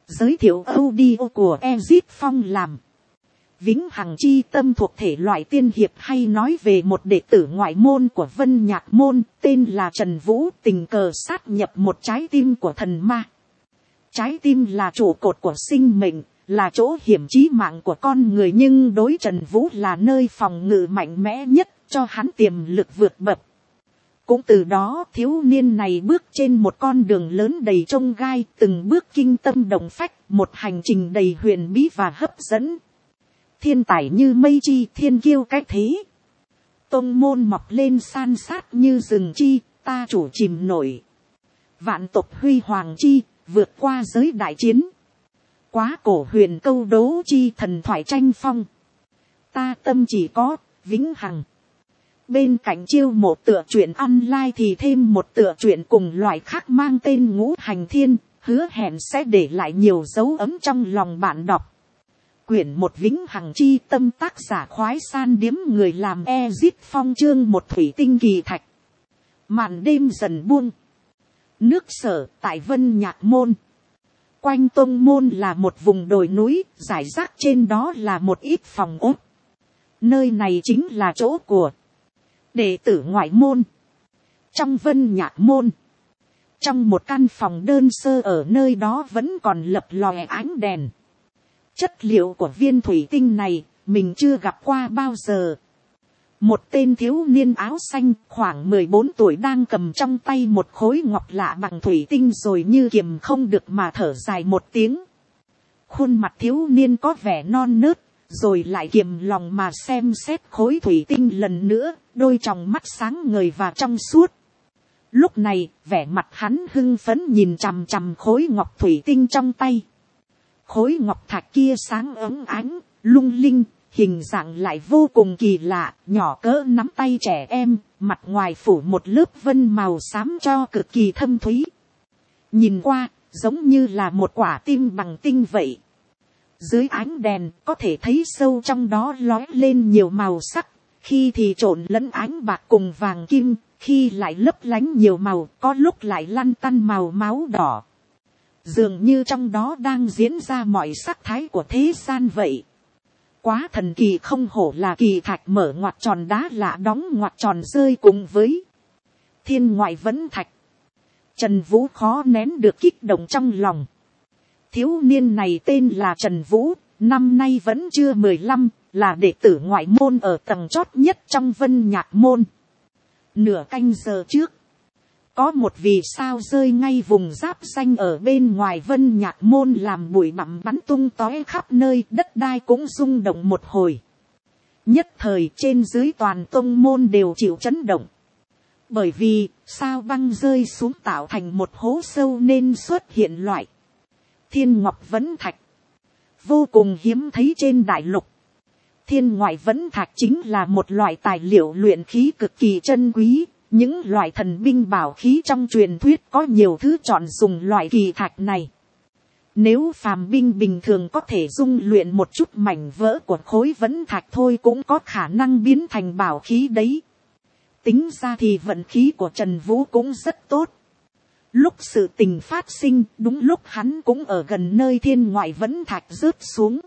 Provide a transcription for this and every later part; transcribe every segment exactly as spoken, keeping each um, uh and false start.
Giới thiệu audio của Exit Phong làm. Vĩnh Hằng Chi Tâm thuộc thể loại tiên hiệp hay nói về một đệ tử ngoại môn của Vân Nhạc Môn tên là Trần Vũ tình cờ sát nhập một trái tim của thần ma. Trái tim là trụ cột của sinh mệnh, là chỗ hiểm chí mạng của con người, nhưng đối Trần Vũ là nơi phòng ngự mạnh mẽ nhất, cho hắn tiềm lực vượt bậc. Cũng từ đó thiếu niên này bước trên một con đường lớn đầy chông gai, từng bước kinh tâm động phách, một hành trình đầy huyền bí và hấp dẫn. Thiên tài như mây chi, thiên kiêu cách thế. Tông môn mọc lên san sát như rừng chi, ta chủ chìm nổi. Vạn tộc huy hoàng chi, vượt qua giới đại chiến. Quá cổ huyền câu đố chi, thần thoại tranh phong. Ta tâm chỉ có vĩnh hằng. Bên cạnh chiêu một tựa truyện online thì thêm một tựa truyện cùng loại khác mang tên Ngũ Hành Thiên, hứa hẹn sẽ để lại nhiều dấu ấm trong lòng bạn đọc. Quyển một Vĩnh Hằng Chi Tâm, tác giả Khoái San Điếm, người làm Exit Phong, chương một Thủy Tinh Kỳ Thạch. Màn đêm dần buông. Nước Sở tại Vân Nhạc Môn. Quanh tông môn là một vùng đồi núi, rải rác trên đó là một ít phòng ốt. Nơi này chính là chỗ của đệ tử ngoại môn. Trong Vân Nhạc Môn, trong một căn phòng đơn sơ ở nơi đó vẫn còn lập lòe ánh đèn. Chất liệu của viên thủy tinh này mình chưa gặp qua bao giờ. Một tên thiếu niên áo xanh khoảng mười bốn tuổi đang cầm trong tay một khối ngọc lạ bằng thủy tinh, rồi như kiềm không được mà thở dài một tiếng. Khuôn mặt thiếu niên có vẻ non nớt, rồi lại kiềm lòng mà xem xét khối thủy tinh lần nữa, đôi tròng mắt sáng ngời và trong suốt. Lúc này, vẻ mặt hắn hưng phấn nhìn chằm chằm khối ngọc thủy tinh trong tay. Khối ngọc thạch kia sáng ấm ánh, lung linh, hình dạng lại vô cùng kỳ lạ, nhỏ cỡ nắm tay trẻ em, mặt ngoài phủ một lớp vân màu xám cho cực kỳ thâm thúy. Nhìn qua, giống như là một quả tim bằng tinh vậy. Dưới ánh đèn có thể thấy sâu trong đó lóe lên nhiều màu sắc, khi thì trộn lẫn ánh bạc cùng vàng kim, khi lại lấp lánh nhiều màu, có lúc lại lăn tăn màu máu đỏ. Dường như trong đó đang diễn ra mọi sắc thái của thế gian vậy. Quá thần kỳ, không hổ là kỳ thạch mở ngoặt tròn đá lạ đóng ngoặt tròn rơi cùng với thiên ngoại vấn thạch. Trần Vũ khó nén được kích động trong lòng. Thiếu niên này tên là Trần Vũ, năm nay vẫn chưa mười lăm, là đệ tử ngoại môn ở tầng chót nhất trong Vân Nhạc Môn. Nửa canh giờ trước, có một vì sao rơi ngay vùng giáp xanh ở bên ngoài Vân Nhạc Môn làm bụi bặm bắn tung tóe khắp nơi, đất đai cũng rung động một hồi. Nhất thời trên dưới toàn tông môn đều chịu chấn động. Bởi vì sao băng rơi xuống tạo thành một hố sâu nên xuất hiện loại Thiên Ngọc Vấn Thạch, vô cùng hiếm thấy trên đại lục. Thiên Ngoại Vấn Thạch chính là một loại tài liệu luyện khí cực kỳ chân quý. Những loại thần binh bảo khí trong truyền thuyết có nhiều thứ chọn dùng loại kỳ thạch này. Nếu phàm binh bình thường có thể dung luyện một chút mảnh vỡ của khối vấn thạch thôi cũng có khả năng biến thành bảo khí đấy. Tính ra thì vận khí của Trần Vũ cũng rất tốt. Lúc sự tình phát sinh, đúng lúc hắn cũng ở gần nơi thiên ngoại vấn thạch rớt xuống.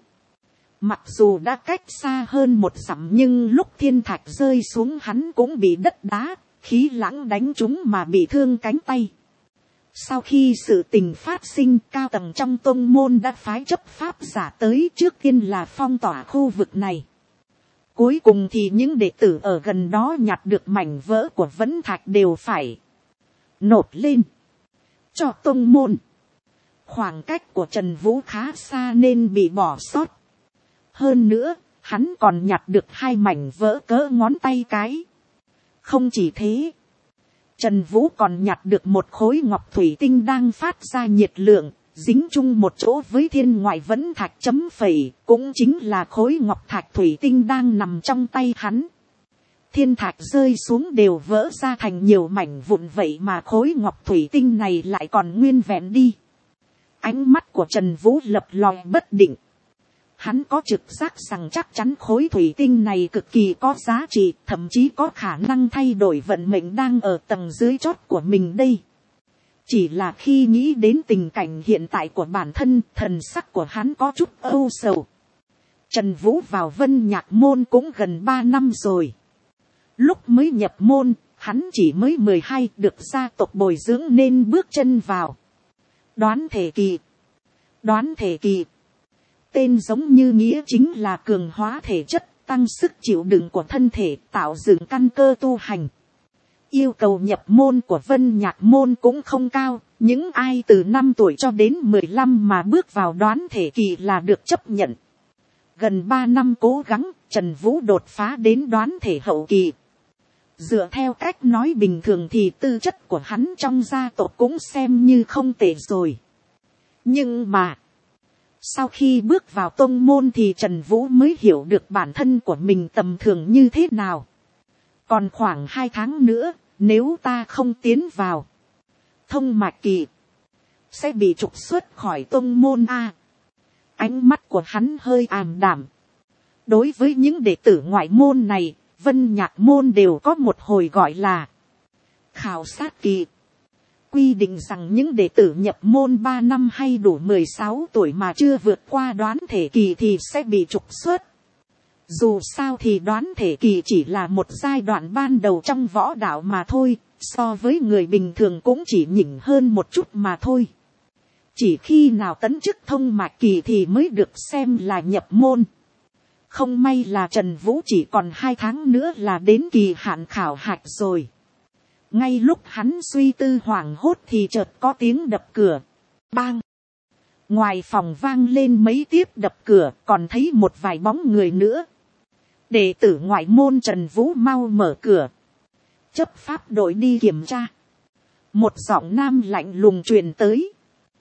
Mặc dù đã cách xa hơn một dặm, nhưng lúc thiên thạch rơi xuống hắn cũng bị đất đá, khí lãng đánh trúng mà bị thương cánh tay. Sau khi sự tình phát sinh, cao tầng trong tông môn đã phái chấp pháp giả tới, trước tiên là phong tỏa khu vực này. Cuối cùng thì những đệ tử ở gần đó nhặt được mảnh vỡ của vấn thạch đều phải nộp lên cho tông môn. Khoảng cách của Trần Vũ khá xa nên bị bỏ sót. Hơn nữa, hắn còn nhặt được hai mảnh vỡ cỡ ngón tay cái. Không chỉ thế, Trần Vũ còn nhặt được một khối ngọc thủy tinh đang phát ra nhiệt lượng, dính chung một chỗ với thiên ngoại vấn thạch chấm phẩy, cũng chính là khối ngọc thạch thủy tinh đang nằm trong tay hắn. Thiên thạch rơi xuống đều vỡ ra thành nhiều mảnh vụn, vậy mà khối ngọc thủy tinh này lại còn nguyên vẹn đi. Ánh mắt của Trần Vũ lập lòe bất định. Hắn có trực giác rằng chắc chắn khối thủy tinh này cực kỳ có giá trị, thậm chí có khả năng thay đổi vận mệnh đang ở tầng dưới chót của mình đây. Chỉ là khi nghĩ đến tình cảnh hiện tại của bản thân, thần sắc của hắn có chút âu sầu. Trần Vũ vào Vân Nhạc Môn cũng gần ba năm rồi. Lúc mới nhập môn, hắn chỉ mới mười hai, được gia tộc bồi dưỡng nên bước chân vào. Đoán thể kỳ. Đoán thể kỳ. Tên giống như nghĩa chính là cường hóa thể chất, tăng sức chịu đựng của thân thể, tạo dựng căn cơ tu hành. Yêu cầu nhập môn của Vân Nhạc Môn cũng không cao, những ai từ năm tuổi cho đến mười lăm mà bước vào đoán thể kỳ là được chấp nhận. Gần ba năm cố gắng, Trần Vũ đột phá đến đoán thể hậu kỳ. Dựa theo cách nói bình thường thì tư chất của hắn trong gia tộc cũng xem như không tệ rồi. Nhưng mà, sau khi bước vào tông môn thì Trần Vũ mới hiểu được bản thân của mình tầm thường như thế nào. Còn khoảng hai tháng nữa, nếu ta không tiến vào thông mạch kỳ, sẽ bị trục xuất khỏi tông môn a. Ánh mắt của hắn hơi ảm đạm. Đối với những đệ tử ngoại môn này, Vân Nhạc Môn đều có một hồi gọi là khảo sát kỳ. Quy định rằng những đệ tử nhập môn ba năm hay đủ mười sáu tuổi mà chưa vượt qua đoán thể kỳ thì sẽ bị trục xuất. Dù sao thì đoán thể kỳ chỉ là một giai đoạn ban đầu trong võ đạo mà thôi, so với người bình thường cũng chỉ nhỉnh hơn một chút mà thôi. Chỉ khi nào tấn chức thông mạch kỳ thì mới được xem là nhập môn. Không may là Trần Vũ chỉ còn hai tháng nữa là đến kỳ hạn khảo hạch rồi. Ngay lúc hắn suy tư hoảng hốt thì chợt có tiếng đập cửa. Bang! Ngoài phòng vang lên mấy tiếp đập cửa, còn thấy một vài bóng người nữa. Đệ tử ngoại môn Trần Vũ mau mở cửa. Chấp pháp đội đi kiểm tra. Một giọng nam lạnh lùng truyền tới.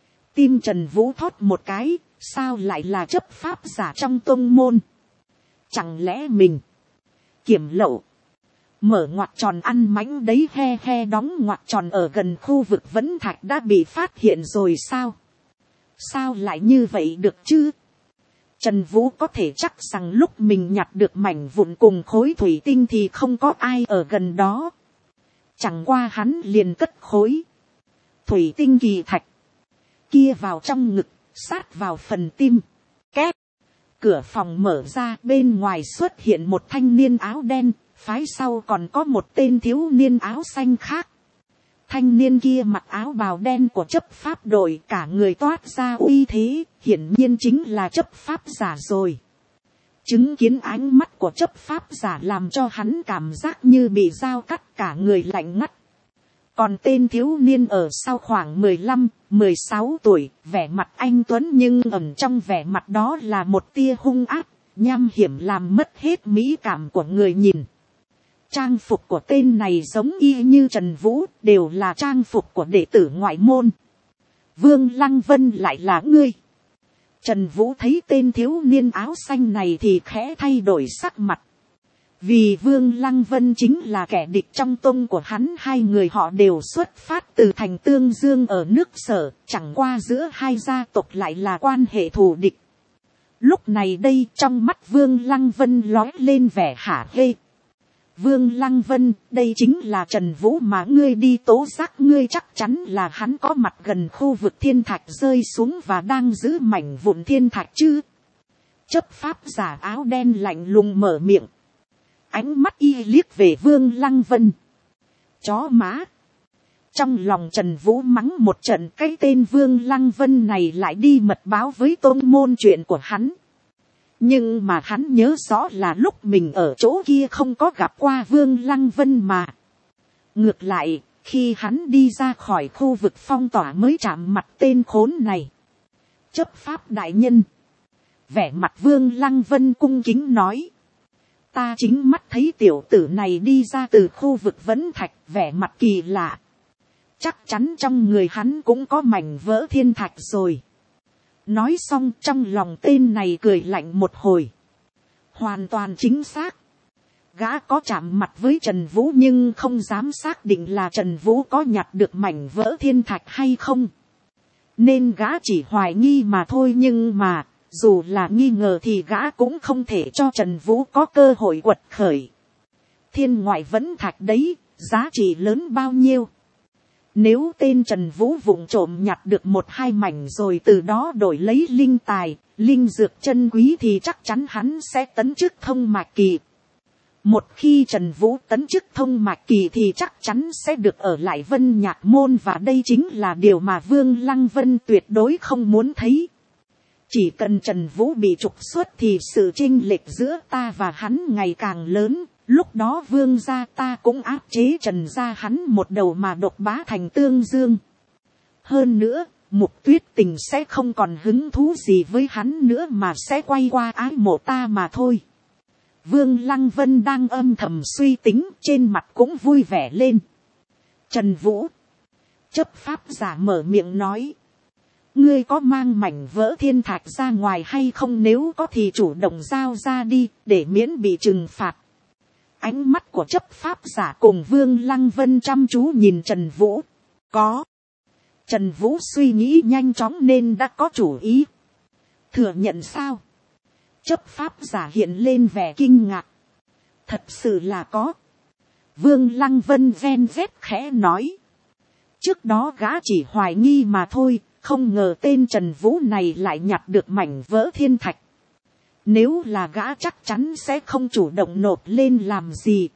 Tim Trần Vũ thót một cái, sao lại là chấp pháp giả trong tông môn? Chẳng lẽ mình kiểm lậu? Mở ngoặc tròn ăn mánh đấy, he he, đóng ngoặc tròn ở gần khu vực Vẫn Thạch đã bị phát hiện rồi sao? Sao lại như vậy được chứ? Trần Vũ có thể chắc rằng lúc mình nhặt được mảnh vụn cùng khối thủy tinh thì không có ai ở gần đó. Chẳng qua hắn liền cất khối thủy tinh kỳ thạch kia vào trong ngực, sát vào phần tim. Két! Cửa phòng mở ra, bên ngoài xuất hiện một thanh niên áo đen, phái sau còn có một tên thiếu niên áo xanh khác. Thanh niên kia mặc áo bào đen của chấp pháp đội, cả người toát ra uy thế, hiển nhiên chính là chấp pháp giả rồi. Chứng kiến ánh mắt của chấp pháp giả làm cho hắn cảm giác như bị dao cắt, cả người lạnh ngắt. Còn tên thiếu niên ở sau khoảng mười lăm, mười sáu tuổi, vẻ mặt anh tuấn nhưng ẩn trong vẻ mặt đó là một tia hung ác, nham hiểm làm mất hết mỹ cảm của người nhìn. Trang phục của tên này giống y như Trần Vũ, đều là trang phục của đệ tử ngoại môn. Vương Lăng Vân lại là ngươi. Trần Vũ thấy tên thiếu niên áo xanh này thì khẽ thay đổi sắc mặt. Vì Vương Lăng Vân chính là kẻ địch trong tông của hắn, hai người họ đều xuất phát từ thành Tương Dương ở nước Sở, chẳng qua giữa hai gia tộc lại là quan hệ thù địch. Lúc này đây trong mắt Vương Lăng Vân lóe lên vẻ hả hê. Vương Lăng Vân, đây chính là Trần Vũ mà ngươi đi tố giác, ngươi chắc chắn là hắn có mặt gần khu vực thiên thạch rơi xuống và đang giữ mảnh vụn thiên thạch chứ? Chấp pháp giả áo đen lạnh lùng mở miệng. Ánh mắt y liếc về Vương Lăng Vân. Chó má! Trong lòng Trần Vũ mắng một trận, cái tên Vương Lăng Vân này lại đi mật báo với tôn môn chuyện của hắn. Nhưng mà hắn nhớ rõ là lúc mình ở chỗ kia không có gặp qua Vương Lăng Vân mà. Ngược lại, khi hắn đi ra khỏi khu vực phong tỏa mới chạm mặt tên khốn này. Chấp pháp đại nhân. Vẻ mặt Vương Lăng Vân cung kính nói. Ta chính mắt thấy tiểu tử này đi ra từ khu vực Vẫn Thạch, vẻ mặt kỳ lạ. Chắc chắn trong người hắn cũng có mảnh vỡ thiên thạch rồi. Nói xong trong lòng tên này cười lạnh một hồi. Hoàn toàn chính xác. Gã có chạm mặt với Trần Vũ nhưng không dám xác định là Trần Vũ có nhặt được mảnh vỡ thiên thạch hay không. Nên gã chỉ hoài nghi mà thôi, nhưng mà dù là nghi ngờ thì gã cũng không thể cho Trần Vũ có cơ hội quật khởi. Thiên ngoại Vẫn Thạch đấy, giá trị lớn bao nhiêu? Nếu tên Trần Vũ vụng trộm nhặt được một hai mảnh rồi từ đó đổi lấy linh tài, linh dược chân quý thì chắc chắn hắn sẽ tấn chức thông mạch kỳ. Một khi Trần Vũ tấn chức thông mạch kỳ thì chắc chắn sẽ được ở lại Vân Nhạc Môn, và đây chính là điều mà Vương Lăng Vân tuyệt đối không muốn thấy. Chỉ cần Trần Vũ bị trục xuất thì sự chênh lệch giữa ta và hắn ngày càng lớn. Lúc đó Vương gia ta cũng áp chế Trần gia hắn một đầu mà độc bá thành Tương Dương. Hơn nữa, Mục Tuyết Tình sẽ không còn hứng thú gì với hắn nữa mà sẽ quay qua ái mộ ta mà thôi. Vương Lăng Vân đang âm thầm suy tính, trên mặt cũng vui vẻ lên. Trần Vũ, chấp pháp giả mở miệng nói. Ngươi có mang mảnh vỡ thiên thạch ra ngoài hay không, nếu có thì chủ động giao ra đi, để miễn bị trừng phạt. Ánh mắt của chấp pháp giả cùng Vương Lăng Vân chăm chú nhìn Trần Vũ. Có. Trần Vũ suy nghĩ nhanh chóng nên đã có chủ ý. Thừa nhận sao? Chấp pháp giả hiện lên vẻ kinh ngạc. Thật sự là có. Vương Lăng Vân ven vét khẽ nói. Trước đó gã chỉ hoài nghi mà thôi, không ngờ tên Trần Vũ này lại nhặt được mảnh vỡ thiên thạch. Nếu là gã chắc chắn sẽ không chủ động nộp lên làm gì.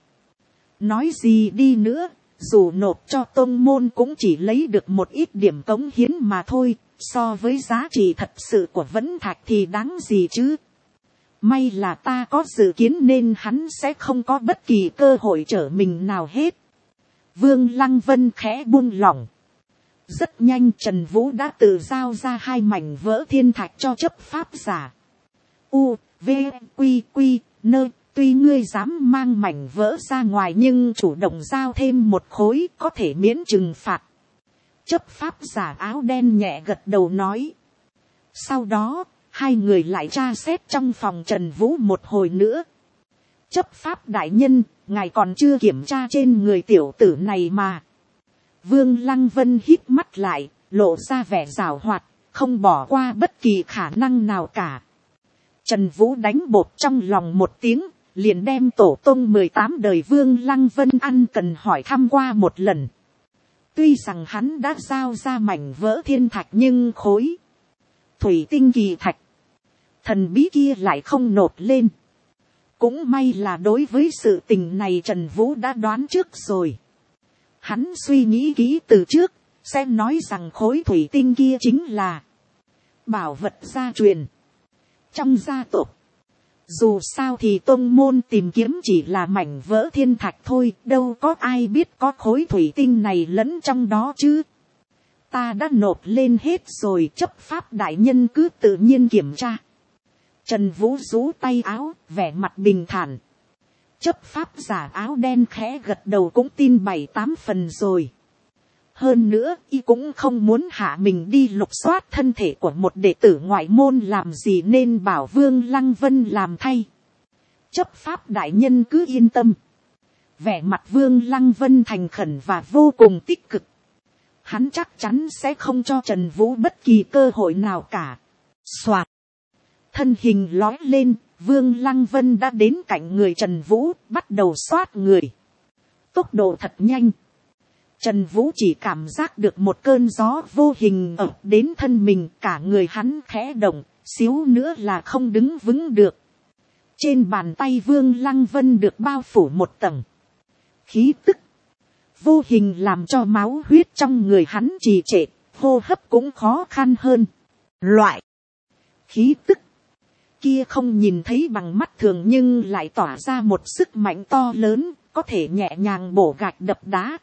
Nói gì đi nữa, dù nộp cho tôn môn cũng chỉ lấy được một ít điểm cống hiến mà thôi, so với giá trị thật sự của vẫn thạch thì đáng gì chứ. May là ta có dự kiến nên hắn sẽ không có bất kỳ cơ hội trở mình nào hết. Vương Lăng Vân khẽ buông lỏng. Rất nhanh Trần Vũ đã tự giao ra hai mảnh vỡ thiên thạch cho chấp pháp giả. U, V, Quy, Quy, Nơ, tuy ngươi dám mang mảnh vỡ ra ngoài nhưng chủ động giao thêm một khối có thể miễn trừng phạt. Chấp pháp giả áo đen nhẹ gật đầu nói. Sau đó, hai người lại tra xét trong phòng Trần Vũ một hồi nữa. Chấp pháp đại nhân, ngài còn chưa kiểm tra trên người tiểu tử này mà. Vương Lăng Vân hít mắt lại, lộ ra vẻ giảo hoạt, không bỏ qua bất kỳ khả năng nào cả. Trần Vũ đánh bột trong lòng một tiếng, liền đem tổ tông mười tám đời Vương Lăng Vân ăn cần hỏi thăm qua một lần. Tuy rằng hắn đã giao ra mảnh vỡ thiên thạch nhưng khối thủy tinh kỳ thạch thần bí kia lại không nộp lên. Cũng may là đối với sự tình này Trần Vũ đã đoán trước rồi. Hắn suy nghĩ kỹ từ trước, sẽ nói rằng khối thủy tinh kia chính là bảo vật gia truyền trong gia tộc. Dù sao thì tông môn tìm kiếm chỉ là mảnh vỡ thiên thạch thôi, đâu có ai biết có khối thủy tinh này lẫn trong đó chứ. Ta đã nộp lên hết rồi, chấp pháp đại nhân cứ tự nhiên kiểm tra. Trần Vũ rũ tay áo, vẻ mặt bình thản. Chấp pháp giả áo đen khẽ gật đầu cũng tin bảy tám phần rồi. Hơn nữa, y cũng không muốn hạ mình đi lục soát thân thể của một đệ tử ngoại môn làm gì nên bảo Vương Lăng Vân làm thay. Chấp pháp đại nhân cứ yên tâm. Vẻ mặt Vương Lăng Vân thành khẩn và vô cùng tích cực. Hắn chắc chắn sẽ không cho Trần Vũ bất kỳ cơ hội nào cả. Soạt. Thân hình lói lên, Vương Lăng Vân đã đến cạnh người Trần Vũ, bắt đầu xoát người. Tốc độ thật nhanh. Trần Vũ chỉ cảm giác được một cơn gió vô hình ập đến thân mình, cả người hắn khẽ động, xíu nữa là không đứng vững được. Trên bàn tay Vương Lăng Vân được bao phủ một tầng khí tức vô hình làm cho máu huyết trong người hắn trì trệ, hô hấp cũng khó khăn hơn. Loại khí tức kia không nhìn thấy bằng mắt thường nhưng lại tỏa ra một sức mạnh to lớn, có thể nhẹ nhàng bổ gạch đập đá.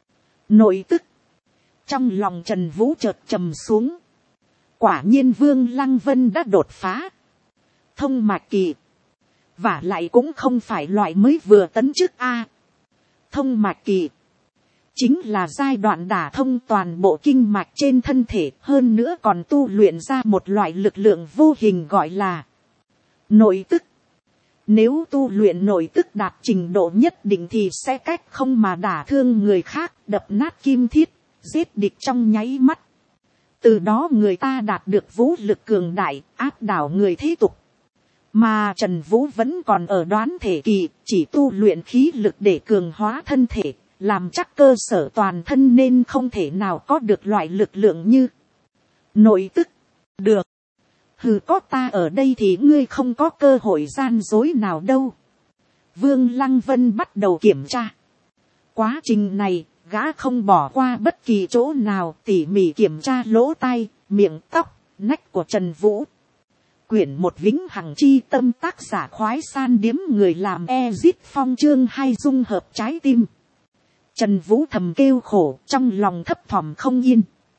Nội tức. Trong lòng Trần Vũ chợt trầm xuống. Quả nhiên Vương Lăng Vân đã đột phá thông mạch kỳ. Và lại cũng không phải loại mới vừa tấn chức a. Thông mạch kỳ chính là giai đoạn đả thông toàn bộ kinh mạch trên thân thể, hơn nữa còn tu luyện ra một loại lực lượng vô hình gọi là nội tức. Nếu tu luyện nội tức đạt trình độ nhất định thì sẽ cách không mà đả thương người khác, đập nát kim thiết, giết địch trong nháy mắt. Từ đó người ta đạt được vũ lực cường đại, áp đảo người thế tục. Mà Trần Vũ vẫn còn ở đoán thể kỳ, chỉ tu luyện khí lực để cường hóa thân thể, làm chắc cơ sở toàn thân nên không thể nào có được loại lực lượng như nội tức. Được, hừ, có ta ở đây thì ngươi không có cơ hội gian dối nào đâu. Vương Lăng Vân bắt đầu kiểm tra. Quá trình này, gã không bỏ qua bất kỳ chỗ nào, tỉ mỉ kiểm tra lỗ tai, miệng, tóc, nách của Trần Vũ. Quyển một Vĩnh Hằng Chi Tâm, tác giả Khoái San Điếm, người làm Ezit Phong, chương hai dung hợp trái tim. Trần Vũ thầm kêu khổ, trong lòng thấp thỏm không yên.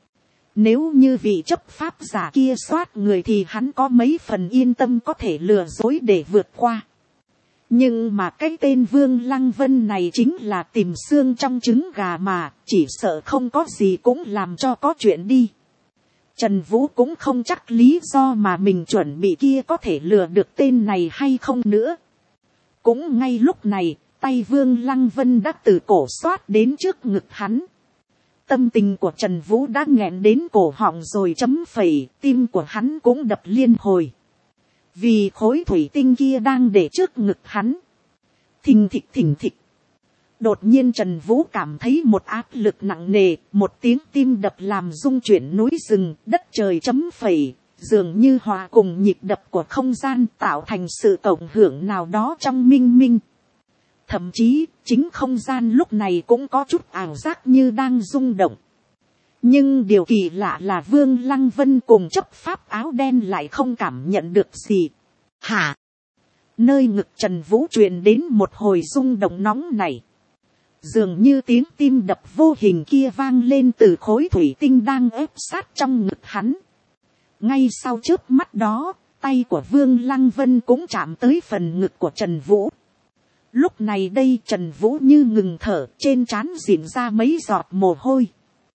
Nếu như vị chấp pháp giả kia soát người thì hắn có mấy phần yên tâm có thể lừa dối để vượt qua. Nhưng mà cái tên Vương Lăng Vân này chính là tìm xương trong trứng gà mà, chỉ sợ không có gì cũng làm cho có chuyện đi. Trần Vũ cũng không chắc lý do mà mình chuẩn bị kia có thể lừa được tên này hay không nữa. Cũng ngay lúc này, tay Vương Lăng Vân đã từ cổ xoát đến trước ngực hắn. Tâm tình của Trần Vũ đã nghẹn đến cổ họng rồi chấm phẩy, tim của hắn cũng đập liên hồi. Vì khối thủy tinh kia đang để trước ngực hắn. Thình thịch thình thịch. Đột nhiên Trần Vũ cảm thấy một áp lực nặng nề, một tiếng tim đập làm rung chuyển núi rừng, đất trời chấm phẩy, dường như hòa cùng nhịp đập của không gian tạo thành sự cộng hưởng nào đó trong minh minh. Thậm chí, chính không gian lúc này cũng có chút ảo giác như đang rung động. Nhưng điều kỳ lạ là Vương Lăng Vân cùng chấp pháp áo đen lại không cảm nhận được gì. Hả? Nơi ngực Trần Vũ truyền đến một hồi rung động nóng này. Dường như tiếng tim đập vô hình kia vang lên từ khối thủy tinh đang ép sát trong ngực hắn. Ngay sau chớp mắt đó, tay của Vương Lăng Vân cũng chạm tới phần ngực của Trần Vũ. Lúc này đây Trần Vũ như ngừng thở, trên trán rỉn ra mấy giọt mồ hôi.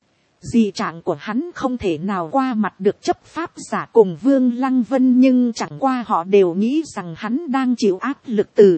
Dị trạng của hắn không thể nào qua mặt được chấp pháp giả cùng Vương Lăng Vân, nhưng chẳng qua họ đều nghĩ rằng hắn đang chịu áp lực từ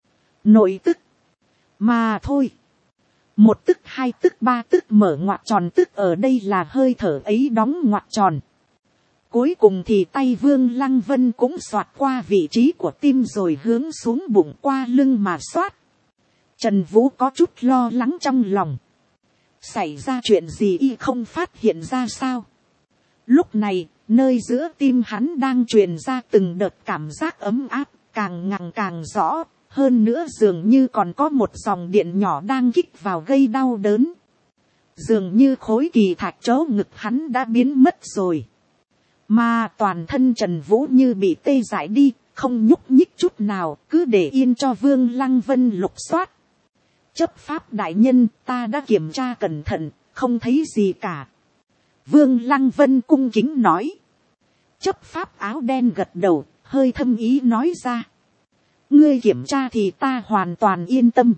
nội tức mà thôi. Một tức, hai tức, ba tức, mở ngoặc tròn tức, ở đây là hơi thở ấy đóng ngoặc tròn. Cuối cùng thì tay Vương Lăng Vân cũng xoạt qua vị trí của tim rồi hướng xuống bụng qua lưng mà xoát. Trần Vũ có chút lo lắng trong lòng. Xảy ra chuyện gì y không phát hiện ra sao? Lúc này, nơi giữa tim hắn đang truyền ra từng đợt cảm giác ấm áp, càng ngằng càng rõ. Hơn nữa dường như còn có một dòng điện nhỏ đang kích vào gây đau đớn. Dường như khối kỳ thạch chỗ ngực hắn đã biến mất rồi. Mà toàn thân Trần Vũ như bị tê dại đi, không nhúc nhích chút nào, cứ để yên cho Vương Lăng Vân lục soát. Chấp pháp đại nhân, ta đã kiểm tra cẩn thận, không thấy gì cả. Vương Lăng Vân cung kính nói. Chấp pháp áo đen gật đầu, hơi thâm ý nói ra. Ngươi kiểm tra thì ta hoàn toàn yên tâm.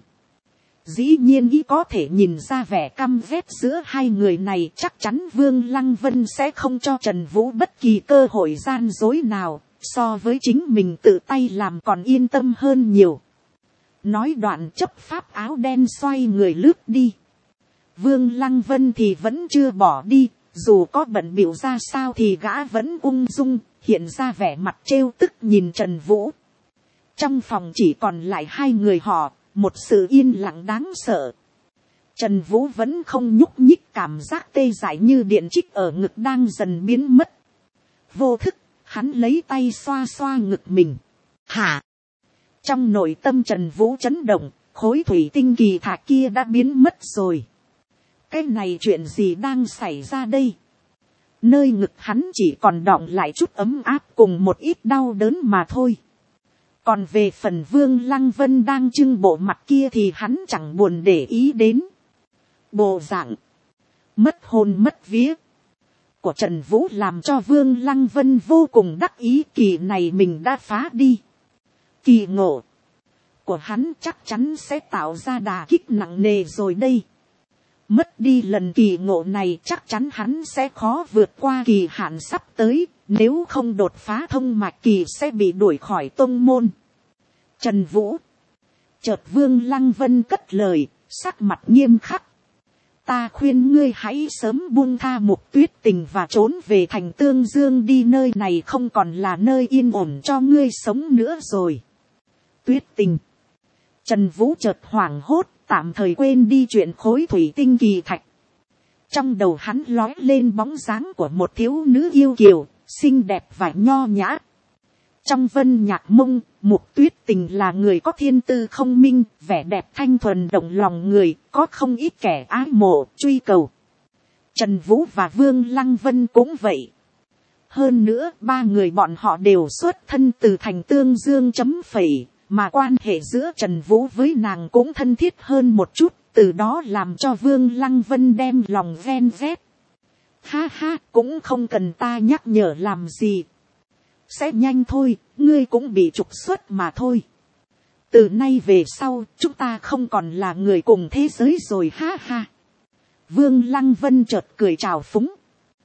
Dĩ nhiên ý có thể nhìn ra vẻ căm ghét giữa hai người này, chắc chắn Vương Lăng Vân sẽ không cho Trần Vũ bất kỳ cơ hội gian dối nào, so với chính mình tự tay làm còn yên tâm hơn nhiều. Nói đoạn chấp pháp áo đen xoay người lướt đi. Vương Lăng Vân thì vẫn chưa bỏ đi, dù có bận bịu ra sao thì gã vẫn ung dung, hiện ra vẻ mặt trêu tức nhìn Trần Vũ. Trong phòng chỉ còn lại hai người họ, một sự yên lặng đáng sợ. Trần Vũ vẫn không nhúc nhích, cảm giác tê dại như điện trích ở ngực đang dần biến mất. Vô thức, hắn lấy tay xoa xoa ngực mình. Hả? Trong nội tâm Trần Vũ chấn động, khối thủy tinh kỳ thạch kia đã biến mất rồi. Cái này chuyện gì đang xảy ra đây? Nơi ngực hắn chỉ còn đọng lại chút ấm áp cùng một ít đau đớn mà thôi. Còn về phần Vương Lăng Vân đang trưng bộ mặt kia thì hắn chẳng buồn để ý đến. Bộ dạng mất hồn mất vía của Trần Vũ làm cho Vương Lăng Vân vô cùng đắc ý, kỳ này mình đã phá đi. Kỳ ngộ của hắn chắc chắn sẽ tạo ra đà kích nặng nề rồi đây. Mất đi lần kỳ ngộ này chắc chắn hắn sẽ khó vượt qua kỳ hạn sắp tới, nếu không đột phá thông mạch kỳ sẽ bị đuổi khỏi tông môn. Trần Vũ. Chợt Vương Lăng Vân cất lời, sắc mặt nghiêm khắc. Ta khuyên ngươi hãy sớm buông tha Mục Tuyết Tình và trốn về thành Tương Dương đi, nơi này không còn là nơi yên ổn cho ngươi sống nữa rồi. Tuyết Tình. Trần Vũ chợt hoảng hốt, tạm thời quên đi chuyện khối thủy tinh kỳ thạch. Trong đầu hắn lói lên bóng dáng của một thiếu nữ yêu kiều, xinh đẹp và nho nhã. Trong Vân Nhạc Mông, Mục Tuyết Tình là người có thiên tư không minh, vẻ đẹp thanh thuần động lòng người, có không ít kẻ ái mộ, truy cầu. Trần Vũ và Vương Lăng Vân cũng vậy. Hơn nữa, ba người bọn họ đều xuất thân từ thành Tương Dương chấm phẩy, mà quan hệ giữa Trần Vũ với nàng cũng thân thiết hơn một chút, từ đó làm cho Vương Lăng Vân đem lòng ven vét. Ha ha, cũng không cần ta nhắc nhở làm gì. Sẽ nhanh thôi, ngươi cũng bị trục xuất mà thôi. Từ nay về sau, chúng ta không còn là người cùng thế giới rồi ha ha. Vương Lăng Vân chợt cười chào phúng.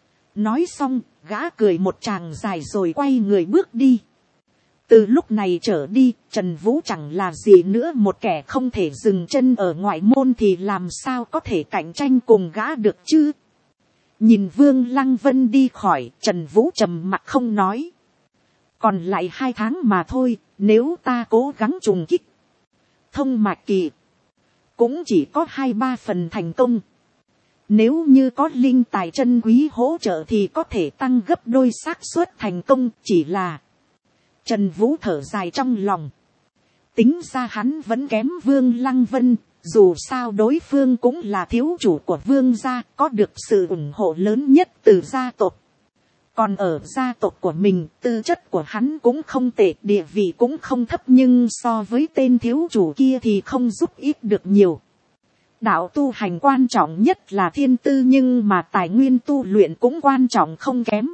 Nói xong, gã cười một tràng dài rồi quay người bước đi. Từ lúc này trở đi, Trần Vũ chẳng là gì nữa, một kẻ không thể dừng chân ở ngoại môn thì làm sao có thể cạnh tranh cùng gã được chứ. Nhìn Vương Lăng Vân đi khỏi, Trần Vũ trầm mặc không nói. Còn lại hai tháng mà thôi, nếu ta cố gắng trùng kích thông mạch kỳ, cũng chỉ có hai ba phần thành công. Nếu như có linh tài chân quý hỗ trợ thì có thể tăng gấp đôi xác suất thành công, chỉ là... Trần Vũ thở dài trong lòng. Tính ra hắn vẫn kém Vương Lăng Vân, dù sao đối phương cũng là thiếu chủ của Vương gia, có được sự ủng hộ lớn nhất từ gia tộc. Còn ở gia tộc của mình, tư chất của hắn cũng không tệ, địa vị cũng không thấp, nhưng so với tên thiếu chủ kia thì không giúp ích được nhiều. Đạo tu hành quan trọng nhất là thiên tư, nhưng mà tài nguyên tu luyện cũng quan trọng không kém.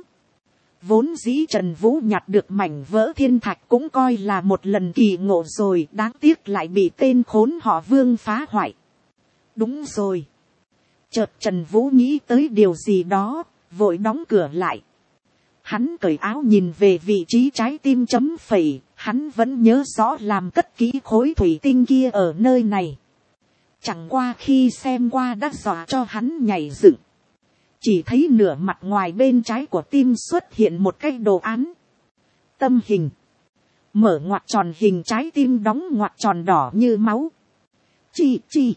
Vốn dĩ Trần Vũ nhặt được mảnh vỡ thiên thạch cũng coi là một lần kỳ ngộ rồi, đáng tiếc lại bị tên khốn họ Vương phá hoại. Đúng rồi. Chợt Trần Vũ nghĩ tới điều gì đó, vội đóng cửa lại. Hắn cởi áo nhìn về vị trí trái tim chấm phẩy, hắn vẫn nhớ rõ làm cất kỹ khối thủy tinh kia ở nơi này. Chẳng qua khi xem qua đã dọa cho hắn nhảy dựng. Chỉ thấy nửa mặt ngoài bên trái của tim xuất hiện một cái đồ án. Tâm hình. Mở ngoặc tròn hình trái tim, đóng ngoặc tròn đỏ như máu. Chi chi.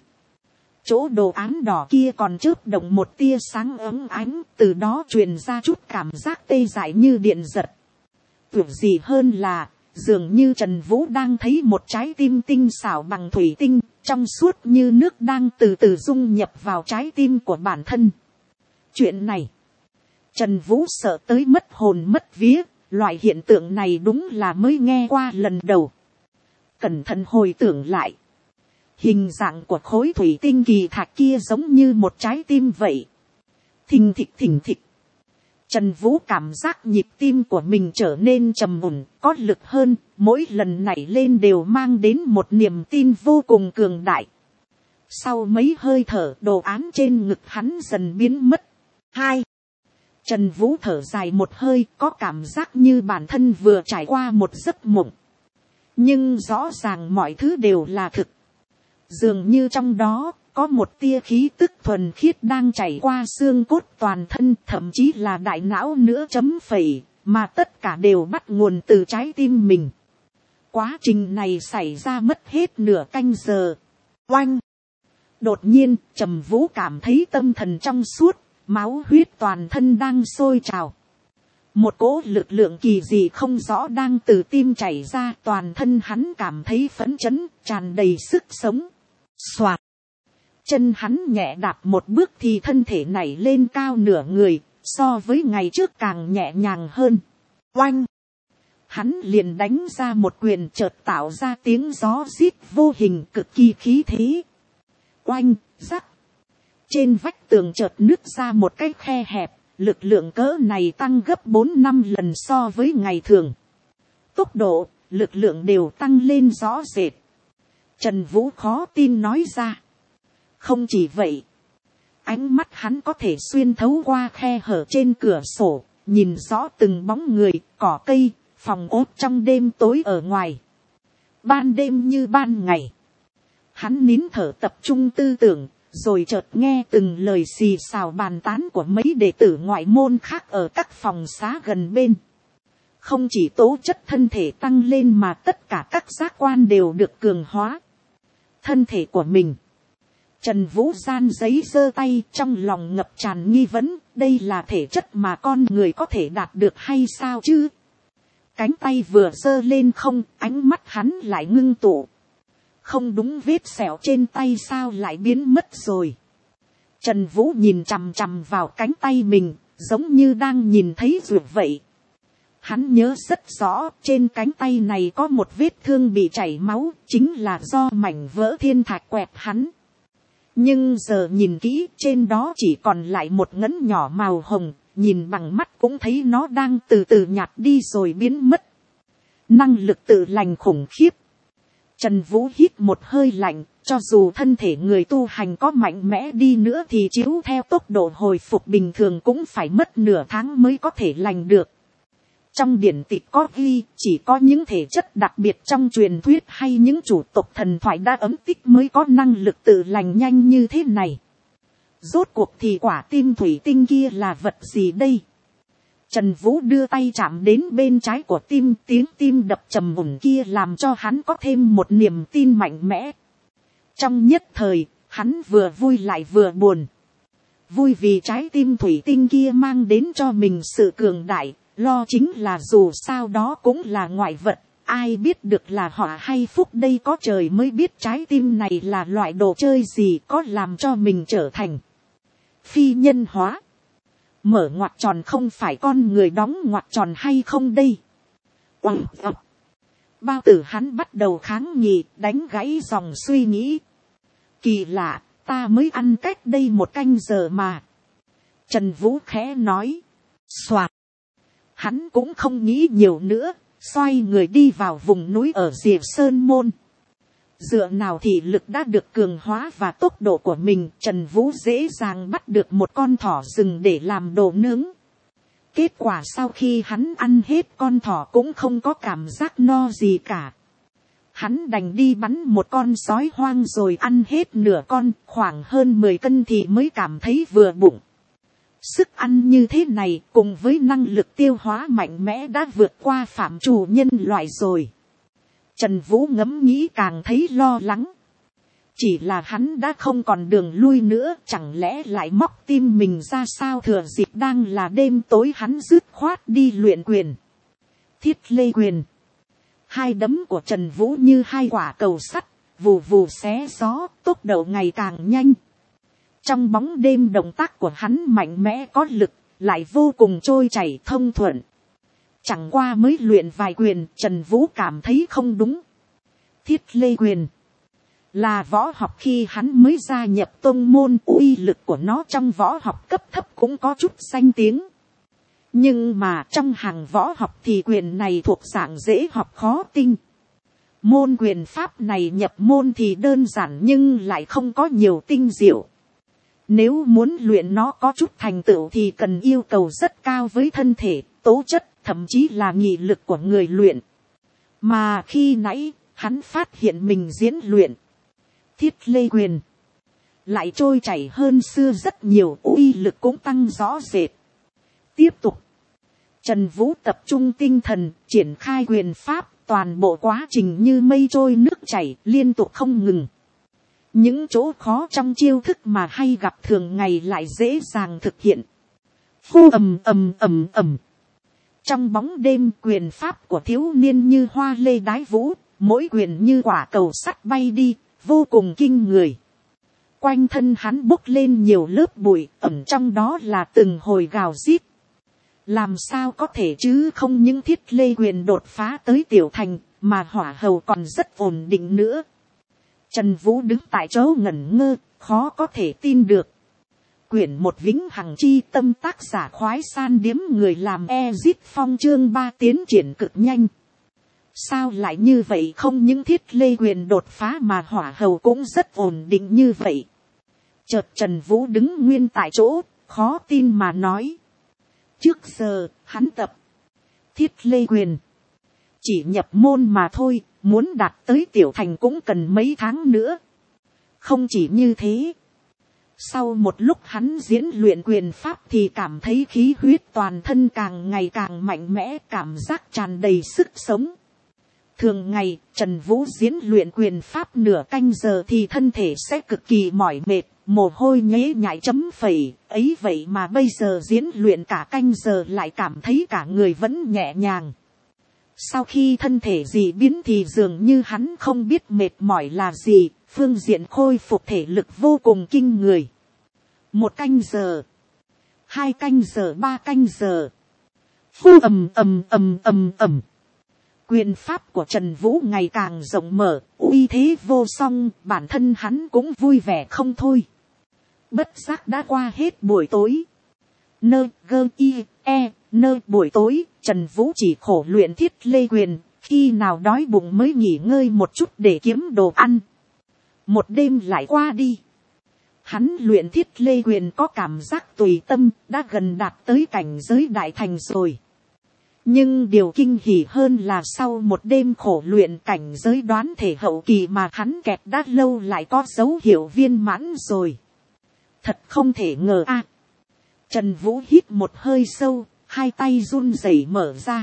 Chỗ đồ án đỏ kia còn chớp động một tia sáng ấm ánh, từ đó truyền ra chút cảm giác tê dại như điện giật. Tưởng gì hơn là, dường như Trần Vũ đang thấy một trái tim tinh xảo bằng thủy tinh, trong suốt như nước đang từ từ dung nhập vào trái tim của bản thân. Chuyện này, Trần Vũ sợ tới mất hồn mất vía, loại hiện tượng này đúng là mới nghe qua lần đầu. Cẩn thận hồi tưởng lại, hình dạng của khối thủy tinh kỳ thạch kia giống như một trái tim vậy. Thình thịch thình thịch. Trần Vũ cảm giác nhịp tim của mình trở nên trầm ổn, có lực hơn, mỗi lần nảy lên đều mang đến một niềm tin vô cùng cường đại. Sau mấy hơi thở, đồ án trên ngực hắn dần biến mất. Hai. Trần Vũ thở dài một hơi, có cảm giác như bản thân vừa trải qua một giấc mộng. Nhưng rõ ràng mọi thứ đều là thực. Dường như trong đó, có một tia khí tức thuần khiết đang chảy qua xương cốt toàn thân, thậm chí là đại não nữa chấm phẩy, mà tất cả đều bắt nguồn từ trái tim mình. Quá trình này xảy ra mất hết nửa canh giờ. Oanh! Đột nhiên, Trầm Vũ cảm thấy tâm thần trong suốt, máu huyết toàn thân đang sôi trào. Một cỗ lực lượng kỳ dị không rõ đang từ tim chảy ra, toàn thân hắn cảm thấy phấn chấn, tràn đầy sức sống. Soạt! Chân hắn nhẹ đạp một bước thì thân thể nảy lên cao nửa người, so với ngày trước càng nhẹ nhàng hơn. Oanh! Hắn liền đánh ra một quyền, chợt tạo ra tiếng gió rít vô hình cực kỳ khí thế. Oanh! Rắc! Trên vách tường chợt nứt ra một cái khe hẹp, lực lượng cỡ này tăng gấp bốn năm lần so với ngày thường. Tốc độ, lực lượng đều tăng lên rõ rệt. Trần Vũ khó tin nói ra. Không chỉ vậy, ánh mắt hắn có thể xuyên thấu qua khe hở trên cửa sổ, nhìn rõ từng bóng người, cỏ cây, phòng ốt trong đêm tối ở ngoài. Ban đêm như ban ngày. Hắn nín thở tập trung tư tưởng, rồi chợt nghe từng lời xì xào bàn tán của mấy đệ tử ngoại môn khác ở các phòng xá gần bên. Không chỉ tố chất thân thể tăng lên mà tất cả các giác quan đều được cường hóa. Thân thể của mình, Trần Vũ gian giấy giơ tay, trong lòng ngập tràn nghi vấn, đây là thể chất mà con người có thể đạt được hay sao chứ? Cánh tay vừa giơ lên không, ánh mắt hắn lại ngưng tụ. Không đúng, vết sẹo trên tay sao lại biến mất rồi? Trần Vũ nhìn chằm chằm vào cánh tay mình, giống như đang nhìn thấy ruột vậy. Hắn nhớ rất rõ, trên cánh tay này có một vết thương bị chảy máu, chính là do mảnh vỡ thiên thạch quẹt hắn. Nhưng giờ nhìn kỹ, trên đó chỉ còn lại một ngấn nhỏ màu hồng, nhìn bằng mắt cũng thấy nó đang từ từ nhạt đi rồi biến mất. Năng lực tự lành khủng khiếp. Trần Vũ hít một hơi lạnh, cho dù thân thể người tu hành có mạnh mẽ đi nữa thì chiếu theo tốc độ hồi phục bình thường cũng phải mất nửa tháng mới có thể lành được. Trong điển tịch có ghi, chỉ có những thể chất đặc biệt trong truyền thuyết hay những chủ tộc thần thoại đã ấm tích mới có năng lực tự lành nhanh như thế này. Rốt cuộc thì quả tim thủy tinh kia là vật gì đây? Trần Vũ đưa tay chạm đến bên trái của tim, tiếng tim đập trầm ổn kia làm cho hắn có thêm một niềm tin mạnh mẽ. Trong nhất thời, hắn vừa vui lại vừa buồn. Vui vì trái tim thủy tinh kia mang đến cho mình sự cường đại, lo chính là dù sao đó cũng là ngoại vật, ai biết được là họa hay phúc đây, có trời mới biết trái tim này là loại đồ chơi gì có làm cho mình trở thành phi nhân hóa. Mở ngoặc tròn không phải con người đóng ngoặc tròn hay không đây? Oằng ọc. Bao tử hắn bắt đầu kháng nghị, đánh gãy dòng suy nghĩ. Kỳ lạ, ta mới ăn cách đây một canh giờ mà. Trần Vũ khẽ nói. Soạt. Hắn cũng không nghĩ nhiều nữa, xoay người đi vào vùng núi ở rìa Sơn Môn. Dựa nào thì lực đã được cường hóa và tốc độ của mình, Trần Vũ dễ dàng bắt được một con thỏ rừng để làm đồ nướng. Kết quả sau khi hắn ăn hết con thỏ cũng không có cảm giác no gì cả. Hắn đành đi bắn một con sói hoang rồi ăn hết nửa con, khoảng hơn mười cân thì mới cảm thấy vừa bụng. Sức ăn như thế này cùng với năng lực tiêu hóa mạnh mẽ đã vượt qua phạm trù nhân loại rồi. Trần Vũ ngẫm nghĩ càng thấy lo lắng. Chỉ là hắn đã không còn đường lui nữa, chẳng lẽ lại móc tim mình ra sao? Thừa dịp đang là đêm tối hắn dứt khoát đi luyện quyền. Thiết lê quyền. Hai đấm của Trần Vũ như hai quả cầu sắt, vù vù xé gió, tốc độ ngày càng nhanh. Trong bóng đêm động tác của hắn mạnh mẽ có lực, lại vô cùng trôi chảy thông thuận. Chẳng qua mới luyện vài quyền, Trần Vũ cảm thấy không đúng. Thiết lê quyền là võ học khi hắn mới gia nhập tông môn, uy lực của nó trong võ học cấp thấp cũng có chút danh tiếng. Nhưng mà trong hàng võ học thì quyền này thuộc dạng dễ học khó tinh. Môn quyền pháp này nhập môn thì đơn giản nhưng lại không có nhiều tinh diệu. Nếu muốn luyện nó có chút thành tựu thì cần yêu cầu rất cao với thân thể, tố chất, thậm chí là nghị lực của người luyện. Mà khi nãy, hắn phát hiện mình diễn luyện thiết lê quyền lại trôi chảy hơn xưa rất nhiều, uy lực cũng tăng rõ rệt. Tiếp tục, Trần Vũ tập trung tinh thần, triển khai quyền pháp, toàn bộ quá trình như mây trôi nước chảy, liên tục không ngừng. Những chỗ khó trong chiêu thức mà hay gặp thường ngày lại dễ dàng thực hiện. Phô ầm ầm ầm ầm. Trong bóng đêm, quyền pháp của thiếu niên như hoa lê đái vũ, mỗi quyền như quả cầu sắt bay đi, vô cùng kinh người. Quanh thân hắn bốc lên nhiều lớp bụi, ẩn trong đó là từng hồi gào rít. Làm sao có thể chứ, không những thiết lê quyền đột phá tới tiểu thành, mà hỏa hầu còn rất ổn định nữa. Trần Vũ đứng tại chỗ ngẩn ngơ, khó có thể tin được. Quyển một Vĩnh Hằng Chi Tâm, tác giả Khoái San Điếm, người làm Ezit Phong, chương ba tiến triển cực nhanh. Sao lại như vậy, không những thiết lê quyền đột phá mà hỏa hầu cũng rất ổn định như vậy. Chợt Trần Vũ đứng nguyên tại chỗ, khó tin mà nói. Trước giờ, hắn tập thiết lê quyền chỉ nhập môn mà thôi, muốn đạt tới tiểu thành cũng cần mấy tháng nữa. Không chỉ như thế, sau một lúc hắn diễn luyện quyền pháp thì cảm thấy khí huyết toàn thân càng ngày càng mạnh mẽ, cảm giác tràn đầy sức sống. Thường ngày, Trần Vũ diễn luyện quyền pháp nửa canh giờ thì thân thể sẽ cực kỳ mỏi mệt, mồ hôi nhễ nhại chấm phẩy, ấy vậy mà bây giờ diễn luyện cả canh giờ lại cảm thấy cả người vẫn nhẹ nhàng. Sau khi thân thể dị biến thì dường như hắn không biết mệt mỏi là gì, phương diện khôi phục thể lực vô cùng kinh người. Một canh giờ, hai canh giờ, ba canh giờ. Phu ầm ầm ầm ầm ầm. Quyền pháp của Trần Vũ ngày càng rộng mở, uy thế vô song, bản thân hắn cũng vui vẻ không thôi. Bất giác đã qua hết buổi tối. Nơ gơ y e, nơ buổi tối, Trần Vũ chỉ khổ luyện thiết lê quyền, khi nào đói bụng mới nghỉ ngơi một chút để kiếm đồ ăn. Một đêm lại qua đi. Hắn luyện thiết lê quyền có cảm giác tùy tâm, đã gần đạt tới cảnh giới đại thành rồi. Nhưng điều kinh hỉ hơn là sau một đêm khổ luyện cảnh giới đoán thể hậu kỳ mà hắn kẹt đã lâu lại có dấu hiệu viên mãn rồi. Thật không thể ngờ a. Trần Vũ hít một hơi sâu, hai tay run rẩy mở ra.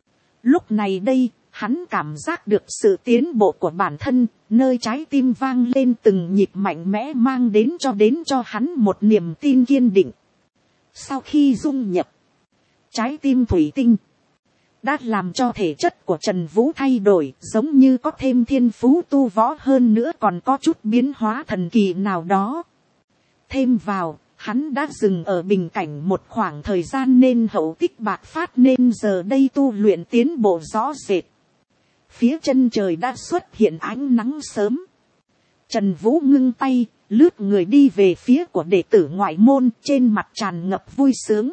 Lúc này đây, hắn cảm giác được sự tiến bộ của bản thân, nơi trái tim vang lên từng nhịp mạnh mẽ mang đến cho đến cho hắn một niềm tin kiên định. Sau khi dung nhập, trái tim thủy tinh đã làm cho thể chất của Trần Vũ thay đổi, giống như có thêm thiên phú tu võ hơn nữa còn có chút biến hóa thần kỳ nào đó. Thêm vào, hắn đã dừng ở bình cảnh một khoảng thời gian nên hậu tích bạc phát nên giờ đây tu luyện tiến bộ rõ rệt. Phía chân trời đã xuất hiện ánh nắng sớm. Trần Vũ ngưng tay, lướt người đi về phía của đệ tử ngoại môn, trên mặt tràn ngập vui sướng.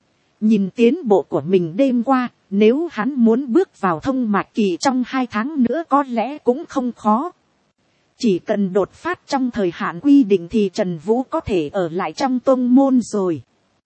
Nhìn tiến bộ của mình đêm qua, nếu hắn muốn bước vào thông mạch kỳ trong hai tháng nữa có lẽ cũng không khó. Chỉ cần đột phát trong thời hạn quy định thì Trần Vũ có thể ở lại trong tông môn rồi.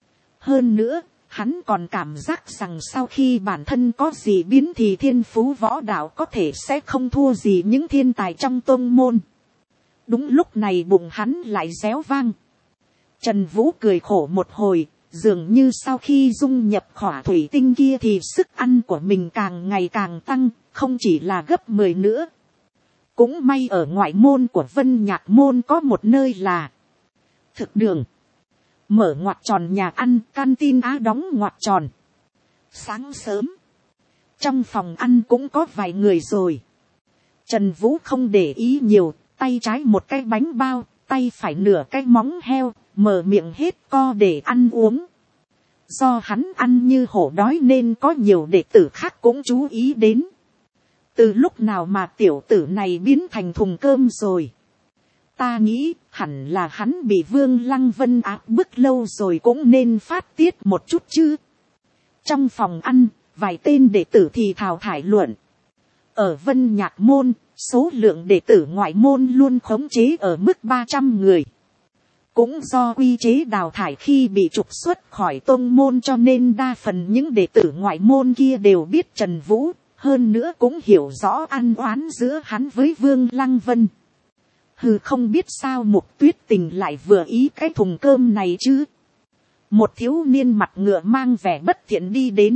Hơn nữa, hắn còn cảm giác rằng sau khi bản thân có gì biến thì thiên phú võ đạo có thể sẽ không thua gì những thiên tài trong tông môn. Đúng lúc này bụng hắn lại réo vang. Trần Vũ cười khổ một hồi, dường như sau khi dung nhập khỏa thủy tinh kia thì sức ăn của mình càng ngày càng tăng, không chỉ là gấp mười nữa. Cũng may ở ngoại môn của Vân Nhạc môn có một nơi là thực đường. Mở ngoặc tròn nhà ăn, canteen á đóng ngoặc tròn. Sáng sớm, trong phòng ăn cũng có vài người rồi. Trần Vũ không để ý nhiều, tay trái một cái bánh bao, tay phải nửa cái móng heo, mở miệng hết co để ăn uống. Do hắn ăn như hổ đói nên có nhiều đệ tử khác cũng chú ý đến. Từ lúc nào mà tiểu tử này biến thành thùng cơm rồi? Ta nghĩ hẳn là hắn bị Vương Lăng Vân áp bức lâu rồi cũng nên phát tiết một chút chứ. Trong phòng ăn, vài tên đệ tử thì thào thải luận. Ở Vân Nhạc môn, số lượng đệ tử ngoại môn luôn khống chế ở mức ba trăm người. Cũng do quy chế đào thải khi bị trục xuất khỏi tông môn cho nên đa phần những đệ tử ngoại môn kia đều biết Trần Vũ, hơn nữa cũng hiểu rõ ăn oán giữa hắn với Vương Lăng Vân. Hừ, không biết sao Mục Tuyết Tình lại vừa ý cái thùng cơm này chứ. Một thiếu niên mặt ngựa mang vẻ bất thiện đi đến.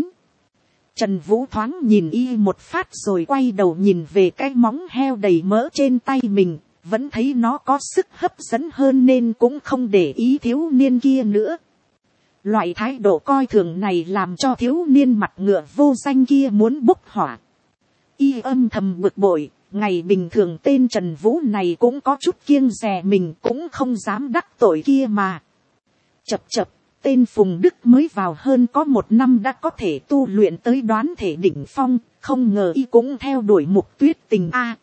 Trần Vũ thoáng nhìn y một phát rồi quay đầu nhìn về cái móng heo đầy mỡ trên tay mình, vẫn thấy nó có sức hấp dẫn hơn nên cũng không để ý thiếu niên kia nữa. Loại thái độ coi thường này làm cho thiếu niên mặt ngựa vô danh kia muốn bốc hỏa. Y âm thầm bực bội, ngày bình thường tên Trần Vũ này cũng có chút kiêng dè mình, cũng không dám đắc tội kia mà. Chập chập, tên Phùng Đức mới vào hơn có một năm đã có thể tu luyện tới đoán thể đỉnh phong, không ngờ y cũng theo đuổi Mục Tuyết Tình a.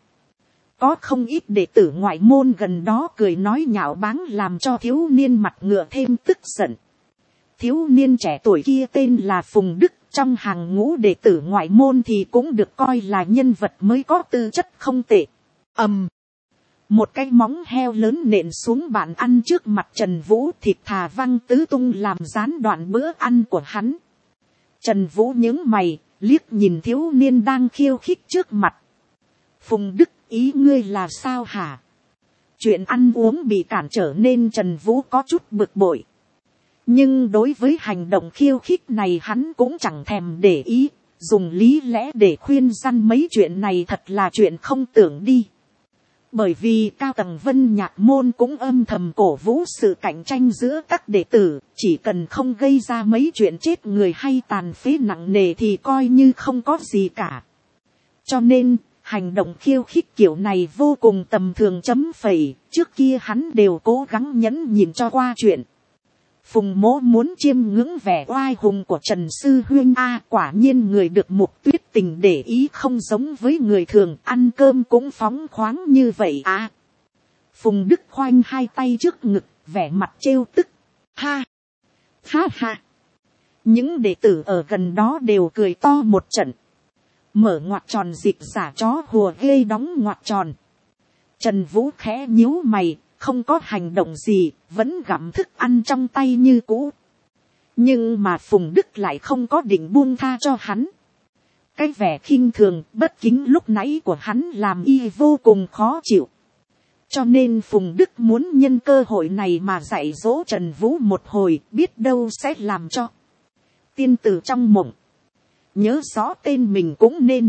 Có không ít đệ tử ngoại môn gần đó cười nói nhạo báng làm cho thiếu niên mặt ngựa thêm tức giận. Thiếu niên trẻ tuổi kia tên là Phùng Đức, trong hàng ngũ đệ tử ngoại môn thì cũng được coi là nhân vật mới có tư chất không tệ. ầm, um, một cái móng heo lớn nện xuống bàn ăn trước mặt Trần Vũ, thịt thà văng tứ tung làm gián đoạn bữa ăn của hắn. Trần Vũ nhướng mày, liếc nhìn thiếu niên đang khiêu khích trước mặt. Phùng Đức, ý ngươi là sao hả? Chuyện ăn uống bị cản trở nên Trần Vũ có chút bực bội. Nhưng đối với hành động khiêu khích này hắn cũng chẳng thèm để ý, dùng lý lẽ để khuyên răn mấy chuyện này thật là chuyện không tưởng đi. Bởi vì cao tầng Vân Nhạc Môn cũng âm thầm cổ vũ sự cạnh tranh giữa các đệ tử, chỉ cần không gây ra mấy chuyện chết người hay tàn phế nặng nề thì coi như không có gì cả. Cho nên, hành động khiêu khích kiểu này vô cùng tầm thường chấm phẩy, trước kia hắn đều cố gắng nhẫn nhịn cho qua chuyện. Phùng Mỗ muốn chiêm ngưỡng vẻ oai hùng của Trần Sư Huynh a, quả nhiên người được Mục Tuyết Tình để ý không giống với người thường, ăn cơm cũng phóng khoáng như vậy à. Phùng Đức khoanh hai tay trước ngực, vẻ mặt trêu tức. Ha! Ha ha! Những đệ tử ở gần đó đều cười to một trận. Mở ngoặc tròn dịp giả chó hùa ghê đóng ngoặc tròn. Trần Vũ khẽ nhíu mày, không có hành động gì, vẫn gặm thức ăn trong tay như cũ. Nhưng mà Phùng Đức lại không có định buông tha cho hắn. Cái vẻ khinh thường, bất kính lúc nãy của hắn làm y vô cùng khó chịu. Cho nên Phùng Đức muốn nhân cơ hội này mà dạy dỗ Trần Vũ một hồi, biết đâu sẽ làm cho tiên tử trong mộng nhớ rõ tên mình cũng nên.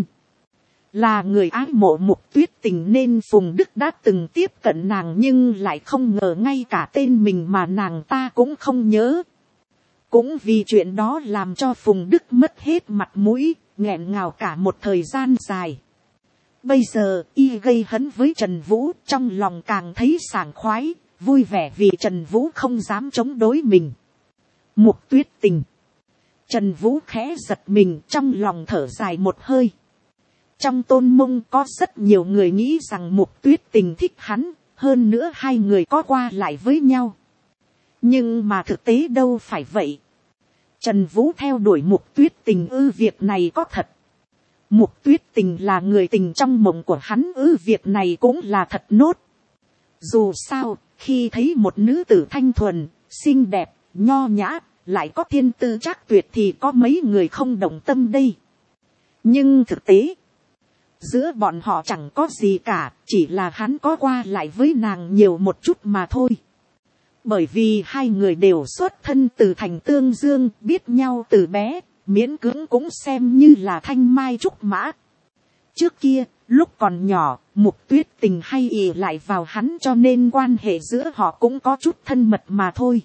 Là người ái mộ Mục Tuyết Tình nên Phùng Đức đã từng tiếp cận nàng, nhưng lại không ngờ ngay cả tên mình mà nàng ta cũng không nhớ. Cũng vì chuyện đó làm cho Phùng Đức mất hết mặt mũi, nghẹn ngào cả một thời gian dài. Bây giờ y gây hấn với Trần Vũ, trong lòng càng thấy sảng khoái, vui vẻ vì Trần Vũ không dám chống đối mình. Mục Tuyết Tình. Trần Vũ khẽ giật mình, trong lòng thở dài một hơi. Trong Tôn Mông có rất nhiều người nghĩ rằng Mục Tuyết Tình thích hắn, hơn nữa hai người có qua lại với nhau. Nhưng mà thực tế đâu phải vậy. Trần Vũ theo đuổi Mục Tuyết Tình ư, việc này có thật. Mục Tuyết Tình là người tình trong mộng của hắn ư, việc này cũng là thật nốt. Dù sao, khi thấy một nữ tử thanh thuần, xinh đẹp, nho nhã, lại có thiên tư trác tuyệt thì có mấy người không động tâm đây. Nhưng thực tế, giữa bọn họ chẳng có gì cả, chỉ là hắn có qua lại với nàng nhiều một chút mà thôi. Bởi vì hai người đều xuất thân từ thành Tương Dương, biết nhau từ bé, miễn cưỡng cũng xem như là thanh mai trúc mã. Trước kia, lúc còn nhỏ, Mục Tuyết Tình hay ỷ lại vào hắn cho nên quan hệ giữa họ cũng có chút thân mật mà thôi.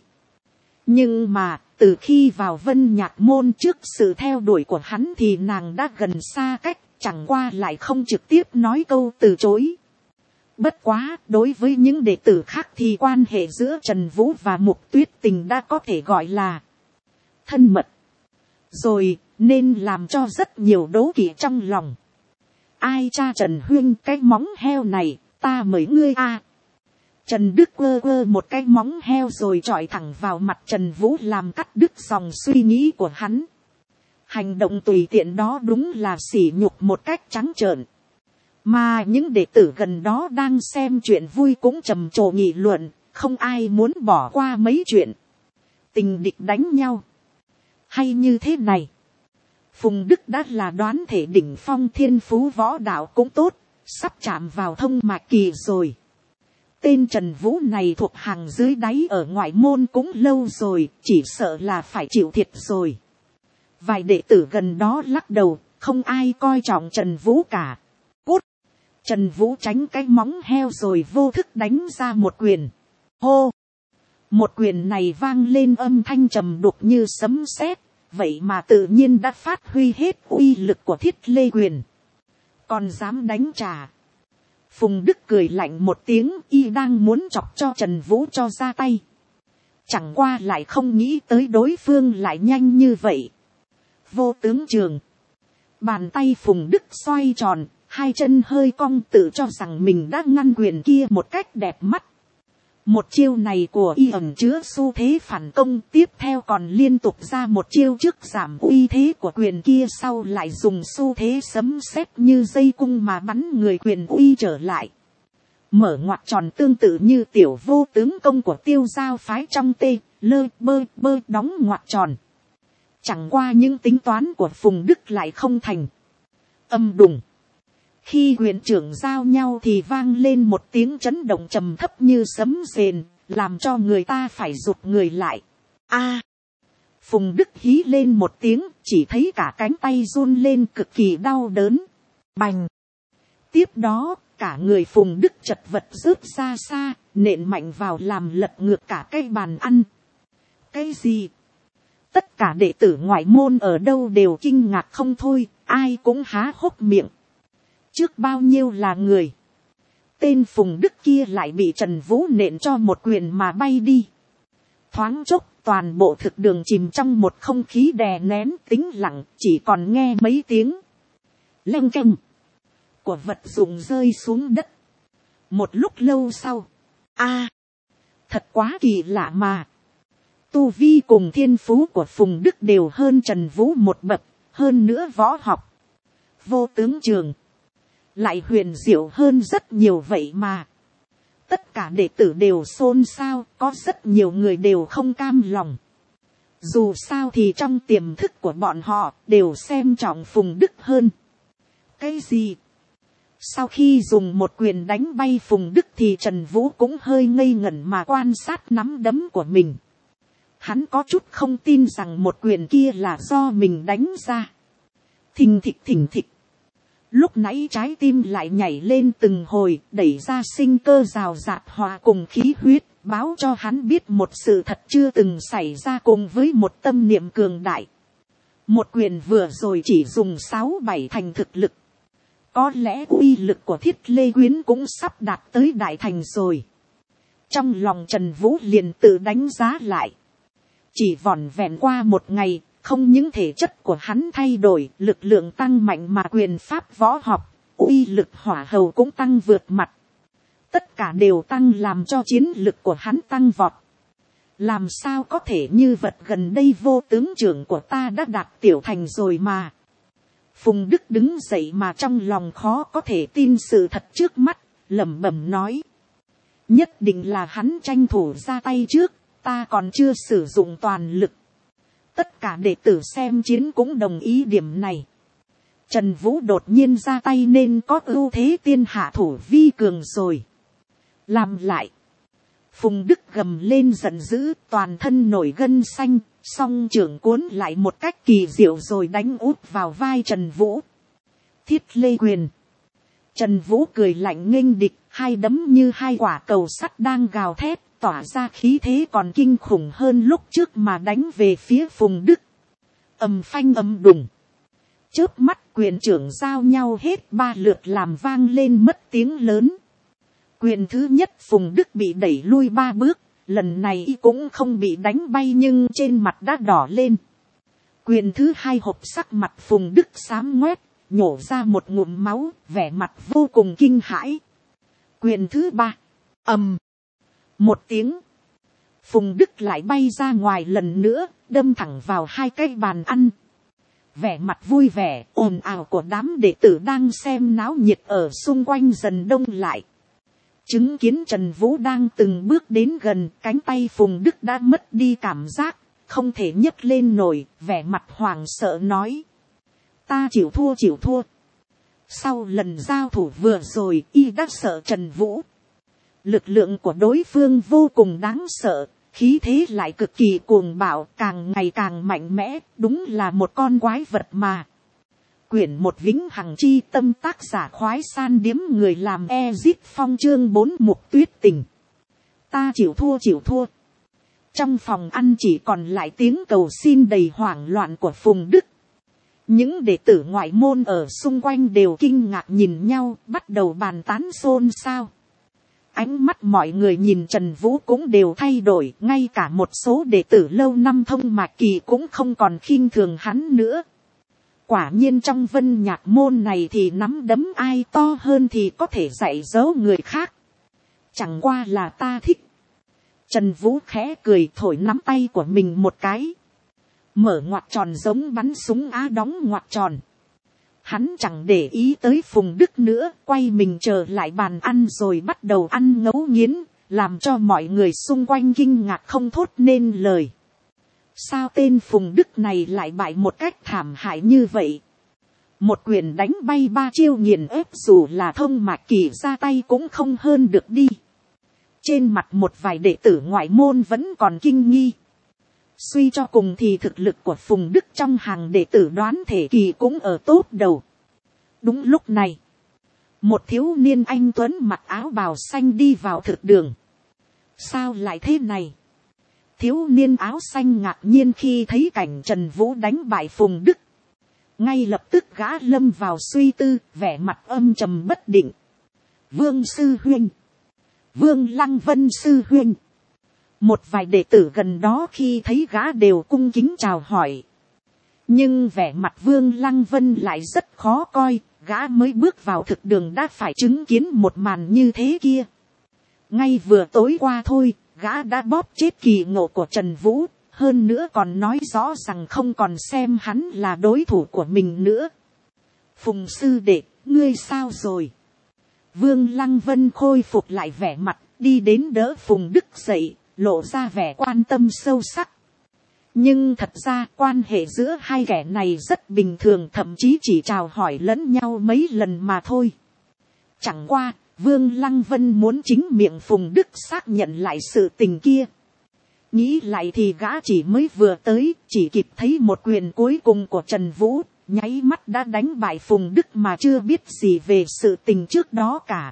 Nhưng mà, từ khi vào Vân Nhạc Môn trước sự theo đuổi của hắn thì nàng đã gần xa cách, chẳng qua lại không trực tiếp nói câu từ chối. Bất quá, đối với những đệ tử khác thì quan hệ giữa Trần Vũ và Mục Tuyết Tình đã có thể gọi là thân mật. Rồi, nên làm cho rất nhiều đố kỵ trong lòng. Ai cha Trần Huynh, cái móng heo này, ta mời ngươi a. À. Trần Đức quơ quơ một cái móng heo rồi chọi thẳng vào mặt Trần Vũ làm cắt đứt dòng suy nghĩ của hắn. Hành động tùy tiện đó đúng là sỉ nhục một cách trắng trợn. Mà những đệ tử gần đó đang xem chuyện vui cũng trầm trồ nghị luận, không ai muốn bỏ qua mấy chuyện tình địch đánh nhau. Hay như thế này, Phùng Đức đã là đoán thể đỉnh phong, thiên phú võ đạo cũng tốt, sắp chạm vào thông mạch kỳ rồi. Tên Trần Vũ này thuộc hàng dưới đáy ở ngoại môn cũng lâu rồi, chỉ sợ là phải chịu thiệt rồi. Vài đệ tử gần đó lắc đầu, không ai coi trọng Trần Vũ cả. Cút! Trần Vũ tránh cái móng heo rồi vô thức đánh ra một quyền. Hô! Một quyền này vang lên âm thanh trầm đục như sấm sét, vậy mà tự nhiên đã phát huy hết uy lực của Thiết Lê quyền. Còn dám đánh trả. Phùng Đức cười lạnh một tiếng, y đang muốn chọc cho Trần Vũ cho ra tay. Chẳng qua lại không nghĩ tới đối phương lại nhanh như vậy. Vô tướng trường. Bàn tay Phùng Đức xoay tròn, hai chân hơi cong tự cho rằng mình đã ngăn quyền kia một cách đẹp mắt. Một chiêu này của y ẩn chứa xu thế phản công, tiếp theo còn liên tục ra một chiêu trước giảm uy thế của quyền kia, sau lại dùng xu thế sấm sét như dây cung mà bắn người quyền uy trở lại. Mở ngoặc tròn tương tự như tiểu vô tướng công của Tiêu Giao phái trong tê, lơ bơ bơ đóng ngoặc tròn. Chẳng qua những tính toán của Phùng Đức lại không thành. Âm đùng. Khi quyền trưởng giao nhau thì vang lên một tiếng chấn động trầm thấp như sấm rền, làm cho người ta phải rụt người lại. A! Phùng Đức hí lên một tiếng, chỉ thấy cả cánh tay run lên cực kỳ đau đớn. Bành. Tiếp đó, cả người Phùng Đức chật vật rớt ra xa, nện mạnh vào làm lật ngược cả cái bàn ăn. Cái gì? Tất cả đệ tử ngoại môn ở đâu đều kinh ngạc không thôi, ai cũng há hốc miệng. Trước bao nhiêu là người. Tên Phùng Đức kia lại bị Trần Vũ nện cho một quyền mà bay đi. Thoáng chốc, toàn bộ thực đường chìm trong một không khí đè nén tĩnh lặng, chỉ còn nghe mấy tiếng leng keng của vật dụng rơi xuống đất. Một lúc lâu sau, a, thật quá kỳ lạ mà. Tu vi cùng thiên phú của Phùng Đức đều hơn Trần Vũ một bậc, hơn nữa võ học, vô tướng trường lại huyền diệu hơn rất nhiều vậy mà. Tất cả đệ tử đều xôn xao, có rất nhiều người đều không cam lòng. Dù sao thì trong tiềm thức của bọn họ đều xem trọng Phùng Đức hơn. Cái gì? Sau khi dùng một quyền đánh bay Phùng Đức thì Trần Vũ cũng hơi ngây ngẩn mà quan sát nắm đấm của mình. Hắn có chút không tin rằng một quyền kia là do mình đánh ra. Thình thịch thình thịch. Lúc nãy trái tim lại nhảy lên từng hồi, đẩy ra sinh cơ rào rạt hòa cùng khí huyết, báo cho hắn biết một sự thật chưa từng xảy ra cùng với một tâm niệm cường đại. Một quyền vừa rồi chỉ dùng sáu bảy thành thực lực. Có lẽ uy lực của Thiết Lê Quyến cũng sắp đạt tới đại thành rồi. Trong lòng Trần Vũ liền tự đánh giá lại. Chỉ vỏn vẹn qua một ngày, không những thể chất của hắn thay đổi, lực lượng tăng mạnh mà quyền pháp võ học, uy lực hỏa hầu cũng tăng vượt mặt. Tất cả đều tăng làm cho chiến lực của hắn tăng vọt. Làm sao có thể như vật gần đây vô tướng trưởng của ta đã đạt tiểu thành rồi mà. Phùng Đức đứng dậy mà trong lòng khó có thể tin sự thật trước mắt, lẩm bẩm nói. Nhất định là hắn tranh thủ ra tay trước, ta còn chưa sử dụng toàn lực. Tất cả đệ tử xem chiến cũng đồng ý điểm này. Trần Vũ đột nhiên ra tay nên có ưu thế tiên hạ thủ vi cường rồi. Làm lại. Phùng Đức gầm lên giận dữ, toàn thân nổi gân xanh, song trưởng cuốn lại một cách kỳ diệu rồi đánh úp vào vai Trần Vũ. Thiết Lê Quyền. Trần Vũ cười lạnh nghênh địch, hai đấm như hai quả cầu sắt đang gào thét, tỏa ra khí thế còn kinh khủng hơn lúc trước mà đánh về phía Phùng Đức. Ầm phanh ầm đùng. Chớp mắt quyền trưởng giao nhau hết ba lượt làm vang lên mất tiếng lớn. Quyền thứ nhất Phùng Đức bị đẩy lui ba bước, lần này cũng không bị đánh bay nhưng trên mặt đã đỏ lên. Quyền thứ hai hộp sắc mặt Phùng Đức xám ngoét, nhổ ra một ngụm máu, vẻ mặt vô cùng kinh hãi. Quyền thứ ba, ầm. Một tiếng, Phùng Đức lại bay ra ngoài lần nữa, đâm thẳng vào hai cái bàn ăn. Vẻ mặt vui vẻ, ồn ào của đám đệ tử đang xem náo nhiệt ở xung quanh dần đông lại. Chứng kiến Trần Vũ đang từng bước đến gần, cánh tay Phùng Đức đã mất đi cảm giác, không thể nhấc lên nổi, vẻ mặt hoảng sợ nói. Ta chịu thua chịu thua. Sau lần giao thủ vừa rồi, y đã sợ Trần Vũ. Lực lượng của đối phương vô cùng đáng sợ, khí thế lại cực kỳ cuồng bạo, càng ngày càng mạnh mẽ, đúng là một con quái vật mà. Quyển một Vĩnh Hằng Chi Tâm, tác giả Khoái San Điếm, người làm Ezit Phong, chương bốn Mục Tuyết Tình. Ta chịu thua chịu thua. Trong phòng ăn chỉ còn lại tiếng cầu xin đầy hoảng loạn của Phùng Đức. Những đệ tử ngoại môn ở xung quanh đều kinh ngạc nhìn nhau, bắt đầu bàn tán xôn xao. Ánh mắt mọi người nhìn Trần Vũ cũng đều thay đổi, ngay cả một số đệ tử lâu năm thông mạch kỳ cũng không còn khinh thường hắn nữa. Quả nhiên trong Vân Nhạc môn này thì nắm đấm ai to hơn thì có thể dạy dỗ người khác. Chẳng qua là ta thích. Trần Vũ khẽ cười thổi nắm tay của mình một cái. Mở ngoặt tròn giống bắn súng á đóng ngoặt tròn. Hắn chẳng để ý tới Phùng Đức nữa, quay mình trở lại bàn ăn rồi bắt đầu ăn ngấu nghiến, làm cho mọi người xung quanh kinh ngạc không thốt nên lời. Sao tên Phùng Đức này lại bại một cách thảm hại như vậy? Một quyền đánh bay ba chiêu nghiền ép dù là thông mạch kỳ ra tay cũng không hơn được đi. Trên mặt một vài đệ tử ngoại môn vẫn còn kinh nghi. Suy cho cùng thì thực lực của Phùng Đức trong hàng đệ tử đoán thể kỳ cũng ở tốt đầu. Đúng lúc này, một thiếu niên anh tuấn mặc áo bào xanh đi vào thực đường. Sao lại thế này? Thiếu niên áo xanh ngạc nhiên khi thấy cảnh Trần Vũ đánh bại Phùng Đức. Ngay lập tức gã lâm vào suy tư, vẻ mặt âm trầm bất định. Vương sư huynh, Vương Lăng Vân sư huynh. Một vài đệ tử gần đó khi thấy gã đều cung kính chào hỏi. Nhưng vẻ mặt Vương Lăng Vân lại rất khó coi, gã mới bước vào thực đường đã phải chứng kiến một màn như thế kia. Ngay vừa tối qua thôi, gã đã bóp chết kỳ ngộ của Trần Vũ, hơn nữa còn nói rõ rằng không còn xem hắn là đối thủ của mình nữa. Phùng sư đệ, ngươi sao rồi? Vương Lăng Vân khôi phục lại vẻ mặt, đi đến đỡ Phùng Đức dậy, lộ ra vẻ quan tâm sâu sắc. Nhưng thật ra quan hệ giữa hai kẻ này rất bình thường, thậm chí chỉ chào hỏi lẫn nhau mấy lần mà thôi. Chẳng qua, Vương Lăng Vân muốn chính miệng Phùng Đức xác nhận lại sự tình kia. Nghĩ lại thì gã chỉ mới vừa tới, chỉ kịp thấy một quyền cuối cùng của Trần Vũ, nháy mắt đã đánh bại Phùng Đức mà chưa biết gì về sự tình trước đó cả.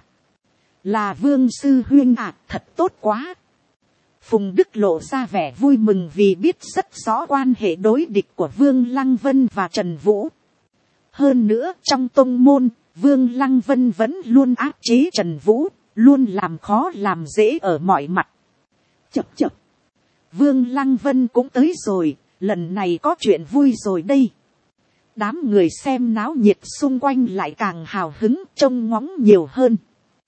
Là Vương sư huynh ạ, thật tốt quá. Phùng Đức lộ ra vẻ vui mừng vì biết rất rõ quan hệ đối địch của Vương Lăng Vân và Trần Vũ. Hơn nữa trong tông môn, Vương Lăng Vân vẫn luôn áp chế Trần Vũ, luôn làm khó làm dễ ở mọi mặt. Chập chập. Vương Lăng Vân cũng tới rồi, lần này có chuyện vui rồi đây. Đám người xem náo nhiệt xung quanh lại càng hào hứng, trông ngóng nhiều hơn.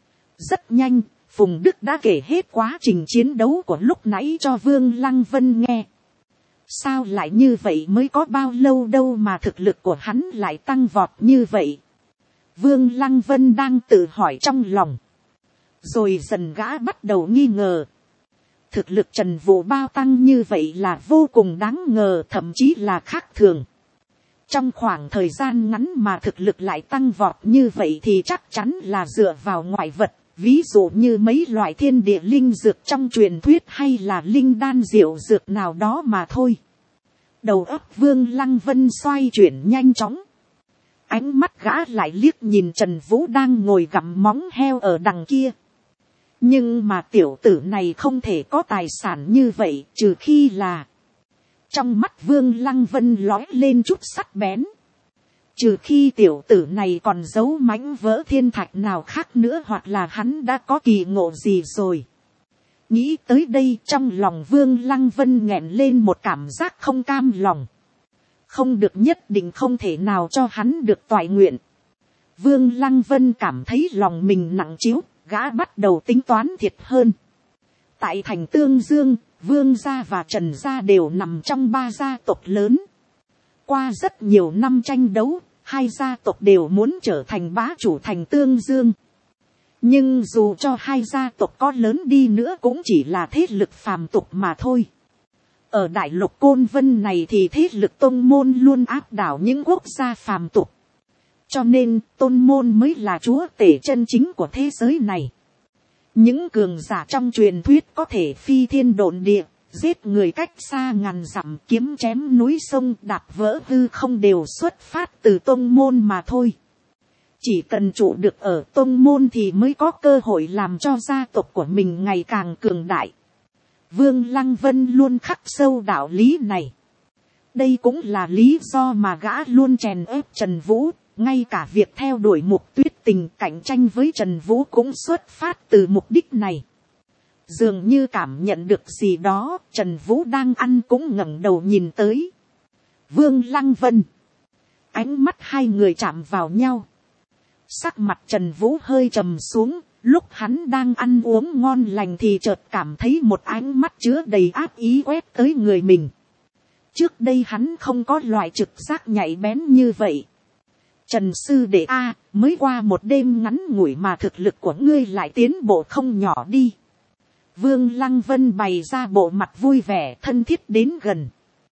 Rất nhanh, Phùng Đức đã kể hết quá trình chiến đấu của lúc nãy cho Vương Lăng Vân nghe. Sao lại như vậy, mới có bao lâu đâu mà thực lực của hắn lại tăng vọt như vậy? Vương Lăng Vân đang tự hỏi trong lòng. Rồi dần gã bắt đầu nghi ngờ. Thực lực Trần Vũ bao tăng như vậy là vô cùng đáng ngờ, thậm chí là khác thường. Trong khoảng thời gian ngắn mà thực lực lại tăng vọt như vậy thì chắc chắn là dựa vào ngoại vật. Ví dụ như mấy loại thiên địa linh dược trong truyền thuyết hay là linh đan diệu dược nào đó mà thôi. Đầu óc Vương Lăng Vân xoay chuyển nhanh chóng. Ánh mắt gã lại liếc nhìn Trần Vũ đang ngồi gặm móng heo ở đằng kia. Nhưng mà tiểu tử này không thể có tài sản như vậy, trừ khi là... Trong mắt Vương Lăng Vân lói lên chút sắc bén. Trừ khi tiểu tử này còn giấu mảnh vỡ thiên thạch nào khác nữa, hoặc là hắn đã có kỳ ngộ gì rồi. Nghĩ tới đây, trong lòng Vương Lăng Vân nghẹn lên một cảm giác không cam lòng. Không được, nhất định không thể nào cho hắn được toại nguyện. Vương Lăng Vân cảm thấy lòng mình nặng trĩu, gã bắt đầu tính toán thiệt hơn. Tại thành Tương Dương, Vương gia và Trần gia đều nằm trong ba gia tộc lớn. Qua rất nhiều năm tranh đấu, hai gia tộc đều muốn trở thành bá chủ thành Tương Dương. Nhưng dù cho hai gia tộc có lớn đi nữa cũng chỉ là thế lực phàm tục mà thôi. Ở đại lục Côn Vân này thì thế lực tôn môn luôn áp đảo những quốc gia phàm tục. Cho nên tôn môn mới là chúa tể chân chính của thế giới này. Những cường giả trong truyền thuyết có thể phi thiên độn địa, giết người cách xa ngàn dặm, kiếm chém núi sông, đạp vỡ hư không đều xuất phát từ tôn môn mà thôi. Chỉ cần trụ được ở tôn môn thì mới có cơ hội làm cho gia tộc của mình ngày càng cường đại. Vương Lăng Vân luôn khắc sâu đạo lý này. Đây cũng là lý do mà gã luôn chèn ép Trần Vũ. Ngay cả việc theo đuổi Mục Tuyết Tình cạnh tranh với Trần Vũ cũng xuất phát từ mục đích này. Dường như cảm nhận được gì đó, Trần Vũ đang ăn cũng ngẩng đầu nhìn tới. Vương Lăng Vân. Ánh mắt hai người chạm vào nhau. Sắc mặt Trần Vũ hơi trầm xuống, lúc hắn đang ăn uống ngon lành thì chợt cảm thấy một ánh mắt chứa đầy ác ý quét tới người mình. Trước đây hắn không có loại trực giác nhạy bén như vậy. Trần sư đệ a, mới qua một đêm ngắn ngủi mà thực lực của ngươi lại tiến bộ không nhỏ đi. Vương Lăng Vân bày ra bộ mặt vui vẻ thân thiết đến gần.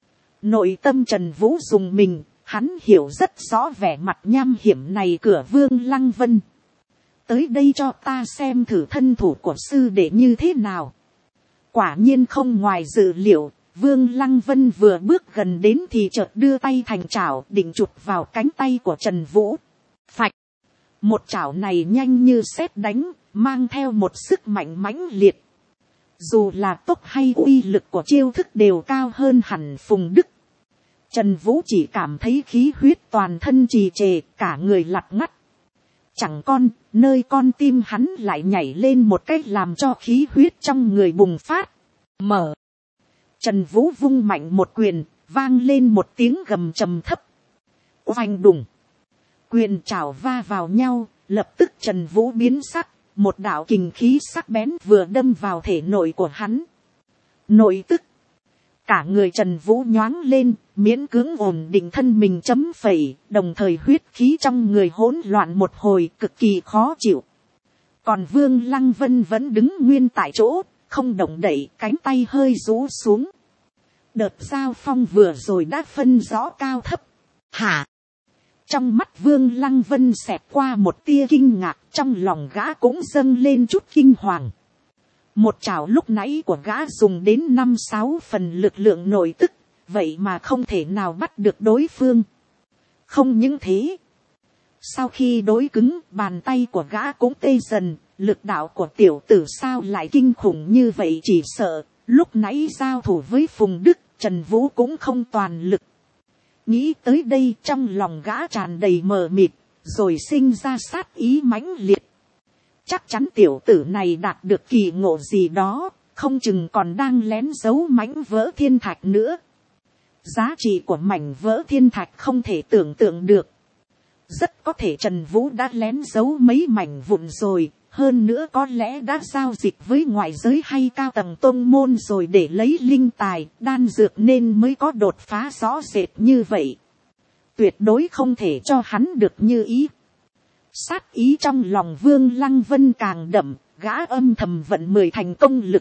Nội tâm Trần Vũ dùng mình, hắn hiểu rất rõ vẻ mặt nham hiểm này của Vương Lăng Vân. Tới đây cho ta xem thử thân thủ của sư đệ như thế nào. Quả nhiên không ngoài dự liệu, Vương Lăng Vân vừa bước gần đến thì chợt đưa tay thành chảo định chụp vào cánh tay của Trần Vũ. Phạch. Một chảo này nhanh như sét đánh, mang theo một sức mạnh mãnh liệt. Dù là tốc hay uy lực của chiêu thức đều cao hơn hẳn Phùng Đức. Trần Vũ chỉ cảm thấy khí huyết toàn thân trì trệ, cả người lặt ngắt. Chẳng con, nơi con tim hắn lại nhảy lên một cách làm cho khí huyết trong người bùng phát. Mở. Trần Vũ vung mạnh một quyền, vang lên một tiếng gầm trầm thấp. Oanh đùng. Quyền chảo va vào nhau, lập tức Trần Vũ biến sắc, một đạo kình khí sắc bén vừa đâm vào thể nội của hắn. Nội tức. Cả người Trần Vũ nhoáng lên, miễn cưỡng ổn định thân mình chấm phẩy, đồng thời huyết khí trong người hỗn loạn một hồi cực kỳ khó chịu. Còn Vương Lăng Vân vẫn đứng nguyên tại chỗ, không động đậy, cánh tay hơi rũ xuống. Đợt giao phong vừa rồi đã phân rõ cao thấp. Hả? Trong mắt Vương Lăng Vân xẹt qua một tia kinh ngạc, trong lòng gã cũng dâng lên chút kinh hoàng. Một chảo lúc nãy của gã dùng đến năm sáu phần lực lượng nội tức, vậy mà không thể nào bắt được đối phương. Không những thế, sau khi đối cứng, bàn tay của gã cũng tê dần, lực đạo của tiểu tử sao lại kinh khủng như vậy, chỉ sợ lúc nãy giao thủ với Phùng Đức, Trần Vũ cũng không toàn lực. Nghĩ tới đây trong lòng gã tràn đầy mờ mịt, rồi sinh ra sát ý mãnh liệt. Chắc chắn tiểu tử này đạt được kỳ ngộ gì đó, không chừng còn đang lén giấu mảnh vỡ thiên thạch nữa. Giá trị của mảnh vỡ thiên thạch không thể tưởng tượng được. Rất có thể Trần Vũ đã lén giấu mấy mảnh vụn rồi, hơn nữa có lẽ đã giao dịch với ngoại giới hay cao tầng tôn môn rồi để lấy linh tài, đan dược nên mới có đột phá rõ rệt như vậy. Tuyệt đối không thể cho hắn được như ý. Sát ý trong lòng Vương Lăng Vân càng đậm, gã âm thầm vận mười thành công lực.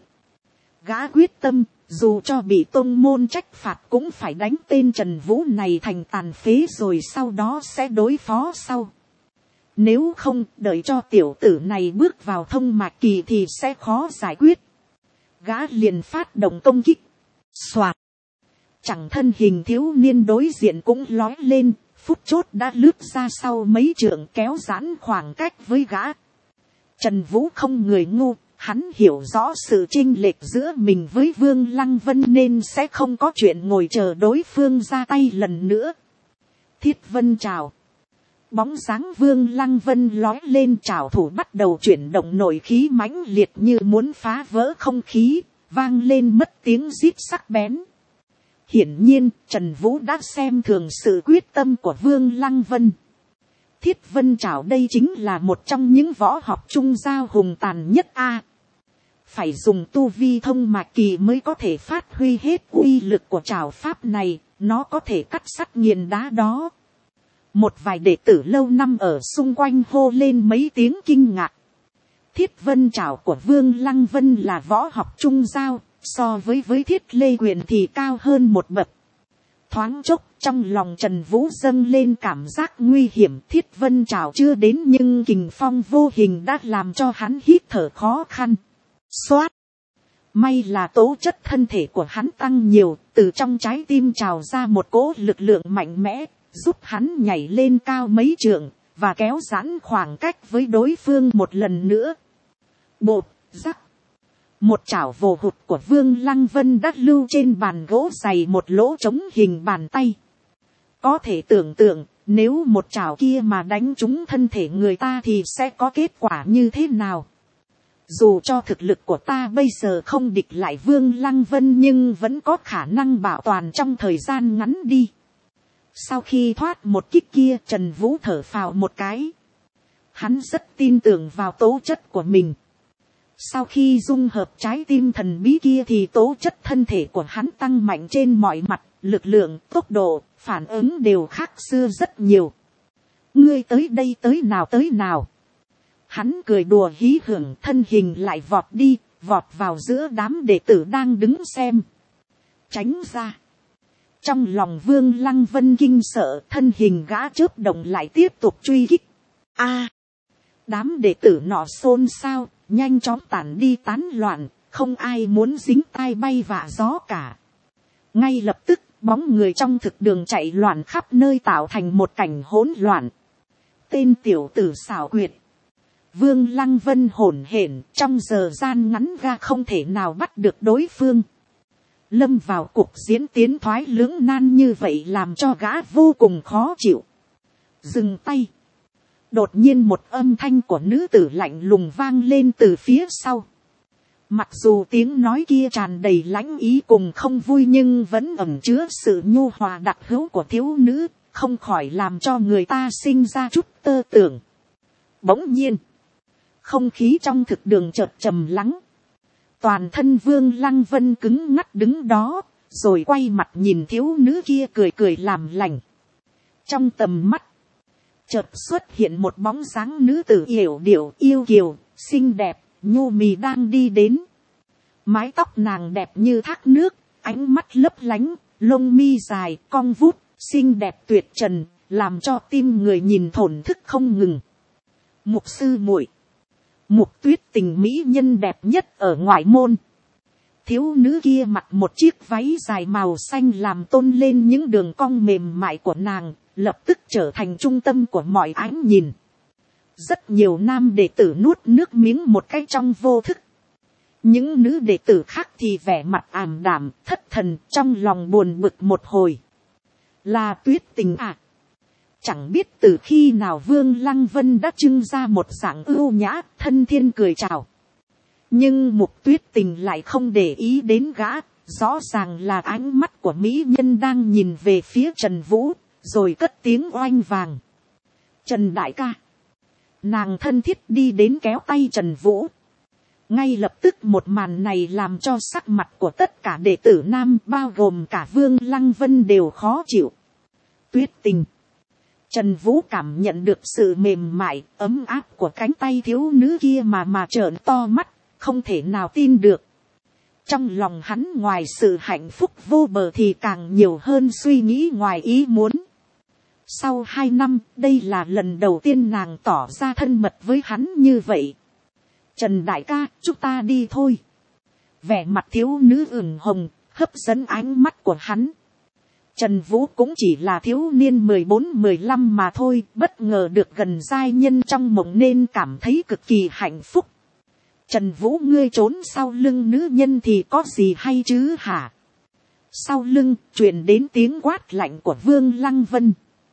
Gã quyết tâm, dù cho bị tôn môn trách phạt cũng phải đánh tên Trần Vũ này thành tàn phế rồi sau đó sẽ đối phó sau. Nếu không, đợi cho tiểu tử này bước vào thông mạch kỳ thì sẽ khó giải quyết. Gã liền phát động công kích. Soạt. Chẳng thân hình thiếu niên đối diện cũng lói lên, phút chốt đã lướt ra sau mấy trượng kéo giãn khoảng cách với gã. Trần Vũ không người ngu, hắn hiểu rõ sự chênh lệch giữa mình với Vương Lăng Vân nên sẽ không có chuyện ngồi chờ đối phương ra tay lần nữa. Thiết Vân chào. Bóng dáng Vương Lăng Vân lói lên, trảo thủ bắt đầu chuyển động, nội khí mãnh liệt như muốn phá vỡ không khí, vang lên mất tiếng rít sắc bén. Hiển nhiên, Trần Vũ đã xem thường sự quyết tâm của Vương Lăng Vân. Thiết Vân trảo đây chính là một trong những võ học trung giao hùng tàn nhất a. Phải dùng tu vi thông mạch kỳ mới có thể phát huy hết uy lực của trảo pháp này, nó có thể cắt sắt nghiền đá đó. Một vài đệ tử lâu năm ở xung quanh hô lên mấy tiếng kinh ngạc. Thiết Vân trảo của Vương Lăng Vân là võ học trung giao, so với với Thiết Lê Quyền thì cao hơn một bậc. Thoáng chốc trong lòng Trần Vũ dâng lên cảm giác nguy hiểm. Thiết Vân trảo chưa đến nhưng kình phong vô hình đã làm cho hắn hít thở khó khăn. Xoát. May là tố chất thân thể của hắn tăng nhiều, từ trong trái tim trào ra một cỗ lực lượng mạnh mẽ, giúp hắn nhảy lên cao mấy trượng, và kéo giãn khoảng cách với đối phương một lần nữa. Bột, rắc. Một chảo vồ hụt của Vương Lăng Vân đã lưu trên bàn gỗ dày một lỗ trống hình bàn tay. Có thể tưởng tượng, nếu một chảo kia mà đánh trúng thân thể người ta thì sẽ có kết quả như thế nào. Dù cho thực lực của ta bây giờ không địch lại Vương Lăng Vân nhưng vẫn có khả năng bảo toàn trong thời gian ngắn đi. Sau khi thoát một kích kia, Trần Vũ thở phào một cái. Hắn rất tin tưởng vào tố chất của mình. Sau khi dung hợp trái tim thần bí kia thì tố chất thân thể của hắn tăng mạnh trên mọi mặt, lực lượng, tốc độ, phản ứng đều khác xưa rất nhiều. Ngươi tới đây tới nào tới nào. Hắn cười đùa hí hưởng, thân hình lại vọt đi, vọt vào giữa đám đệ tử đang đứng xem. Tránh ra. Trong lòng Vương Lăng Vân kinh sợ, thân hình gã chớp động lại tiếp tục truy kích. A, đám đệ tử nọ xôn xao, nhanh chóng tản đi tán loạn, không ai muốn dính tai bay vạ gió cả. Ngay lập tức, bóng người trong thực đường chạy loạn khắp nơi tạo thành một cảnh hỗn loạn. Tên tiểu tử xảo quyệt. Vương Lăng Vân hổn hển, trong giờ gian ngắn ra không thể nào bắt được đối phương. Lâm vào cuộc diễn tiến thoái lưỡng nan như vậy làm cho gã vô cùng khó chịu. Dừng tay. Đột nhiên một âm thanh của nữ tử lạnh lùng vang lên từ phía sau. Mặc dù tiếng nói kia tràn đầy lãnh ý cùng không vui nhưng vẫn ẩn chứa sự nhu hòa đặc hữu của thiếu nữ, không khỏi làm cho người ta sinh ra chút tơ tưởng. Bỗng nhiên, không khí trong thực đường chợt trầm lắng. Toàn thân Vương Lăng Vân cứng ngắc đứng đó, rồi quay mặt nhìn thiếu nữ kia cười cười làm lành. Trong tầm mắt, chợt xuất hiện một bóng dáng nữ tử yểu điệu yêu kiều, xinh đẹp, nhu mì đang đi đến. Mái tóc nàng đẹp như thác nước, ánh mắt lấp lánh, lông mi dài, cong vút, xinh đẹp tuyệt trần, làm cho tim người nhìn thổn thức không ngừng. Mục sư muội, Mục Tuyết Tình mỹ nhân đẹp nhất ở ngoại môn. Thiếu nữ kia mặc một chiếc váy dài màu xanh làm tôn lên những đường cong mềm mại của nàng, lập tức trở thành trung tâm của mọi ánh nhìn. Rất nhiều nam đệ tử nuốt nước miếng một cách trong vô thức. Những nữ đệ tử khác thì vẻ mặt ảm đạm, thất thần, trong lòng buồn bực một hồi. Là Tuyết Tình à? Chẳng biết từ khi nào Vương Lăng Vân đã trưng ra một dạng ưu nhã, thân thiên cười chào. Nhưng Mục Tuyết Tình lại không để ý đến gã, rõ ràng là ánh mắt của mỹ nhân đang nhìn về phía Trần Vũ, rồi cất tiếng oanh vàng. Trần đại ca. Nàng thân thiết đi đến kéo tay Trần Vũ. Ngay lập tức một màn này làm cho sắc mặt của tất cả đệ tử nam bao gồm cả Vương Lăng Vân đều khó chịu. Tuyết Tình. Trần Vũ cảm nhận được sự mềm mại, ấm áp của cánh tay thiếu nữ kia mà mà trợn to mắt, không thể nào tin được. Trong lòng hắn ngoài sự hạnh phúc vô bờ thì càng nhiều hơn suy nghĩ ngoài ý muốn. Sau hai năm, đây là lần đầu tiên nàng tỏ ra thân mật với hắn như vậy. Trần đại ca, chúng ta đi thôi. Vẻ mặt thiếu nữ ửng hồng, hấp dẫn ánh mắt của hắn. Trần Vũ cũng chỉ là thiếu niên mười bốn mười lăm mà thôi, bất ngờ được gần giai nhân trong mộng nên cảm thấy cực kỳ hạnh phúc. Trần Vũ ngươi trốn sau lưng nữ nhân thì có gì hay chứ hả? Sau lưng truyền đến tiếng quát lạnh của Vương Lăng Vân.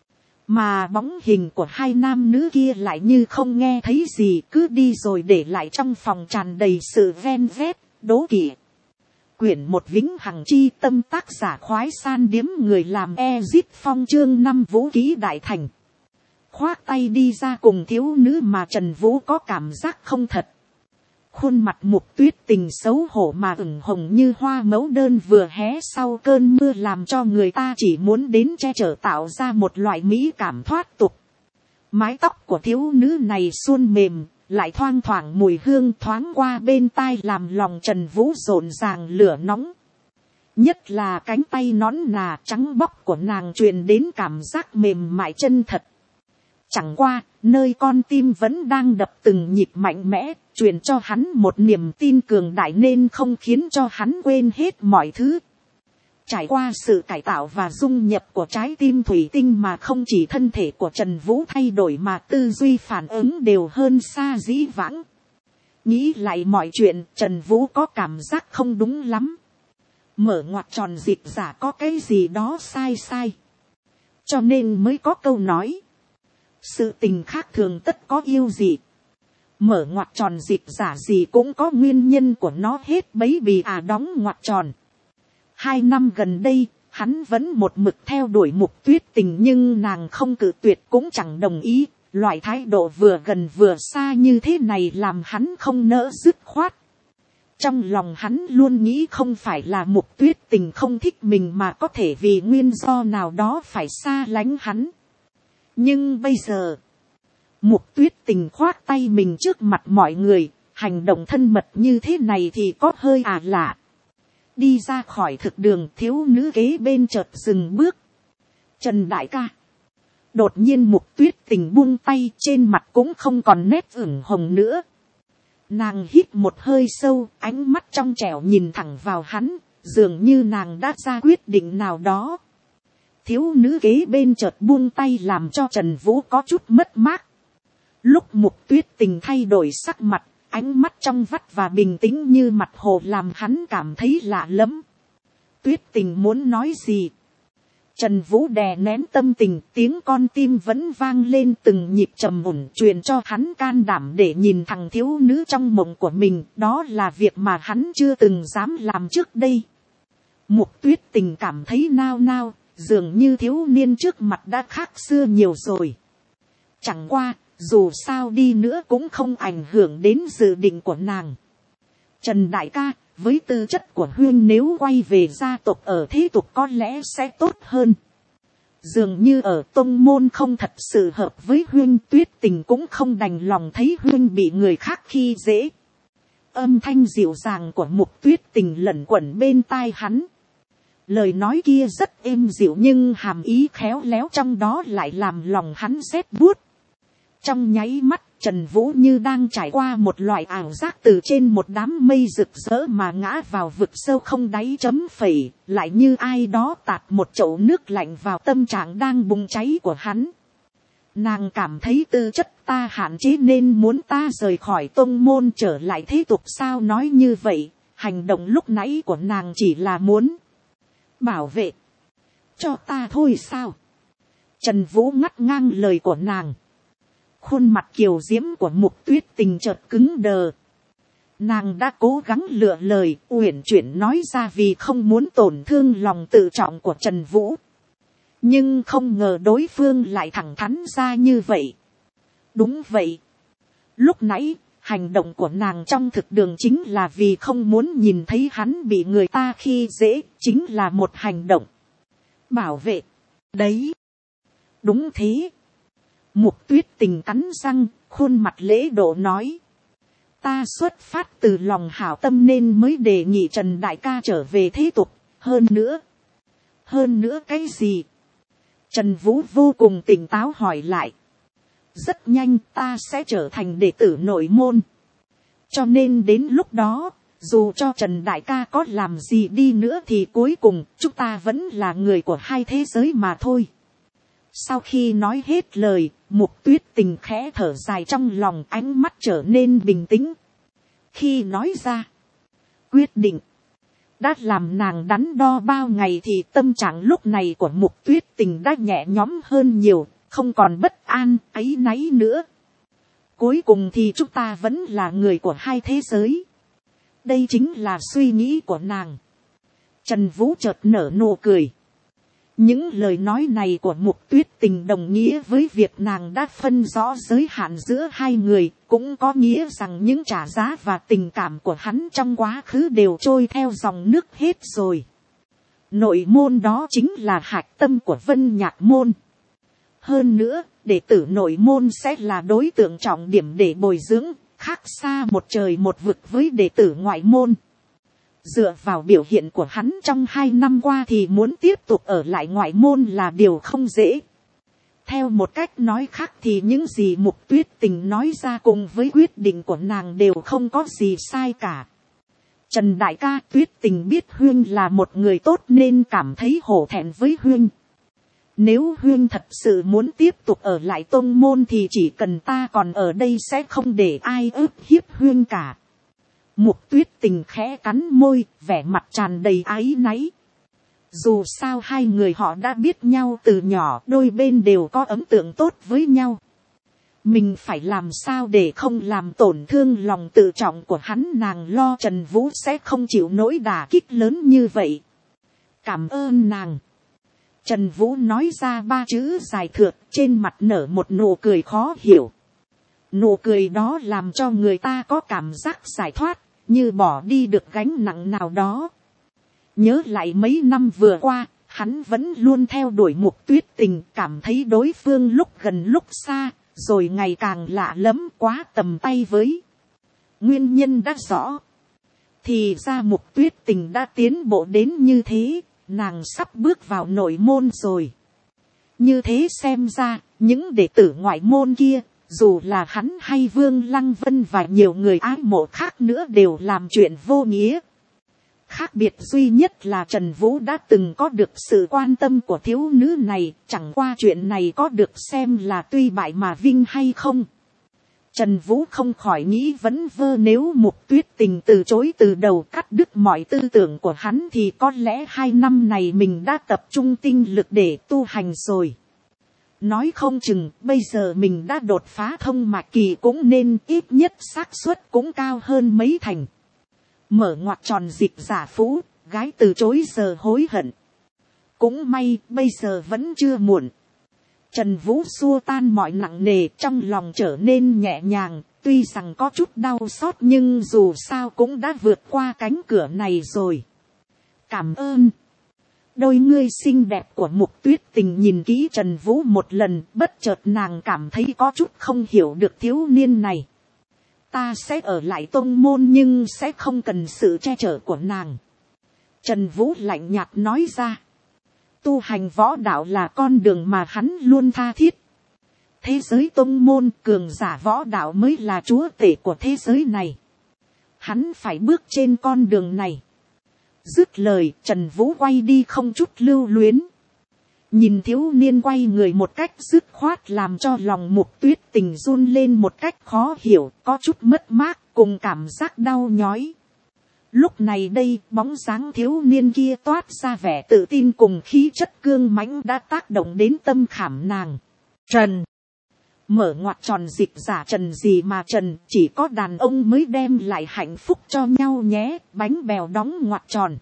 Mà bóng hình của hai nam nữ kia lại như không nghe thấy gì, cứ đi rồi để lại trong phòng tràn đầy sự ven vét, đố kỵ. Quyển một Vĩnh Hằng Chi Tâm, tác giả Khoái San Điếm, người làm Ezit Phong, chương năm Vũ Ký Đại Thành. Khoác tay đi ra cùng thiếu nữ mà Trần Vũ có cảm giác không thật. Khuôn mặt Mục Tuyết Tình xấu hổ mà ửng hồng như hoa mẫu đơn vừa hé sau cơn mưa làm cho người ta chỉ muốn đến che chở, tạo ra một loại mỹ cảm thoát tục. Mái tóc của thiếu nữ này suôn mềm, lại thoang thoảng mùi hương thoáng qua bên tai làm lòng Trần Vũ rộn ràng lửa nóng. Nhất là cánh tay nõn nà trắng bóc của nàng truyền đến cảm giác mềm mại chân thật. Chẳng qua, nơi con tim vẫn đang đập từng nhịp mạnh mẽ, truyền cho hắn một niềm tin cường đại nên không khiến cho hắn quên hết mọi thứ. Trải qua sự cải tạo và dung nhập của trái tim thủy tinh mà không chỉ thân thể của Trần Vũ thay đổi mà tư duy phản ứng đều hơn xa dĩ vãng. Nghĩ lại mọi chuyện, Trần Vũ có cảm giác không đúng lắm. Mở ngoặc tròn dịp giả có cái gì đó sai sai. Cho nên mới có câu nói. Sự tình khác thường tất có yêu gì. Mở ngoặc tròn dịp giả gì cũng có nguyên nhân của nó hết bấy bì à đóng ngoặc tròn. Hai năm gần đây, hắn vẫn một mực theo đuổi Mục Tuyết Tình nhưng nàng không cự tuyệt cũng chẳng đồng ý. Loại thái độ vừa gần vừa xa như thế này làm hắn không nỡ dứt khoát. Trong lòng hắn luôn nghĩ không phải là Mục Tuyết Tình không thích mình mà có thể vì nguyên do nào đó phải xa lánh hắn. Nhưng bây giờ, Mục Tuyết Tình khoác tay mình trước mặt mọi người, hành động thân mật như thế này thì có hơi à lạ. Đi ra khỏi thực đường, thiếu nữ kế bên chợt dừng bước. Trần đại ca. Đột nhiên Mục Tuyết Tình buông tay, trên mặt cũng không còn nét ửng hồng nữa. Nàng hít một hơi sâu, ánh mắt trong trẻo nhìn thẳng vào hắn, dường như nàng đã ra quyết định nào đó. Thiếu nữ kế bên chợt buông tay làm cho Trần Vũ có chút mất mát. Lúc Mục Tuyết Tình thay đổi sắc mặt, ánh mắt trong vắt và bình tĩnh như mặt hồ làm hắn cảm thấy lạ lẫm. Tuyết Tình muốn nói gì? Trần Vũ đè nén tâm tình, tiếng con tim vẫn vang lên từng nhịp trầm ổn, truyền cho hắn can đảm để nhìn thằng thiếu nữ trong mộng của mình. Đó là việc mà hắn chưa từng dám làm trước đây. Mục Tuyết Tình cảm thấy nao nao, dường như thiếu niên trước mặt đã khác xưa nhiều rồi. Chẳng qua, dù sao đi nữa cũng không ảnh hưởng đến dự định của nàng. Trần đại ca, với tư chất của Huyên nếu quay về gia tộc ở thế tục có lẽ sẽ tốt hơn. Dường như ở tông môn không thật sự hợp với Huyên, Tuyết Tình cũng không đành lòng thấy Huyên bị người khác khi dễ. Âm thanh dịu dàng của Mục Tuyết Tình lẩn quẩn bên tai hắn. Lời nói kia rất êm dịu nhưng hàm ý khéo léo trong đó lại làm lòng hắn rét buốt. Trong nháy mắt, Trần Vũ như đang trải qua một loại ảo giác từ trên một đám mây rực rỡ mà ngã vào vực sâu không đáy chấm phẩy, lại như ai đó tạt một chậu nước lạnh vào tâm trạng đang bùng cháy của hắn. Nàng cảm thấy tư chất ta hạn chế nên muốn ta rời khỏi tông môn trở lại thế tục sao? Nói như vậy, hành động lúc nãy của nàng chỉ là muốn bảo vệ cho ta thôi sao? Trần Vũ ngắt ngang lời của nàng. Khuôn mặt kiều diễm của Mục Tuyết Tình chợt cứng đờ. Nàng đã cố gắng lựa lời uyển chuyển nói ra vì không muốn tổn thương lòng tự trọng của Trần Vũ. Nhưng không ngờ đối phương lại thẳng thắn ra như vậy. Đúng vậy. Lúc nãy, hành động của nàng trong thực đường chính là vì không muốn nhìn thấy hắn bị người ta khi dễ, chính là một hành động bảo vệ. Đấy. Đúng thế. Mục Tuyết Tình cắn răng, khuôn mặt lễ độ nói. Ta xuất phát từ lòng hảo tâm nên mới đề nghị Trần đại ca trở về thế tục. Hơn nữa. Hơn nữa cái gì? Trần Vũ vô cùng tỉnh táo hỏi lại. Rất nhanh ta sẽ trở thành đệ tử nội môn. Cho nên đến lúc đó, dù cho Trần đại ca có làm gì đi nữa thì cuối cùng chúng ta vẫn là người của hai thế giới mà thôi. Sau khi nói hết lời, Mục Tuyết Tình khẽ thở dài trong lòng, ánh mắt trở nên bình tĩnh. Khi nói ra quyết định đã làm nàng đắn đo bao ngày thì tâm trạng lúc này của Mục Tuyết Tình đã nhẹ nhõm hơn nhiều, không còn bất an, áy náy nữa. Cuối cùng thì chúng ta vẫn là người của hai thế giới. Đây chính là suy nghĩ của nàng. Trần Vũ chợt nở nụ cười. Những lời nói này của Mục Tuyết Tình đồng nghĩa với việc nàng đã phân rõ giới hạn giữa hai người, cũng có nghĩa rằng những trả giá và tình cảm của hắn trong quá khứ đều trôi theo dòng nước hết rồi. Nội môn đó chính là hạch tâm của Vân Nhạc môn. Hơn nữa, đệ tử nội môn sẽ là đối tượng trọng điểm để bồi dưỡng, khác xa một trời một vực với đệ tử ngoại môn. Dựa vào biểu hiện của hắn trong hai năm qua thì muốn tiếp tục ở lại ngoại môn là điều không dễ. Theo một cách nói khác thì những gì Mục Tuyết Tình nói ra cùng với quyết định của nàng đều không có gì sai cả. Trần đại ca, Tuyết Tình biết Huyên là một người tốt nên cảm thấy hổ thẹn với Huyên. Nếu Huyên thật sự muốn tiếp tục ở lại tông môn thì chỉ cần ta còn ở đây sẽ không để ai ức hiếp Huyên cả. Mục Tuyết Tình khẽ cắn môi, vẻ mặt tràn đầy áy náy. Dù sao hai người họ đã biết nhau từ nhỏ, đôi bên đều có ấn tượng tốt với nhau. Mình phải làm sao để không làm tổn thương lòng tự trọng của hắn? Nàng lo Trần Vũ sẽ không chịu nỗi đả kích lớn như vậy. Cảm ơn nàng. Trần Vũ nói ra ba chữ dài thượt, trên mặt nở một nụ cười khó hiểu. Nụ cười đó làm cho người ta có cảm giác giải thoát, như bỏ đi được gánh nặng nào đó. Nhớ lại mấy năm vừa qua, hắn vẫn luôn theo đuổi Mục Tuyết Tình, cảm thấy đối phương lúc gần lúc xa, rồi ngày càng lạ lẫm quá tầm tay với. Nguyên nhân đã rõ. Thì ra Mục Tuyết Tình đã tiến bộ đến như thế, nàng sắp bước vào nội môn rồi. Như thế xem ra, những đệ tử ngoại môn kia, dù là hắn hay Vương Lăng Vân và nhiều người ái mộ khác nữa đều làm chuyện vô nghĩa. Khác biệt duy nhất là Trần Vũ đã từng có được sự quan tâm của thiếu nữ này, chẳng qua chuyện này có được xem là tuy bại mà vinh hay không. Trần Vũ không khỏi nghĩ vấn vơ, nếu Mục Tuyết Tình từ chối từ đầu, cắt đứt mọi tư tưởng của hắn thì có lẽ hai năm này mình đã tập trung tinh lực để tu hành rồi. Nói không chừng bây giờ mình đã đột phá thông mạch kỳ, cũng nên ít nhất xác suất cũng cao hơn mấy thành. Mở ngoặc tròn dịch giả phú, gái từ chối giờ hối hận. Cũng may bây giờ vẫn chưa muộn. Trần Vũ xua tan mọi nặng nề, trong lòng trở nên nhẹ nhàng, tuy rằng có chút đau xót nhưng dù sao cũng đã vượt qua cánh cửa này rồi. Cảm ơn. Đôi ngươi xinh đẹp của Mục Tuyết Tình nhìn kỹ Trần Vũ một lần, bất chợt nàng cảm thấy có chút không hiểu được thiếu niên này. Ta sẽ ở lại tông môn nhưng sẽ không cần sự che chở của nàng. Trần Vũ lạnh nhạt nói ra. Tu hành võ đạo là con đường mà hắn luôn tha thiết. Thế giới tông môn, cường giả võ đạo mới là chúa tể của thế giới này. Hắn phải bước trên con đường này. Dứt lời, Trần Vũ quay đi không chút lưu luyến. Nhìn thiếu niên quay người một cách dứt khoát làm cho lòng Mục Tuyết Tình run lên một cách khó hiểu, có chút mất mát cùng cảm giác đau nhói. Lúc này đây, bóng dáng thiếu niên kia toát ra vẻ tự tin cùng khí chất cương mãnh đã tác động đến tâm khảm nàng. Trần. Mở ngoặc tròn dịch giả Trần gì mà Trần, chỉ có đàn ông mới đem lại hạnh phúc cho nhau nhé, bánh bèo đóng ngoặc tròn.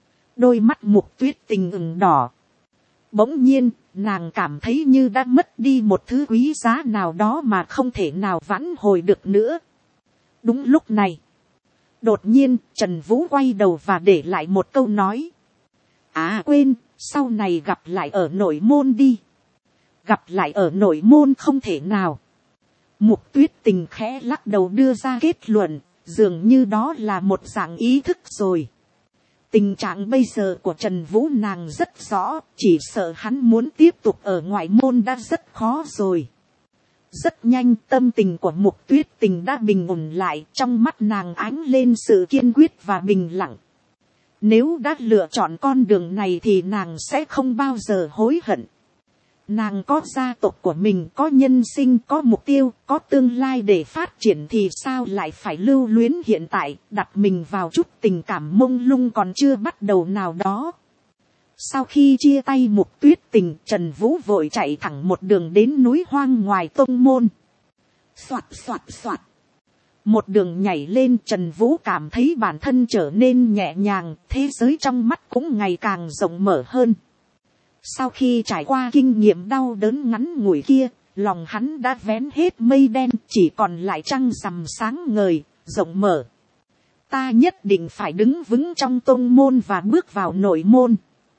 Đôi mắt Mục Tuyết Tình ửng đỏ. Bỗng nhiên, nàng cảm thấy như đã mất đi một thứ quý giá nào đó mà không thể nào vãn hồi được nữa. Đúng lúc này. Đột nhiên, Trần Vũ quay đầu và để lại một câu nói. À quên, sau này gặp lại ở nội môn đi. Gặp lại ở nội môn không thể nào. Mục Tuyết Tình khẽ lắc đầu đưa ra kết luận, dường như đó là một dạng ý thức rồi. Tình trạng bây giờ của Trần Vũ nàng rất rõ, chỉ sợ hắn muốn tiếp tục ở ngoại môn đã rất khó rồi. Rất nhanh tâm tình của Mục Tuyết Tình đã bình ổn lại, trong mắt nàng ánh lên sự kiên quyết và bình lặng. Nếu đã lựa chọn con đường này thì nàng sẽ không bao giờ hối hận. Nàng có gia tộc của mình, có nhân sinh, có mục tiêu, có tương lai để phát triển thì sao lại phải lưu luyến hiện tại, đặt mình vào chút tình cảm mông lung còn chưa bắt đầu nào đó. Sau khi chia tay Mục Tuyết Tình, Trần Vũ vội chạy thẳng một đường đến núi hoang ngoài tông môn. Soạt soạt soạt. Một đường nhảy lên, Trần Vũ cảm thấy bản thân trở nên nhẹ nhàng, thế giới trong mắt cũng ngày càng rộng mở hơn. Sau khi trải qua kinh nghiệm đau đớn ngắn ngủi kia, lòng hắn đã vén hết mây đen, chỉ còn lại trăng rằm sáng ngời, rộng mở. Ta nhất định phải đứng vững trong tông môn và bước vào nội môn.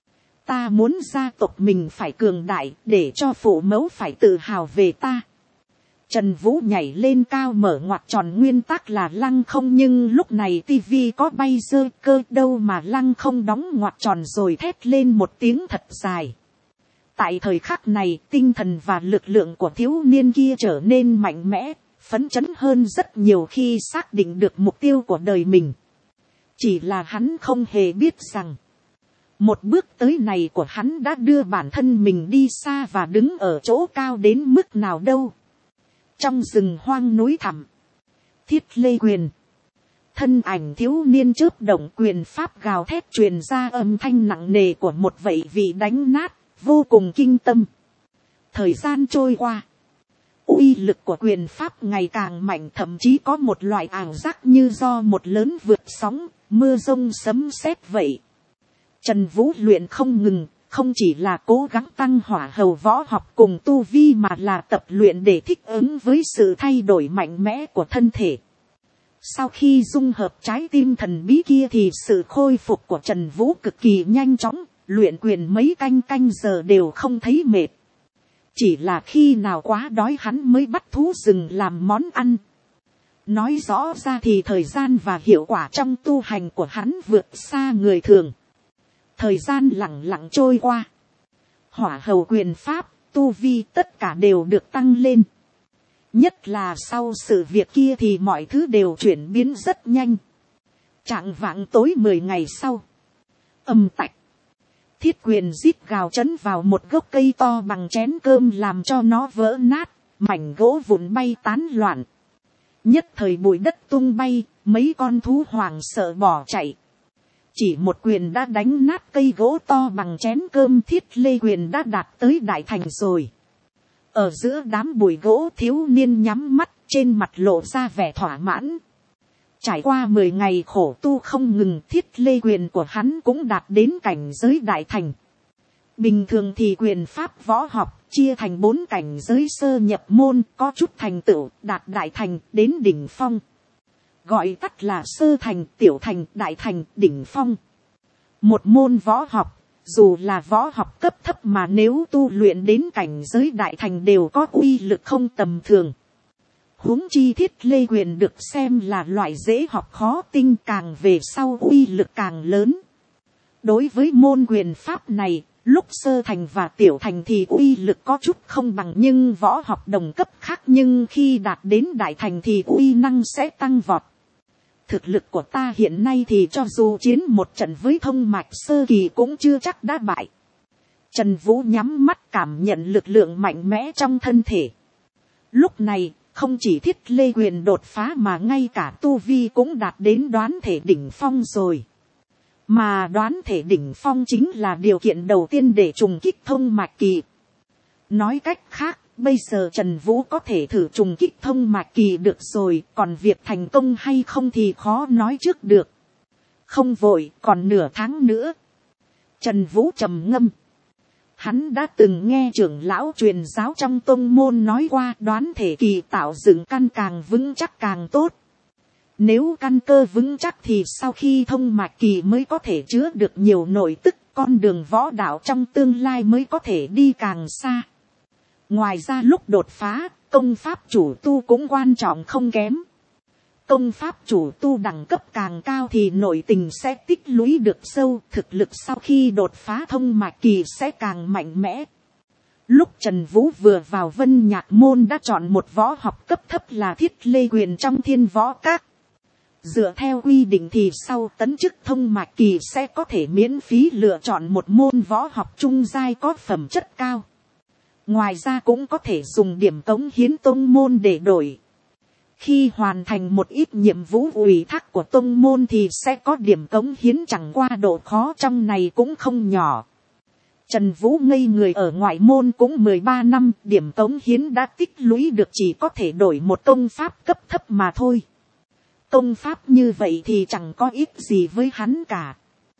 Ta muốn gia tộc mình phải cường đại, để cho phụ mẫu phải tự hào về ta. Trần Vũ nhảy lên cao, mở ngoặc tròn nguyên tắc là lăng không, nhưng lúc này tivi có bay dơ cơ đâu mà lăng không đóng ngoặc tròn rồi thét lên một tiếng thật dài. Tại thời khắc này, tinh thần và lực lượng của thiếu niên kia trở nên mạnh mẽ, phấn chấn hơn rất nhiều khi xác định được mục tiêu của đời mình. Chỉ là hắn không hề biết rằng, một bước tới này của hắn đã đưa bản thân mình đi xa và đứng ở chỗ cao đến mức nào đâu. Trong rừng hoang núi thẳm, Thiết Lê Quyền, thân ảnh thiếu niên chớp động, quyền pháp gào thét truyền ra âm thanh nặng nề của một vậy vị đánh nát, vô cùng kinh tâm. Thời gian trôi qua, uy lực của quyền pháp ngày càng mạnh, thậm chí có một loại ảo giác như do một lớn vượt sóng, mưa rông sấm sét vậy. Trần Vũ luyện không ngừng, không chỉ là cố gắng tăng hỏa hầu võ học cùng tu vi mà là tập luyện để thích ứng với sự thay đổi mạnh mẽ của thân thể. Sau khi dung hợp trái tim thần bí kia thì sự khôi phục của Trần Vũ cực kỳ nhanh chóng, luyện quyền mấy canh canh giờ đều không thấy mệt. Chỉ là khi nào quá đói hắn mới bắt thú rừng làm món ăn. Nói rõ ra thì thời gian và hiệu quả trong tu hành của hắn vượt xa người thường. Thời gian lặng lặng trôi qua. Hỏa hầu quyền pháp, tu vi tất cả đều được tăng lên. Nhất là sau sự việc kia thì mọi thứ đều chuyển biến rất nhanh. Trạng vạng tối mười ngày sau, âm tạch, thiết quyền rít gào chấn vào một gốc cây to bằng chén cơm làm cho nó vỡ nát, mảnh gỗ vụn bay tán loạn. Nhất thời bụi đất tung bay, mấy con thú hoàng sợ bỏ chạy. Chỉ một quyền đã đánh nát cây gỗ to bằng chén cơm, Thiết Lê Quyền đã đạt tới đại thành rồi. Ở giữa đám bụi gỗ, thiếu niên nhắm mắt, trên mặt lộ ra vẻ thỏa mãn. Trải qua mười ngày khổ tu không ngừng, Thiết Lê Quyền của hắn cũng đạt đến cảnh giới đại thành. Bình thường thì quyền pháp võ học chia thành bốn cảnh giới sơ nhập môn, có chút thành tựu, đạt đại thành, đến đỉnh phong. Gọi tắt là sơ thành, tiểu thành, đại thành, đỉnh phong. Một môn võ học, dù là võ học cấp thấp mà nếu tu luyện đến cảnh giới đại thành đều có uy lực không tầm thường. Huống chi Thiết Lê Quyền được xem là loại dễ học khó tinh, càng về sau uy lực càng lớn. Đối với môn quyền pháp này, lúc sơ thành và tiểu thành thì uy lực có chút không bằng, nhưng võ học đồng cấp khác, nhưng khi đạt đến đại thành thì uy năng sẽ tăng vọt. Thực lực của ta hiện nay thì cho dù chiến một trận với thông mạch sơ kỳ cũng chưa chắc đã bại. Trần Vũ nhắm mắt cảm nhận lực lượng mạnh mẽ trong thân thể. Lúc này, không chỉ Thiết Lê Quyền đột phá mà ngay cả tu vi cũng đạt đến đoán thể đỉnh phong rồi. Mà đoán thể đỉnh phong chính là điều kiện đầu tiên để trùng kích thông mạch kỳ. Nói cách khác, bây giờ Trần Vũ có thể thử trùng kích thông mạch kỳ được rồi, còn việc thành công hay không thì khó nói trước được. Không vội, còn nửa tháng nữa. Trần Vũ trầm ngâm. Hắn đã từng nghe trưởng lão truyền giáo trong tông môn nói qua, đoán thể kỳ tạo dựng căn càng vững chắc càng tốt. Nếu căn cơ vững chắc thì sau khi thông mạch kỳ mới có thể chứa được nhiều nội tức, con đường võ đạo trong tương lai mới có thể đi càng xa. Ngoài ra lúc đột phá, công pháp chủ tu cũng quan trọng không kém. Công pháp chủ tu đẳng cấp càng cao thì nội tình sẽ tích lũy được sâu, thực lực sau khi đột phá thông mạch kỳ sẽ càng mạnh mẽ. Lúc Trần Vũ vừa vào Vân Nhạc Môn đã chọn một võ học cấp thấp là Thiết Lê Quyền trong Thiên Võ Các. Dựa theo quy định thì sau tấn chức thông mạch kỳ sẽ có thể miễn phí lựa chọn một môn võ học trung giai có phẩm chất cao. Ngoài ra cũng có thể dùng điểm cống hiến tông môn để đổi. Khi hoàn thành một ít nhiệm vụ ủy thác của tông môn thì sẽ có điểm cống hiến, chẳng qua độ khó trong này cũng không nhỏ. Trần Vũ ngây người ở ngoại môn cũng mười ba năm, điểm cống hiến đã tích lũy được chỉ có thể đổi một công pháp cấp thấp mà thôi. Công pháp như vậy thì chẳng có ích gì với hắn cả.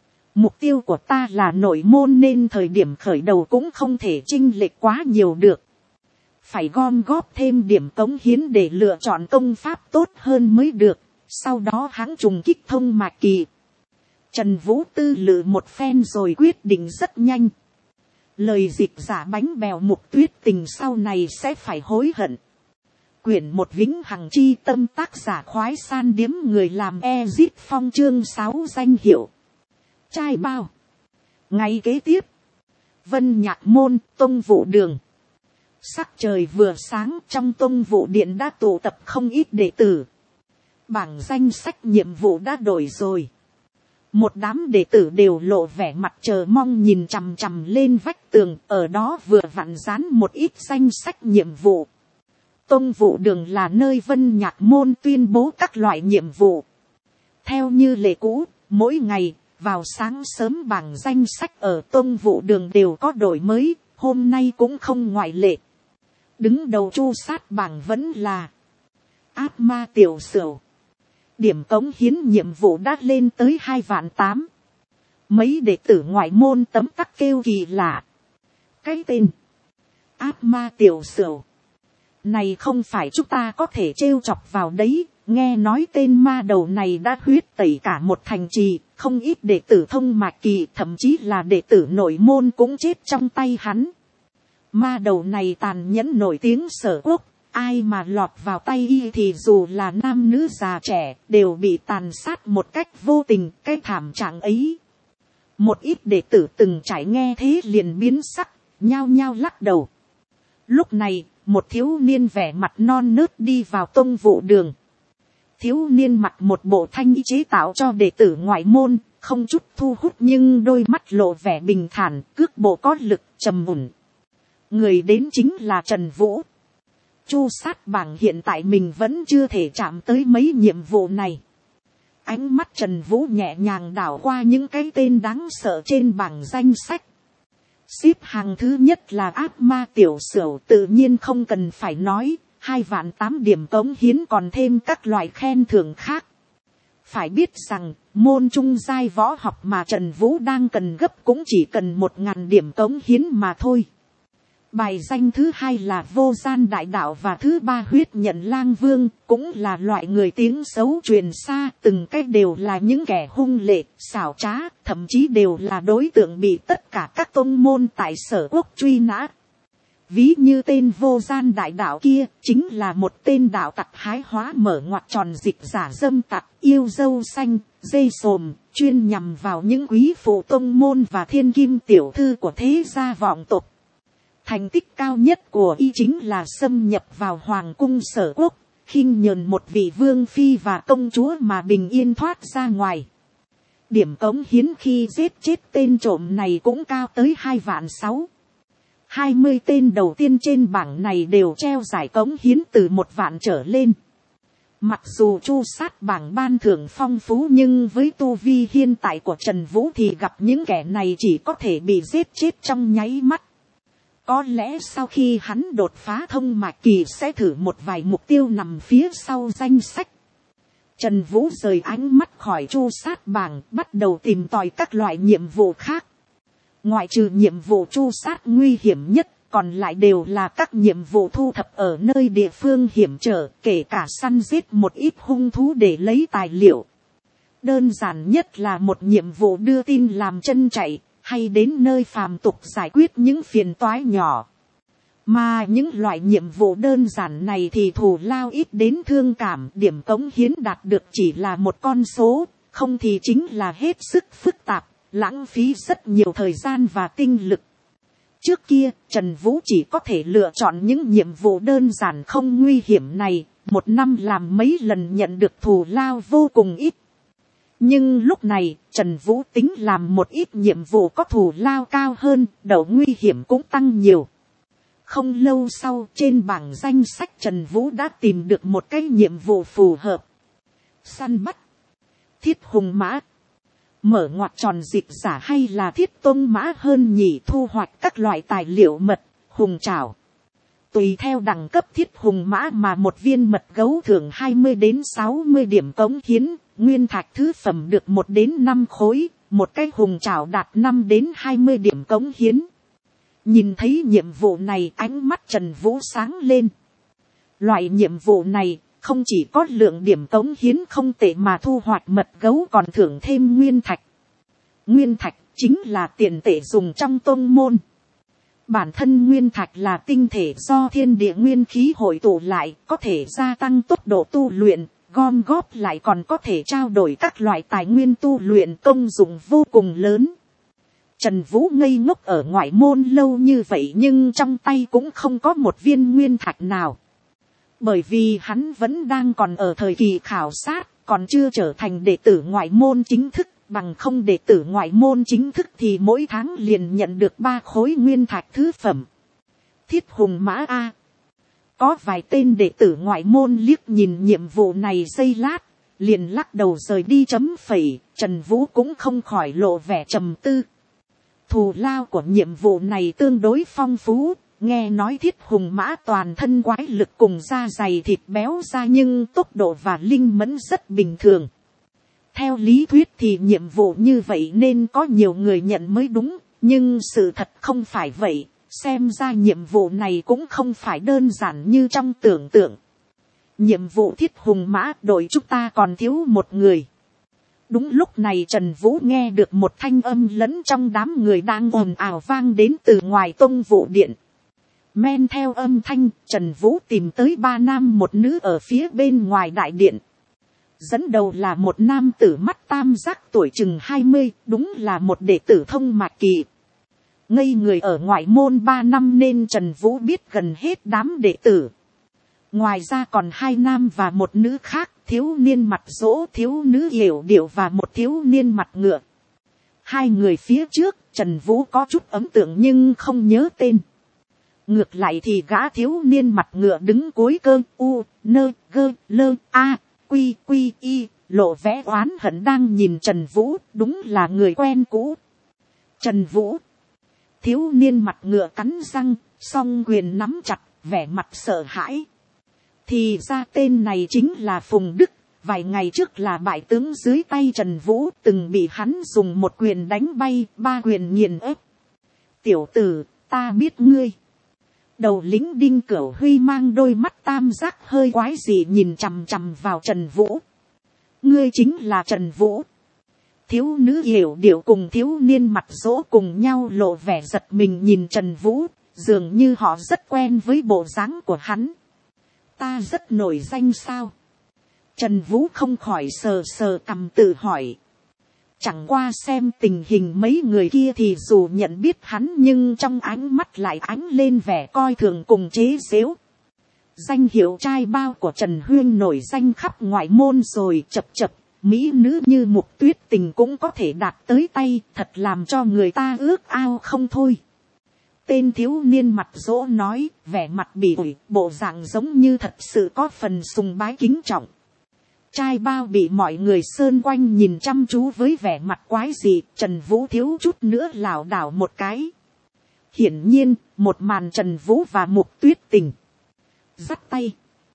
Mục tiêu của ta là nội môn nên thời điểm khởi đầu cũng không thể chênh lệch quá nhiều được. Phải gom góp thêm điểm cống hiến để lựa chọn công pháp tốt hơn mới được, sau đó hắn trùng kích thông mạch kỳ. Trần Vũ tư lự một phen rồi quyết định rất nhanh. Lời dịch giả bánh bèo Mục Tuyết Tình sau này sẽ phải hối hận. Quyển một Vĩnh Hằng Chi Tâm, tác giả Khoái San Điếm, người làm Ezit Phong, chương sáu danh hiệu. Trai bao. Ngày kế tiếp, Vân Nhạc Môn, Tông Vụ Đường. Sắc trời vừa sáng, trong Tông Vụ Điện đã tụ tập không ít đệ tử. Bảng danh sách nhiệm vụ đã đổi rồi. Một đám đệ tử đều lộ vẻ mặt chờ mong nhìn chằm chằm lên vách tường, ở đó vừa vặn dán một ít danh sách nhiệm vụ. Tông Vụ Đường là nơi Vân Nhạc Môn tuyên bố các loại nhiệm vụ. Theo như lệ cũ, mỗi ngày, vào sáng sớm bảng danh sách ở Tông Vụ Đường đều có đổi mới, hôm nay cũng không ngoại lệ. Đứng đầu chu sát bảng vẫn là Ác Ma Tiểu Sửu. Điểm cống hiến nhiệm vụ đã lên tới hai vạn tám. Mấy đệ tử ngoại môn tấm tắc kêu kỳ lạ. Cái tên Ác Ma Tiểu Sửu này không phải chúng ta có thể trêu chọc vào đấy. Nghe nói tên ma đầu này đã huyết tẩy cả một thành trì, không ít đệ tử thông mạch kỳ, thậm chí là đệ tử nội môn cũng chết trong tay hắn. Ma đầu này tàn nhẫn nổi tiếng Sở Quốc, ai mà lọt vào tay y thì dù là nam nữ già trẻ đều bị tàn sát một cách vô tình. Cái thảm trạng ấy, một ít đệ tử từng trải nghe thế liền biến sắc, nhao nhao lắc đầu. Lúc này, một thiếu niên vẻ mặt non nớt đi vào Tông Vụ Đường. thiếu niên mặc một bộ thanh y chế tạo cho đệ tử ngoại môn, không chút thu hút nhưng đôi mắt lộ vẻ bình thản, cước bộ có lực, trầm ổn. Người đến chính là Trần Vũ. Chu sát bảng hiện tại mình vẫn chưa thể chạm tới mấy nhiệm vụ này. Ánh mắt Trần Vũ nhẹ nhàng đảo qua những cái tên đáng sợ trên bảng danh sách. Xếp hàng thứ nhất là ác ma tiểu sửu, tự nhiên không cần phải nói, hai vạn tám điểm cống hiến còn thêm các loại khen thưởng khác. Phải biết rằng, môn trung giai võ học mà Trần Vũ đang cần gấp cũng chỉ cần một ngàn điểm cống hiến mà thôi. Bài danh thứ hai là vô gian đại đạo và thứ ba huyết nhận lang vương, cũng là loại người tiếng xấu truyền xa, từng cách đều là những kẻ hung lệ, xảo trá, thậm chí đều là đối tượng bị tất cả các tôn môn tại sở quốc truy nã. Ví như tên vô gian đại đạo kia, chính là một tên đạo tặc hái hóa mở ngoặt tròn dịch giả dâm tặc, yêu dâu xanh, dây sồm, chuyên nhằm vào những quý phụ tôn môn và thiên kim tiểu thư của thế gia vọng tộc. Thành tích cao nhất của y chính là xâm nhập vào hoàng cung sở quốc, khinh nhờn một vị vương phi và công chúa mà bình yên thoát ra ngoài. Điểm cống hiến khi giết chết tên trộm này cũng cao tới hai vạn sáu. hai mươi tên đầu tiên trên bảng này đều treo giải cống hiến từ một vạn trở lên. Mặc dù chu sát bảng ban thưởng phong phú nhưng với tu vi hiện tại của Trần Vũ thì gặp những kẻ này chỉ có thể bị giết chết trong nháy mắt. Có lẽ sau khi hắn đột phá thông mạch kỳ sẽ thử một vài mục tiêu nằm phía sau danh sách. Trần Vũ rời ánh mắt khỏi chu sát bảng, bắt đầu tìm tòi các loại nhiệm vụ khác. Ngoại trừ nhiệm vụ chu sát nguy hiểm nhất, còn lại đều là các nhiệm vụ thu thập ở nơi địa phương hiểm trở, kể cả săn giết một ít hung thú để lấy tài liệu. Đơn giản nhất là một nhiệm vụ đưa tin làm chân chạy, hay đến nơi phàm tục giải quyết những phiền toái nhỏ. Mà những loại nhiệm vụ đơn giản này thì thù lao ít đến thương cảm, điểm cống hiến đạt được chỉ là một con số, không thì chính là hết sức phức tạp, lãng phí rất nhiều thời gian và tinh lực. Trước kia, Trần Vũ chỉ có thể lựa chọn những nhiệm vụ đơn giản không nguy hiểm này, một năm làm mấy lần nhận được thù lao vô cùng ít. Nhưng lúc này, Trần Vũ tính làm một ít nhiệm vụ có thù lao cao hơn, độ nguy hiểm cũng tăng nhiều. Không lâu sau, trên bảng danh sách Trần Vũ đã tìm được một cái nhiệm vụ phù hợp. Săn bắt thiết hùng mã. Mở ngoặt tròn dịch giả hay là thiết tôn mã hơn nhỉ, thu hoạch các loại tài liệu mật, hùng trảo. Tùy theo đẳng cấp thiết hùng mã mà một viên mật gấu thưởng hai mươi đến sáu mươi điểm cống hiến, nguyên thạch thứ phẩm được một đến năm khối, một cái hùng trảo đạt năm đến hai mươi điểm cống hiến. Nhìn thấy nhiệm vụ này ánh mắt Trần Vũ sáng lên. Loại nhiệm vụ này không chỉ có lượng điểm cống hiến không tệ mà thu hoạch mật gấu còn thưởng thêm nguyên thạch. Nguyên thạch chính là tiền tệ dùng trong tôn môn. Bản thân nguyên thạch là tinh thể do thiên địa nguyên khí hội tụ lại, có thể gia tăng tốc độ tu luyện, gom góp lại còn có thể trao đổi các loại tài nguyên tu luyện, công dụng vô cùng lớn. Trần Vũ ngây ngốc ở ngoại môn lâu như vậy nhưng trong tay cũng không có một viên nguyên thạch nào. Bởi vì hắn vẫn đang còn ở thời kỳ khảo sát, còn chưa trở thành đệ tử ngoại môn chính thức, bằng không đệ tử ngoại môn chính thức thì mỗi tháng liền nhận được ba khối nguyên thạch thứ phẩm. Thiết hùng mã A. Có vài tên đệ tử ngoại môn liếc nhìn nhiệm vụ này giây lát, liền lắc đầu rời đi chấm phẩy, Trần Vũ cũng không khỏi lộ vẻ trầm tư. Thù lao của nhiệm vụ này tương đối phong phú, nghe nói thiết hùng mã toàn thân quái lực cùng da dày thịt béo ra nhưng tốc độ và linh mẫn rất bình thường. Theo lý thuyết thì nhiệm vụ như vậy nên có nhiều người nhận mới đúng, nhưng sự thật không phải vậy, xem ra nhiệm vụ này cũng không phải đơn giản như trong tưởng tượng. Nhiệm vụ thiết hùng mã đội chúng ta còn thiếu một người. Đúng lúc này Trần Vũ nghe được một thanh âm lẫn trong đám người đang ồn ào vang đến từ ngoài tông vụ điện. Men theo âm thanh, Trần Vũ tìm tới ba nam một nữ ở phía bên ngoài đại điện. Dẫn đầu là một nam tử mắt tam giác tuổi chừng hai mươi, đúng là một đệ tử thông mạch kỳ. Ngây người ở ngoại môn ba năm nên Trần Vũ biết gần hết đám đệ tử. Ngoài ra còn hai nam và một nữ khác thiếu niên mặt dỗ, thiếu nữ yểu điệu và một thiếu niên mặt ngựa. Hai người phía trước, Trần Vũ có chút ấn tượng nhưng không nhớ tên. Ngược lại thì gã thiếu niên mặt ngựa đứng cuối cơ u, nơ, gơ, lơ, a, quy, quy, y, lộ vẻ oán hận đang nhìn Trần Vũ, đúng là người quen cũ. Trần Vũ. Thiếu niên mặt ngựa cắn răng, song quyền nắm chặt, vẻ mặt sợ hãi. Thì ra tên này chính là Phùng Đức, vài ngày trước là bại tướng dưới tay Trần Vũ, từng bị hắn dùng một quyền đánh bay, ba quyền nghiền ép. Tiểu tử, ta biết ngươi. Đầu lính Đinh Cửu Huy mang đôi mắt tam giác hơi quái dị nhìn chằm chằm vào Trần Vũ. Ngươi chính là Trần Vũ. Thiếu nữ hiểu điệu cùng thiếu niên mặt dỗ cùng nhau lộ vẻ giật mình nhìn Trần Vũ, dường như họ rất quen với bộ dáng của hắn. Ta rất nổi danh sao? Trần Vũ không khỏi sờ sờ cằm tự hỏi. Chẳng qua xem tình hình mấy người kia thì dù nhận biết hắn nhưng trong ánh mắt lại ánh lên vẻ coi thường cùng chế giễu. Danh hiệu trai bao của Trần Huyên nổi danh khắp ngoại môn rồi, chập chập, mỹ nữ như Mục Tuyết Tình cũng có thể đạt tới tay, thật làm cho người ta ước ao không thôi. Tên thiếu niên mặt dỗ nói, vẻ mặt bỉ ổi, bộ dạng giống như thật sự có phần sùng bái kính trọng. Trai bao bị mọi người sơn quanh nhìn chăm chú với vẻ mặt quái dị, Trần Vũ thiếu chút nữa lảo đảo một cái. Hiển nhiên, một màn Trần Vũ và Mục Tuyết Tình dắt tay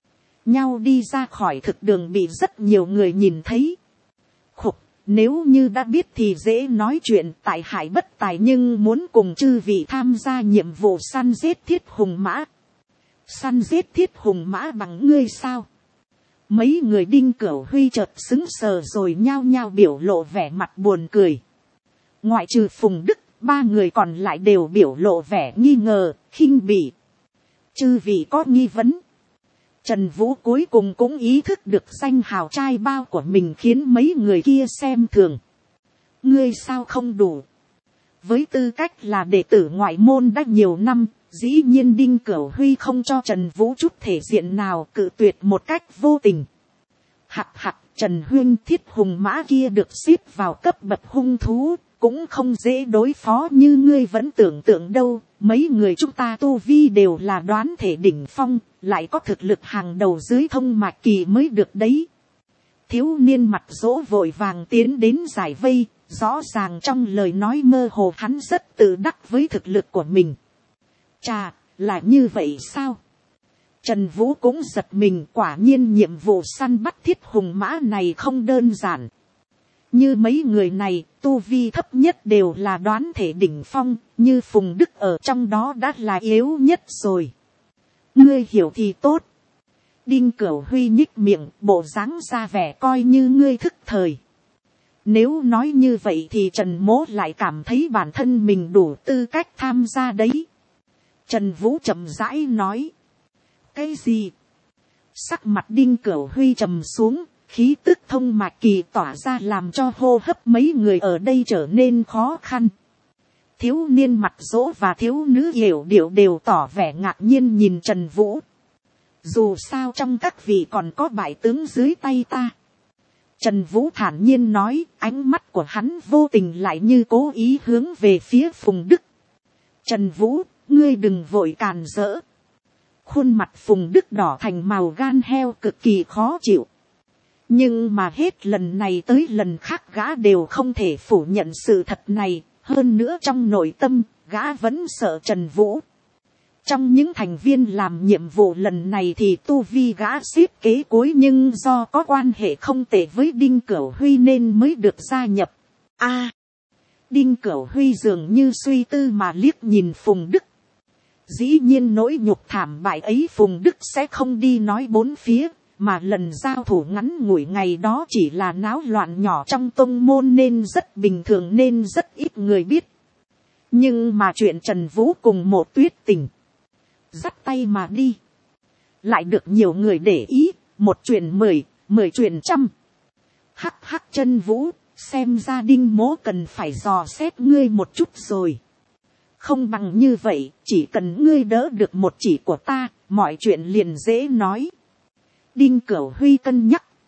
nhau đi ra khỏi thực đường bị rất nhiều người nhìn thấy. Khục, nếu như đã biết thì dễ nói chuyện, tại hải bất tài nhưng muốn cùng chư vị tham gia nhiệm vụ săn giết thiết hùng mã. Săn giết thiết hùng mã bằng ngươi sao? Mấy người Đinh Cửu Huy chợt sững sờ rồi nhao nhao biểu lộ vẻ mặt buồn cười. Ngoại trừ Phùng Đức, ba người còn lại đều biểu lộ vẻ nghi ngờ, khinh bỉ. Chư vị có nghi vấn. Trần Vũ cuối cùng cũng ý thức được danh hào trai bao của mình khiến mấy người kia xem thường. Ngươi sao không đủ? Với tư cách là đệ tử ngoại môn đã nhiều năm, dĩ nhiên Đinh Cửu Huy không cho Trần Vũ chút thể diện nào, cự tuyệt một cách vô tình. Hặc hặc, Trần Huyên, thiết hùng mã kia được xếp vào cấp bậc hung thú, cũng không dễ đối phó như ngươi vẫn tưởng tượng đâu. Mấy người chúng ta tu vi đều là đoán thể đỉnh phong, lại có thực lực hàng đầu dưới thông mạch kỳ mới được đấy. Thiếu niên mặt dỗ vội vàng tiến đến giải vây, rõ ràng trong lời nói mơ hồ hắn rất tự đắc với thực lực của mình. Chà, là như vậy sao? Trần Vũ cũng giật mình, quả nhiên nhiệm vụ săn bắt thiết hùng mã này không đơn giản. Như mấy người này, tu vi thấp nhất đều là đoán thể đỉnh phong, như Phùng Đức ở trong đó đã là yếu nhất rồi. Ngươi hiểu thì tốt. Đinh Cửu Huy nhích miệng, bộ dáng ra vẻ coi như ngươi thức thời. Nếu nói như vậy thì Trần Mỗ lại cảm thấy bản thân mình đủ tư cách tham gia đấy. Trần Vũ chậm rãi nói. Cái gì? Sắc mặt Đinh Cửu Huy trầm xuống, khí tức thông mạch kỳ tỏa ra làm cho hô hấp mấy người ở đây trở nên khó khăn. Thiếu niên mặt dỗ và thiếu nữ hiểu điệu đều tỏ vẻ ngạc nhiên nhìn Trần Vũ. Dù sao trong các vị còn có bại tướng dưới tay ta. Trần Vũ thản nhiên nói, ánh mắt của hắn vô tình lại như cố ý hướng về phía Phùng Đức. Trần Vũ, ngươi đừng vội càn rỡ. Khuôn mặt Phùng Đức đỏ thành màu gan heo cực kỳ khó chịu. Nhưng mà hết lần này tới lần khác gã đều không thể phủ nhận sự thật này. Hơn nữa trong nội tâm, gã vẫn sợ Trần Vũ. Trong những thành viên làm nhiệm vụ lần này thì tu vi gã xếp kế cuối, nhưng do có quan hệ không tệ với Đinh Cửu Huy nên mới được gia nhập. A, à, Đinh Cửu Huy dường như suy tư mà liếc nhìn Phùng Đức. Dĩ nhiên nỗi nhục thảm bại ấy Phùng Đức sẽ không đi nói bốn phía, mà lần giao thủ ngắn ngủi ngày đó chỉ là náo loạn nhỏ trong tông môn nên rất bình thường, nên rất ít người biết. Nhưng mà chuyện Trần Vũ cùng Mộ Tuyết Tình dắt tay mà đi lại được nhiều người để ý, một chuyện mười, mười chuyện trăm. Hắc hắc, Trần Vũ, xem ra Đinh Mỗ cần phải dò xét ngươi một chút rồi. Không bằng như vậy, chỉ cần ngươi đỡ được một chỉ của ta, mọi chuyện liền dễ nói. Đinh Cửu Huy cân nhắc,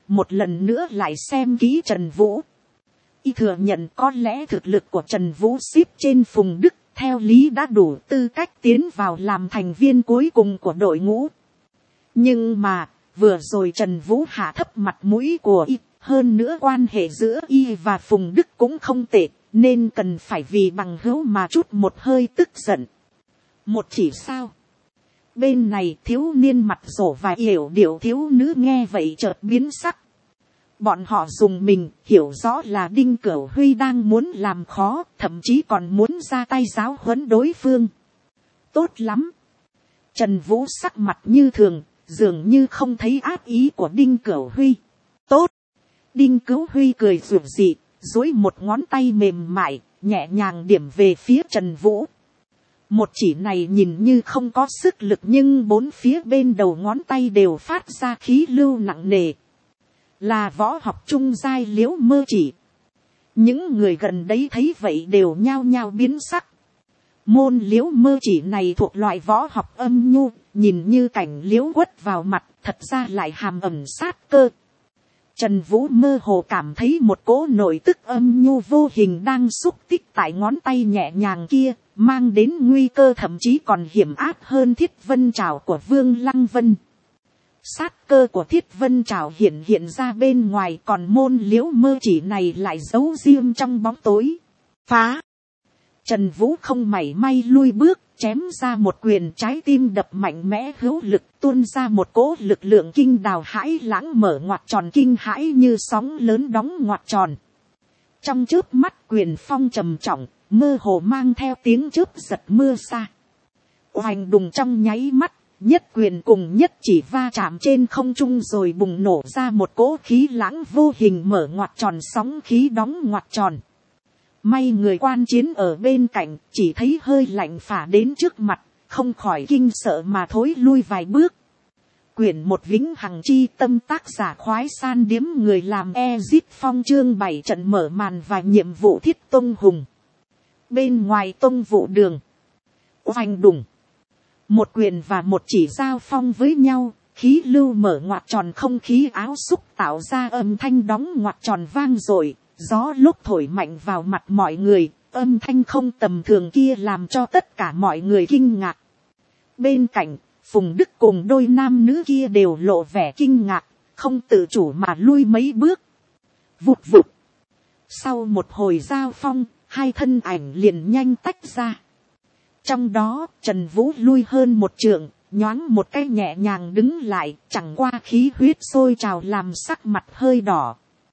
một lần nữa lại xem kỹ Trần Vũ. Y thừa nhận có lẽ thực lực của Trần Vũ xếp trên Phùng Đức, theo lý đã đủ tư cách tiến vào làm thành viên cuối cùng của đội ngũ. Nhưng mà, vừa rồi Trần Vũ hạ thấp mặt mũi của Y, hơn nữa quan hệ giữa Y và Phùng Đức cũng không tệ, nên cần phải vì bằng hữu mà chút một hơi tức giận. Một chỉ sao? Bên này thiếu niên mặt rổ và yểu điệu thiếu nữ nghe vậy chợt biến sắc. Bọn họ dùng mình hiểu rõ là Đinh Cửu Huy đang muốn làm khó, thậm chí còn muốn ra tay giáo huấn đối phương. Tốt lắm. Trần Vũ sắc mặt như thường, dường như không thấy ác ý của Đinh Cửu Huy. Tốt. Đinh Cửu Huy cười rụt dị, duỗi một ngón tay mềm mại, nhẹ nhàng điểm về phía Trần Vũ. Một chỉ này nhìn như không có sức lực nhưng bốn phía bên đầu ngón tay đều phát ra khí lưu nặng nề. Là võ học trung giai Liễu Mơ Chỉ. Những người gần đấy thấy vậy đều nhao nhao biến sắc. Môn Liễu Mơ Chỉ này thuộc loại võ học âm nhu, nhìn như cảnh liễu quất vào mặt, thật ra lại hàm ẩn sát cơ. Trần Vũ mơ hồ cảm thấy một cỗ nội tức âm nhu vô hình đang xúc tích tại ngón tay nhẹ nhàng kia, mang đến nguy cơ thậm chí còn hiểm ác hơn Thiết Vân Trảo của Vương Lăng Vân. Sát cơ của Thiết Vân Trảo hiện hiện ra bên ngoài, còn môn Liễu Mơ Chỉ này lại giấu riêng trong bóng tối. Phá! Trần Vũ không mảy may lui bước, chém ra một quyền, trái tim đập mạnh mẽ hữu lực, tuôn ra một cỗ lực lượng kinh đào hãi lãng, mở ngoặt tròn kinh hãi như sóng lớn đóng ngoặt tròn. Trong chớp mắt quyền phong trầm trọng, mơ hồ mang theo tiếng chớp giật mưa xa. Oanh đùng trong nháy mắt, nhất quyền cùng nhất chỉ va chạm trên không trung rồi bùng nổ ra một cỗ khí lãng vô hình, mở ngoặt tròn sóng khí đóng ngoặt tròn. May người quan chiến ở bên cạnh chỉ thấy hơi lạnh phả đến trước mặt, không khỏi kinh sợ mà thối lui vài bước. Quyển một Vĩnh Hằng Chi Tâm, tác giả Khoái San Điếm, người làm Ezit Phong, chương bảy trận mở màn và nhiệm vụ Thiết Tông Hùng. Bên ngoài tông vụ đường, oanh đùng, một quyền và một chỉ giao phong với nhau, khí lưu mở ngoặt tròn không khí áo xúc tạo ra âm thanh đóng ngoặt tròn vang dội. Gió lúc thổi mạnh vào mặt mọi người, âm thanh không tầm thường kia làm cho tất cả mọi người kinh ngạc. Bên cạnh, Phùng Đức cùng đôi nam nữ kia đều lộ vẻ kinh ngạc, không tự chủ mà lui mấy bước. Vụt vụt. Sau một hồi giao phong, hai thân ảnh liền nhanh tách ra. Trong đó, Trần Vũ lui hơn một trượng, nhoáng một cái nhẹ nhàng đứng lại, chẳng qua khí huyết sôi trào làm sắc mặt hơi đỏ.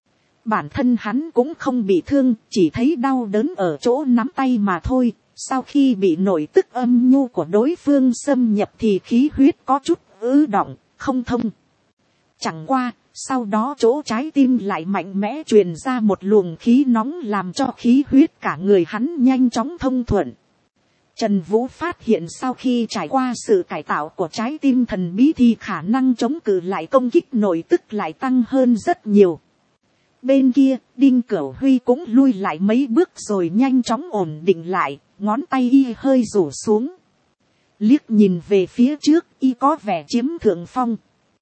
Bản thân hắn cũng không bị thương, chỉ thấy đau đớn ở chỗ nắm tay mà thôi. Sau khi bị nội tức âm nhu của đối phương xâm nhập thì khí huyết có chút ứ động, không thông. Chẳng qua, sau đó chỗ trái tim lại mạnh mẽ truyền ra một luồng khí nóng làm cho khí huyết cả người hắn nhanh chóng thông thuận. Trần Vũ phát hiện sau khi trải qua sự cải tạo của trái tim thần bí thì khả năng chống cự lại công kích nội tức lại tăng hơn rất nhiều. Bên kia, Đinh Cửu Huy cũng lui lại mấy bước rồi nhanh chóng ổn định lại, ngón tay y hơi rủ xuống. Liếc nhìn về phía trước, y có vẻ chiếm thượng phong.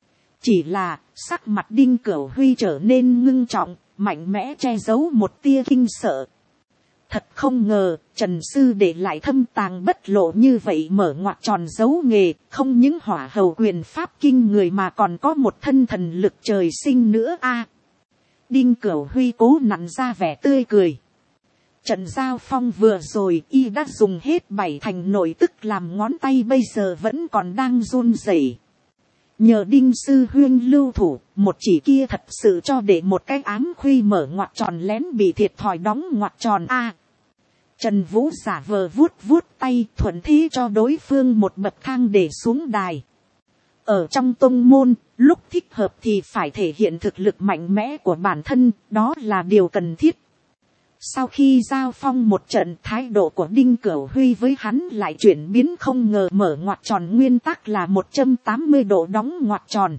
Chỉ là, sắc mặt Đinh Cửu Huy trở nên ngưng trọng, mạnh mẽ che giấu một tia kinh sợ. Thật không ngờ, Trần Sư để lại thâm tàng bất lộ như vậy, mở ngoặt tròn dấu nghề, không những hỏa hầu quyền pháp kinh người mà còn có một thân thần lực trời sinh nữa a. Đinh Cửu Huy cố nặn ra vẻ tươi cười. Trận giao phong vừa rồi y đã dùng hết bảy thành nội tức làm ngón tay bây giờ vẫn còn đang run rẩy. Nhờ Đinh Sư huyên lưu thủ, một chỉ kia thật sự cho để một cái ám khuy mở ngoặt tròn lén bị thiệt thòi đóng ngoặt tròn a. À, Trần Vũ giả vờ vuốt vuốt tay thuận thế cho đối phương một bậc thang để xuống đài. Ở trong tông môn, lúc thích hợp thì phải thể hiện thực lực mạnh mẽ của bản thân, đó là điều cần thiết. Sau khi giao phong một trận, thái độ của Đinh Cửu Huy với hắn lại chuyển biến không ngờ, mở ngoặt tròn nguyên tắc là một trăm tám mươi độ đóng ngoặt tròn.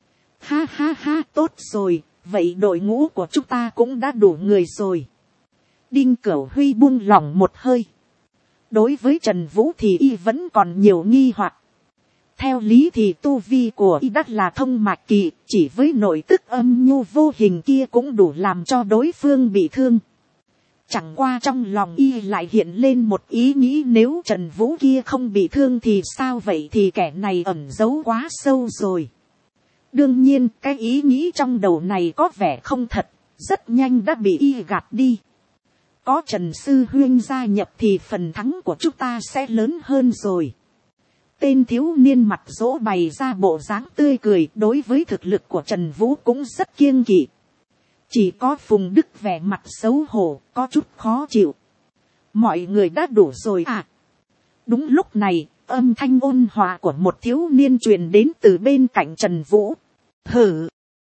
Ha ha ha, tốt rồi, vậy đội ngũ của chúng ta cũng đã đủ người rồi. Đinh Cửu Huy buông lỏng một hơi. Đối với Trần Vũ thì y vẫn còn nhiều nghi hoặc. Theo lý thì tu vi của y đắc là thông mạch kỳ, chỉ với nội tức âm nhu vô hình kia cũng đủ làm cho đối phương bị thương. Chẳng qua trong lòng y lại hiện lên một ý nghĩ, nếu Trần Vũ kia không bị thương thì sao vậy, thì kẻ này ẩn giấu quá sâu rồi. Đương nhiên cái ý nghĩ trong đầu này có vẻ không thật, rất nhanh đã bị y gạt đi. Có Trần Sư Huynh gia nhập thì phần thắng của chúng ta sẽ lớn hơn rồi. Tên thiếu niên mặt dỗ bày ra bộ dáng tươi cười, đối với thực lực của Trần Vũ cũng rất kiêng kỵ. Chỉ có Phùng Đức vẻ mặt xấu hổ, có chút khó chịu. Mọi người đã đủ rồi à? Đúng lúc này, âm thanh ôn hòa của một thiếu niên truyền đến từ bên cạnh Trần Vũ. Hử!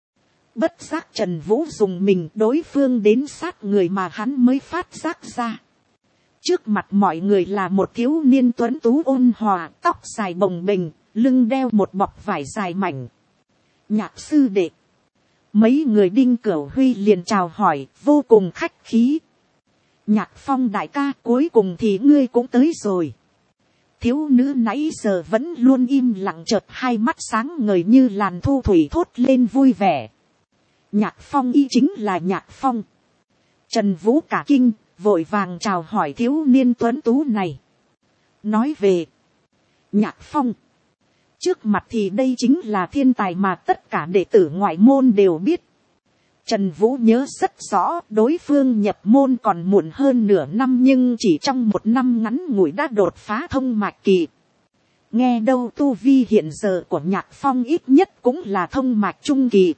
Bất giác Trần Vũ dùng mình, đối phương đến sát người mà hắn mới phát giác ra. Trước mặt mọi người là một thiếu niên tuấn tú ôn hòa, tóc dài bồng bềnh, lưng đeo một bọc vải dài mảnh. Nhạc sư đệ. Mấy người Đinh Cửu Huy liền chào hỏi, vô cùng khách khí. Nhạc Phong đại ca, cuối cùng thì ngươi cũng tới rồi. Thiếu nữ nãy giờ vẫn luôn im lặng, chợt hai mắt sáng ngời như làn thu thủy thốt lên vui vẻ. Nhạc Phong y chính là Nhạc Phong. Trần Vũ cả kinh, vội vàng chào hỏi thiếu niên tuấn tú này. Nói về Nhạc Phong, trước mặt thì đây chính là thiên tài mà tất cả đệ tử ngoại môn đều biết. Trần Vũ nhớ rất rõ, đối phương nhập môn còn muộn hơn nửa năm, nhưng chỉ trong một năm ngắn ngủi đã đột phá thông mạch kỳ. Nghe đâu tu vi hiện giờ của Nhạc Phong ít nhất cũng là thông mạch trung kỳ.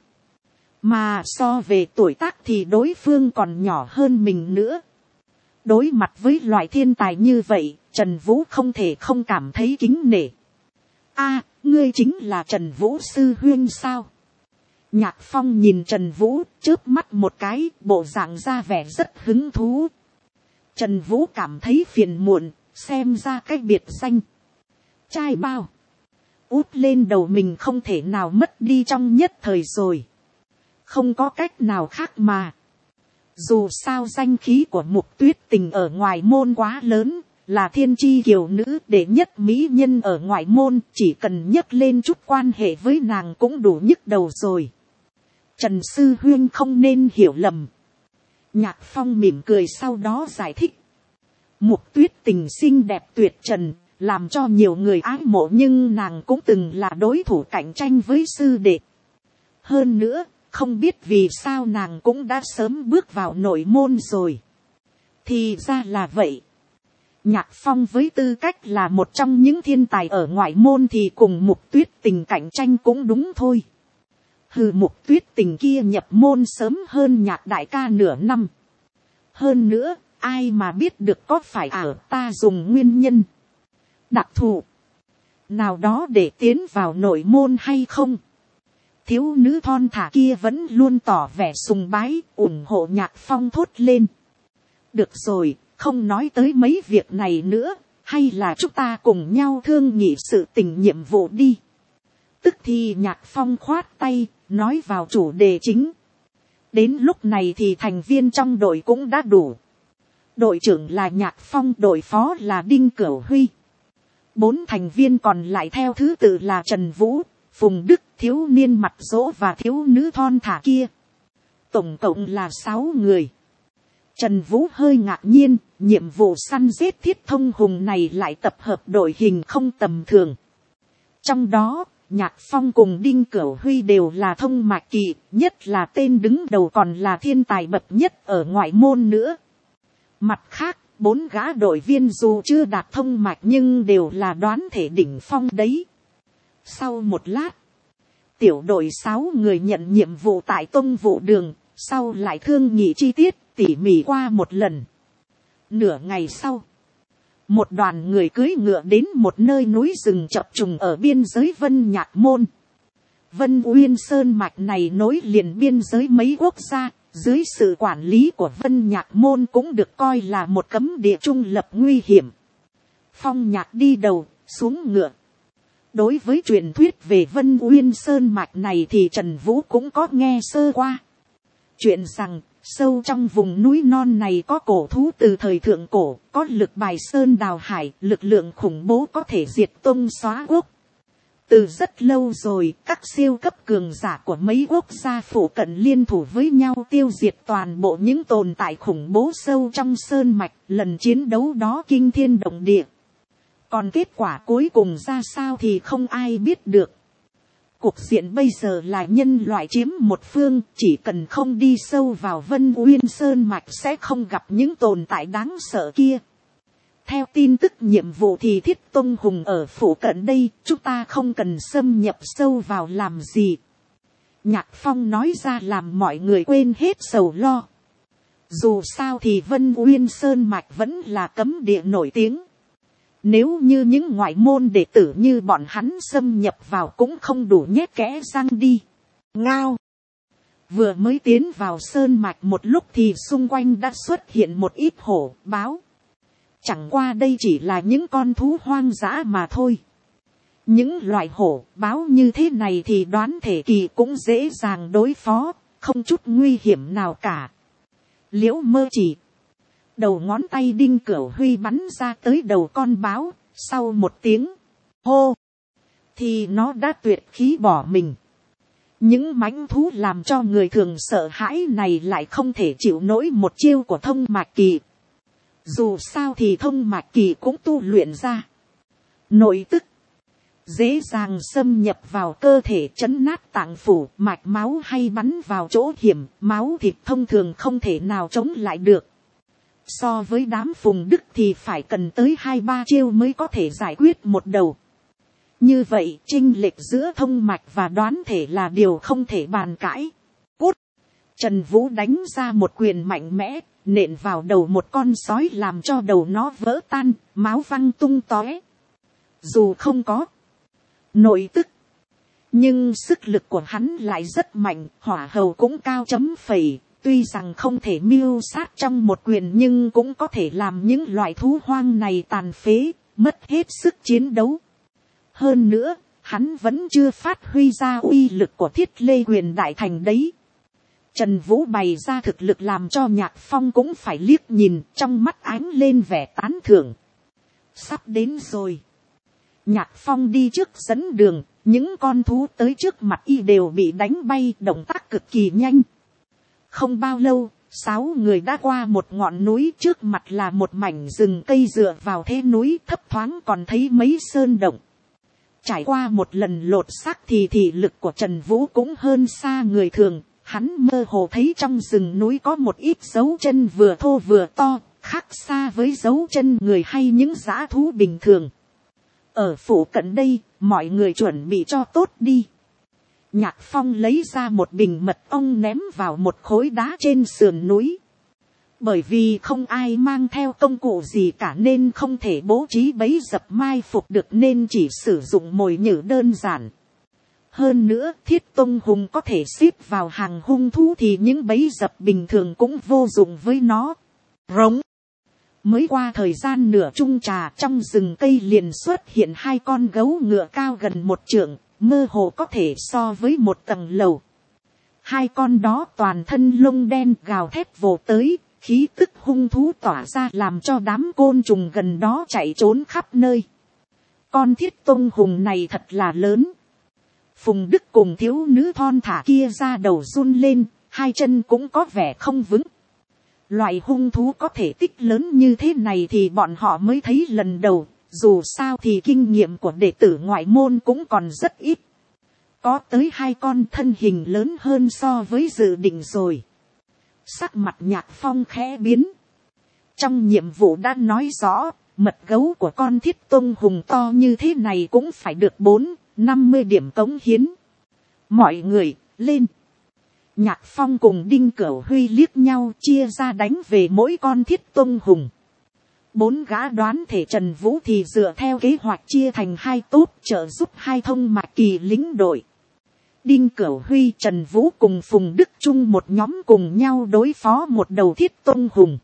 Mà so về tuổi tác thì đối phương còn nhỏ hơn mình nữa. Đối mặt với loại thiên tài như vậy, Trần Vũ không thể không cảm thấy kính nể. A, ngươi chính là Trần Vũ sư huynh sao? Nhạc Phong nhìn Trần Vũ, chớp mắt một cái, bộ dạng ra vẻ rất hứng thú. Trần Vũ cảm thấy phiền muộn, xem ra cái biệt danh trai bao út lên đầu mình không thể nào mất đi trong nhất thời rồi. Không có cách nào khác mà. Dù sao danh khí của Mục Tuyết Tình ở ngoài môn quá lớn, là thiên chi kiều nữ đệ nhất mỹ nhân ở ngoại môn, chỉ cần nhấc lên chút quan hệ với nàng cũng đủ nhức đầu rồi. Trần Sư Huyên không nên hiểu lầm. Nhạc Phong mỉm cười sau đó giải thích. Mục Tuyết Tình xinh đẹp tuyệt trần, làm cho nhiều người ái mộ, nhưng nàng cũng từng là đối thủ cạnh tranh với sư đệ. Hơn nữa, không biết vì sao nàng cũng đã sớm bước vào nội môn rồi. Thì ra là vậy. Nhạc Phong với tư cách là một trong những thiên tài ở ngoại môn thì cùng Mục Tuyết Tình cạnh tranh cũng đúng thôi. Hừ, Mục Tuyết Tình kia nhập môn sớm hơn Nhạc đại ca nửa năm. Hơn nữa, ai mà biết được có phải ở ta dùng nguyên nhân đặc thù nào đó để tiến vào nội môn hay không. Thiếu nữ thon thả kia vẫn luôn tỏ vẻ sùng bái, ủng hộ Nhạc Phong thốt lên. Được rồi, không nói tới mấy việc này nữa, hay là chúng ta cùng nhau thương nghị sự tình nhiệm vụ đi. Tức thì Nhạc Phong khoát tay, nói vào chủ đề chính. Đến lúc này thì thành viên trong đội cũng đã đủ. Đội trưởng là Nhạc Phong, đội phó là Đinh Cửu Huy. Bốn thành viên còn lại theo thứ tự là Trần Vũ, Phùng Đức, thiếu niên mặt dỗ và thiếu nữ thon thả kia. Tổng cộng là sáu người. Trần Vũ hơi ngạc nhiên, nhiệm vụ săn giết Thiết Thông Hùng này lại tập hợp đội hình không tầm thường. Trong đó, Nhạc Phong cùng Đinh Cửu Huy đều là thông mạch kỳ, nhất là tên đứng đầu còn là thiên tài bậc nhất ở ngoại môn nữa. Mặt khác, bốn gã đội viên dù chưa đạt thông mạch nhưng đều là đoán thể đỉnh phong đấy. Sau một lát, tiểu đội sáu người nhận nhiệm vụ tại Tông Vụ Đường, sau lại thương nghị chi tiết, tỉ mỉ qua một lần. Nửa ngày sau, một đoàn người cưỡi ngựa đến một nơi núi rừng chập trùng ở biên giới Vân Nhạc Môn. Vân Uyên Sơn mạch này nối liền biên giới mấy quốc gia, dưới sự quản lý của Vân Nhạc Môn cũng được coi là một cấm địa trung lập nguy hiểm. Phong Nhạc đi đầu, xuống ngựa. Đối với truyền thuyết về Vân Uyên Sơn mạch này thì Trần Vũ cũng có nghe sơ qua. Chuyện rằng, sâu trong vùng núi non này có cổ thú từ thời thượng cổ, có lực bài sơn đào hải, lực lượng khủng bố có thể diệt tông xóa quốc. Từ rất lâu rồi, các siêu cấp cường giả của mấy quốc gia phụ cận liên thủ với nhau tiêu diệt toàn bộ những tồn tại khủng bố sâu trong sơn mạch. Lần chiến đấu đó kinh thiên động địa. Còn kết quả cuối cùng ra sao thì không ai biết được. Cuộc diện bây giờ là nhân loại chiếm một phương, chỉ cần không đi sâu vào Vân Uyên Sơn Mạch sẽ không gặp những tồn tại đáng sợ kia. Theo tin tức nhiệm vụ thì Thiết Tông Hùng ở phủ cận đây, chúng ta không cần xâm nhập sâu vào làm gì. Nhạc Phong nói ra làm mọi người quên hết sầu lo. Dù sao thì Vân Uyên Sơn Mạch vẫn là cấm địa nổi tiếng. Nếu như những ngoại môn đệ tử như bọn hắn xâm nhập vào cũng không đủ nhét kẽ răng đi. Ngao. Vừa mới tiến vào sơn mạch một lúc thì xung quanh đã xuất hiện một ít hổ, báo. Chẳng qua đây chỉ là những con thú hoang dã mà thôi. Những loại hổ, báo như thế này thì đoán thể kỳ cũng dễ dàng đối phó, không chút nguy hiểm nào cả. Liễu Mơ chỉ. Đầu ngón tay Đinh Cửu Huy bắn ra tới đầu con báo, sau một tiếng hô, thì nó đã tuyệt khí bỏ mình. Những mãnh thú làm cho người thường sợ hãi này lại không thể chịu nổi một chiêu của Thông Mạch Kỳ. Dù sao thì Thông Mạch Kỳ cũng tu luyện ra nội tức, dễ dàng xâm nhập vào cơ thể, chấn nát tạng phủ, mạch máu hay bắn vào chỗ hiểm, máu thịt thông thường không thể nào chống lại được. So với đám Phùng Đức thì phải cần tới hai ba chiêu mới có thể giải quyết một đầu. Như vậy chênh lệch giữa thông mạch và đoán thể là điều không thể bàn cãi. Cút! Trần Vũ đánh ra một quyền mạnh mẽ, nện vào đầu một con sói làm cho đầu nó vỡ tan, máu văng tung tóe. Dù không có nội tức, nhưng sức lực của hắn lại rất mạnh, hỏa hầu cũng cao chấm phẩy. Tuy rằng không thể mưu sát trong một quyền nhưng cũng có thể làm những loại thú hoang này tàn phế, mất hết sức chiến đấu. Hơn nữa, hắn vẫn chưa phát huy ra uy lực của Thiết Lê Quyền Đại Thành đấy. Trần Vũ bày ra thực lực làm cho Nhạc Phong cũng phải liếc nhìn, trong mắt ánh lên vẻ tán thưởng. Sắp đến rồi. Nhạc Phong đi trước dẫn đường, những con thú tới trước mặt y đều bị đánh bay, động tác cực kỳ nhanh. Không bao lâu, sáu người đã qua một ngọn núi, trước mặt là một mảnh rừng cây dựa vào thế núi, thấp thoáng còn thấy mấy sơn động. Trải qua một lần lột xác thì thị lực của Trần Vũ cũng hơn xa người thường, hắn mơ hồ thấy trong rừng núi có một ít dấu chân vừa thô vừa to, khác xa với dấu chân người hay những dã thú bình thường. Ở phủ cận đây, mọi người chuẩn bị cho tốt đi. Nhạc Phong lấy ra một bình mật ong ném vào một khối đá trên sườn núi. Bởi vì không ai mang theo công cụ gì cả nên không thể bố trí bẫy dập mai phục được nên chỉ sử dụng mồi nhử đơn giản. Hơn nữa, Thiết Tông Hùng có thể xếp vào hàng hung thú thì những bẫy dập bình thường cũng vô dụng với nó. Rống. Mới qua thời gian nửa chung trà, trong rừng cây liền xuất hiện hai con gấu ngựa cao gần một trượng, mơ hồ có thể so với một tầng lầu. Hai con đó toàn thân lông đen gào thét vồ tới, khí tức hung thú tỏa ra làm cho đám côn trùng gần đó chạy trốn khắp nơi. Con Thiết Tông Hùng này thật là lớn. Phùng Đức cùng thiếu nữ thon thả kia ra đầu run lên, hai chân cũng có vẻ không vững. Loại hung thú có thể tích lớn như thế này thì bọn họ mới thấy lần đầu, dù sao thì kinh nghiệm của đệ tử ngoại môn cũng còn rất ít. Có tới hai con thân hình lớn hơn so với dự định rồi. Sắc mặt Nhạc Phong khẽ biến. Trong nhiệm vụ đã nói rõ, mật gấu của con Thiết Tông Hùng to như thế này cũng phải được bốn, năm mươi điểm cống hiến. Mọi người, lên. Nhạc Phong cùng Đinh Cửu Huy liếc nhau chia ra đánh về mỗi con Thiết Tông Hùng. Bốn gã đoán thể Trần Vũ thì dựa theo kế hoạch chia thành hai tốp trợ giúp hai Thông Mạch Kỳ lính đội. Đinh Cửu Huy, Trần Vũ cùng Phùng Đức chung một nhóm cùng nhau đối phó một đầu Thiết Tông Hùng.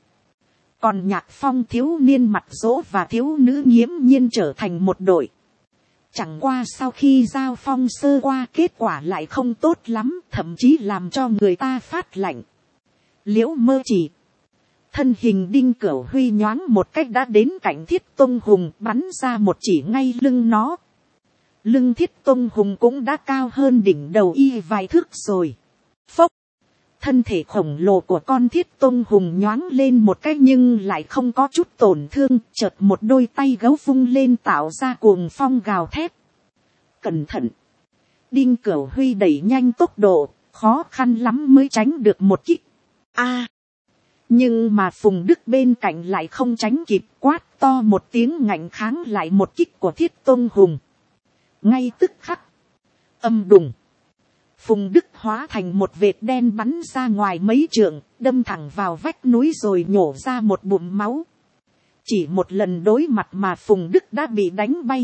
Còn Nhạc Phong, thiếu niên mặt dỗ và thiếu nữ nghiễm nhiên trở thành một đội. Chẳng qua sau khi giao phong sơ qua kết quả lại không tốt lắm, thậm chí làm cho người ta phát lạnh. Liễu Mơ chỉ. Thân hình Đinh Cửu Huy nhoáng một cách đã đến cạnh Thiết Tông Hùng, bắn ra một chỉ ngay lưng nó. Lưng Thiết Tông Hùng cũng đã cao hơn đỉnh đầu y vài thước rồi. Phốc. Thân thể khổng lồ của con Thiết Tông Hùng nhoáng lên một cái nhưng lại không có chút tổn thương. Chợt một đôi tay gấu vung lên tạo ra cuồng phong gào thét. Cẩn thận. Đinh Cửu Huy đẩy nhanh tốc độ. Khó khăn lắm mới tránh được một kích. A. Nhưng mà Phùng Đức bên cạnh lại không tránh kịp, quát to một tiếng ngạnh kháng lại một kích của Thiết Tông Hùng. Ngay tức khắc. Âm đùng. Phùng Đức hóa thành một vệt đen bắn ra ngoài mấy trượng, đâm thẳng vào vách núi rồi nhổ ra một bụng máu. Chỉ một lần đối mặt mà Phùng Đức đã bị đánh bay.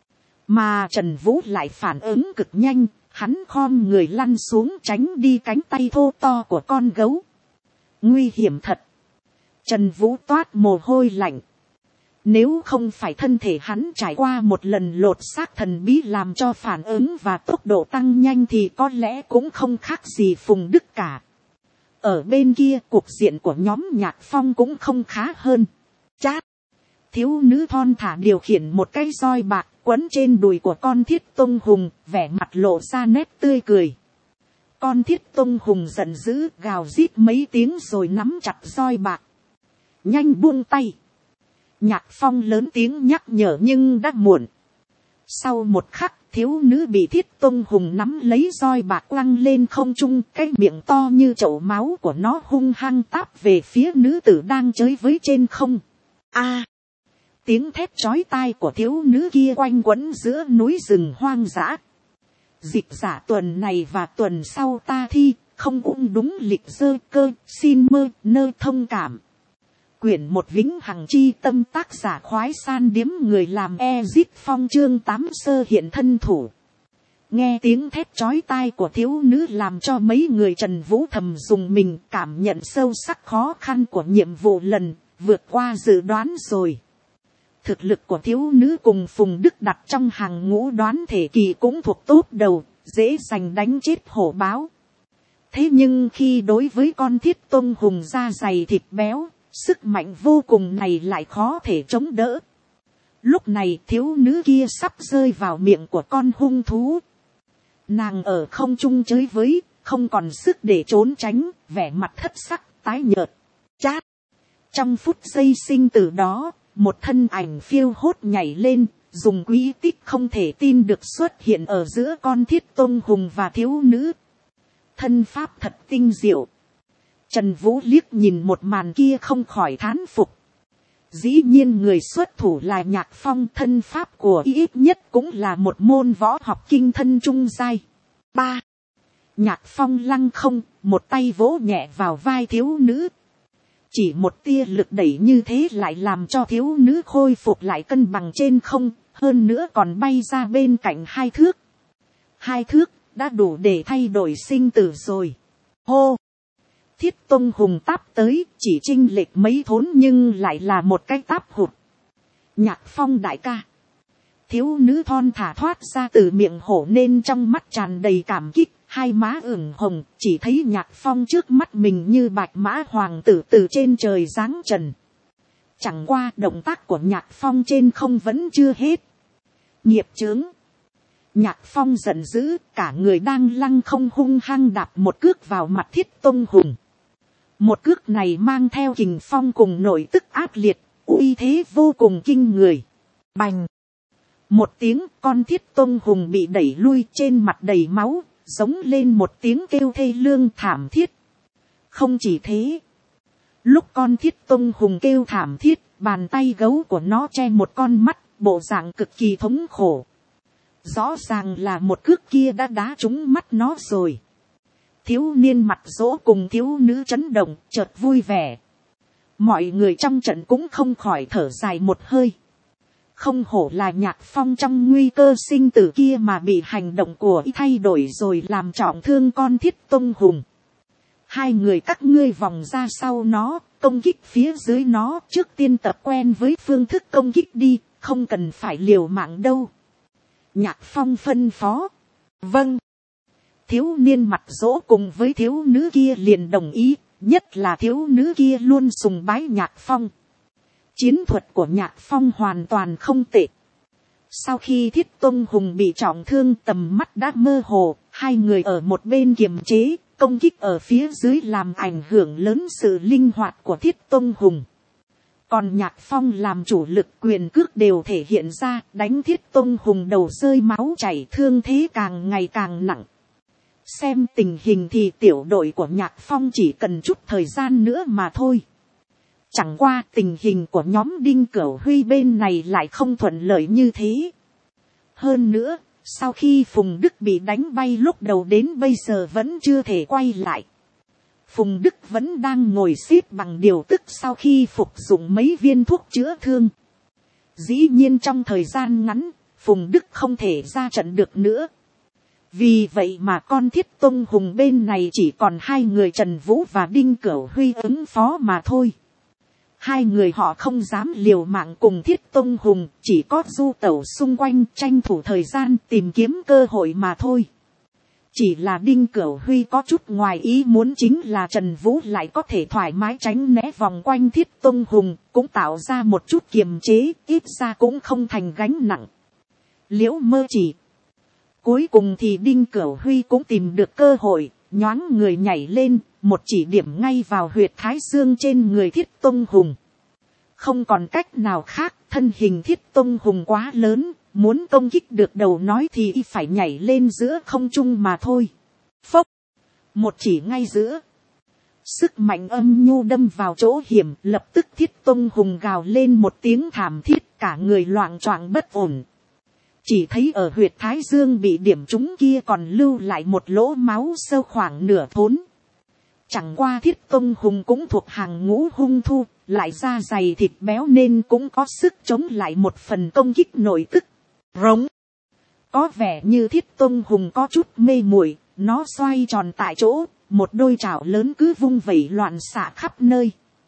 Mà Trần Vũ lại phản ứng cực nhanh, hắn khom người lăn xuống tránh đi cánh tay thô to của con gấu. Nguy hiểm thật. Trần Vũ toát mồ hôi lạnh. Nếu không phải thân thể hắn trải qua một lần lột xác thần bí làm cho phản ứng và tốc độ tăng nhanh thì có lẽ cũng không khác gì Phùng Đức cả. Ở bên kia cuộc diện của nhóm Nhạc Phong cũng không khá hơn. Chát. Thiếu nữ thon thả điều khiển một cái roi bạc quấn trên đùi của con Thiết Tông Hùng, vẻ mặt lộ ra nét tươi cười. Con Thiết Tông Hùng giận dữ gào rít mấy tiếng rồi nắm chặt roi bạc. Nhanh buông tay. Nhạc Phong lớn tiếng nhắc nhở nhưng đã muộn. Sau một khắc thiếu nữ bị Thiết Tông Hùng nắm lấy roi bạc quăng lên không trung. Cái miệng to như chậu máu của nó hung hăng táp về phía nữ tử đang chơi với trên không. A. Tiếng thét chói tai của thiếu nữ kia quanh quẩn giữa núi rừng hoang dã. Dịch giả tuần này và tuần sau ta thi, không cũng đúng lịch dơ cơ, xin mơ, nơ thông cảm. Quyển một Vĩnh Hằng Chi Tâm, tác giả Khoái San Điếm, người làm Ezit Phong, chương tám sơ hiện thân thủ. Nghe tiếng thét chói tai của thiếu nữ làm cho mấy người Trần Vũ thầm dùng mình, cảm nhận sâu sắc khó khăn của nhiệm vụ lần, vượt qua dự đoán rồi. Thực lực của thiếu nữ cùng Phùng Đức đặt trong hàng ngũ đoán thể kỳ cũng thuộc top đầu, dễ dàng đánh chết hổ báo. Thế nhưng khi đối với con Thiết Tông Hùng da dày thịt béo, sức mạnh vô cùng này lại khó thể chống đỡ. Lúc này thiếu nữ kia sắp rơi vào miệng của con hung thú. Nàng ở không trung chơi với, không còn sức để trốn tránh, vẻ mặt thất sắc, tái nhợt. Chát! Trong phút giây sinh tử đó, một thân ảnh phiêu hốt nhảy lên, dùng quỹ tích không thể tin được xuất hiện ở giữa con Thiết Tông Hùng và thiếu nữ. Thân pháp thật tinh diệu. Trần Vũ liếc nhìn một màn kia không khỏi thán phục. Dĩ nhiên người xuất thủ là Nhạc Phong, thân pháp của y ít nhất cũng là một môn võ học kinh thân trung giai. Ba. Nhạc Phong lăng không, một tay vỗ nhẹ vào vai thiếu nữ. Chỉ một tia lực đẩy như thế lại làm cho thiếu nữ khôi phục lại cân bằng trên không, hơn nữa còn bay ra bên cạnh hai thước. Hai thước, đã đủ để thay đổi sinh tử rồi. Hô! Thiết Tông Hùng táp tới, chỉ chênh lệch mấy thốn nhưng lại là một cái táp hụt. Nhạc Phong đại ca. Thiếu nữ thon thả thoát ra từ miệng hổ nên trong mắt tràn đầy cảm kích, hai má ửng hồng, chỉ thấy Nhạc Phong trước mắt mình như bạch mã hoàng tử từ trên trời giáng trần. Chẳng qua động tác của Nhạc Phong trên không vẫn chưa hết. Nghiệp chướng. Nhạc Phong giận dữ, cả người đang lăng không hung hăng đạp một cước vào mặt Thiết Tông Hùng. Một cước này mang theo kình phong cùng nội tức ác liệt, uy thế vô cùng kinh người. Bành! Một tiếng, con Thiết Tông Hùng bị đẩy lui, trên mặt đầy máu, giống lên một tiếng kêu thê lương thảm thiết. Không chỉ thế, lúc con Thiết Tông Hùng kêu thảm thiết, bàn tay gấu của nó che một con mắt, bộ dạng cực kỳ thống khổ. Rõ ràng là một cước kia đã đá trúng mắt nó rồi. Thiếu niên mặt dỗ cùng thiếu nữ chấn động, chợt vui vẻ. Mọi người trong trận cũng không khỏi thở dài một hơi. Không hổ là Nhạc Phong trong nguy cơ sinh tử kia mà bị hành động của y thay đổi rồi làm trọng thương con Thiết Tông Hùng. Hai người các ngươi vòng ra sau nó, công kích phía dưới nó, trước tiên tập quen với phương thức công kích đi, không cần phải liều mạng đâu. Nhạc Phong phân phó. Vâng. Thiếu niên mặt dỗ cùng với thiếu nữ kia liền đồng ý, nhất là thiếu nữ kia luôn sùng bái Nhạc Phong. Chiến thuật của Nhạc Phong hoàn toàn không tệ. Sau khi Thiết Tông Hùng bị trọng thương, tầm mắt đã mơ hồ, hai người ở một bên kiềm chế, công kích ở phía dưới làm ảnh hưởng lớn sự linh hoạt của Thiết Tông Hùng. Còn Nhạc Phong làm chủ lực, quyền cước đều thể hiện ra, đánh Thiết Tông Hùng đầu rơi máu chảy, thương thế càng ngày càng nặng. Xem tình hình thì tiểu đội của Nhạc Phong chỉ cần chút thời gian nữa mà thôi. Chẳng qua tình hình của nhóm Đinh Cửu Huy bên này lại không thuận lợi như thế. Hơn nữa, sau khi Phùng Đức bị đánh bay lúc đầu đến bây giờ vẫn chưa thể quay lại. Phùng Đức vẫn đang ngồi xếp bằng điều tức sau khi phục dụng mấy viên thuốc chữa thương. Dĩ nhiên trong thời gian ngắn, Phùng Đức không thể ra trận được nữa. Vì vậy mà con Thiết Tông Hùng bên này chỉ còn hai người Trần Vũ và Đinh Cửu Huy ứng phó mà thôi. Hai người họ không dám liều mạng cùng Thiết Tông Hùng, chỉ có du tẩu xung quanh tranh thủ thời gian tìm kiếm cơ hội mà thôi. Chỉ là Đinh Cửu Huy có chút ngoài ý muốn, chính là Trần Vũ lại có thể thoải mái tránh né vòng quanh Thiết Tông Hùng, cũng tạo ra một chút kiềm chế, ít ra cũng không thành gánh nặng. Liễu Mơ Chỉ. Cuối cùng thì Đinh Cửu Huy cũng tìm được cơ hội, nhoáng người nhảy lên, một chỉ điểm ngay vào huyệt thái dương trên người Thiết Tông Hùng. Không còn cách nào khác, thân hình Thiết Tông Hùng quá lớn, muốn công kích được đầu nói thì y phải nhảy lên giữa không trung mà thôi. Phốc, một chỉ ngay giữa. Sức mạnh âm nhu đâm vào chỗ hiểm, lập tức Thiết Tông Hùng gào lên một tiếng thảm thiết, cả người loạng choạng bất ổn. Chỉ thấy ở huyệt thái dương bị điểm trúng kia còn lưu lại một lỗ máu sâu khoảng nửa thốn. Chẳng qua Thiết Tông Hùng cũng thuộc hàng ngũ hung thu, lại da dày thịt béo nên cũng có sức chống lại một phần công kích nội tức. Rống. Có vẻ như Thiết Tông Hùng có chút mê muội, nó xoay tròn tại chỗ, một đôi chảo lớn cứ vung vẩy loạn xạ khắp nơi.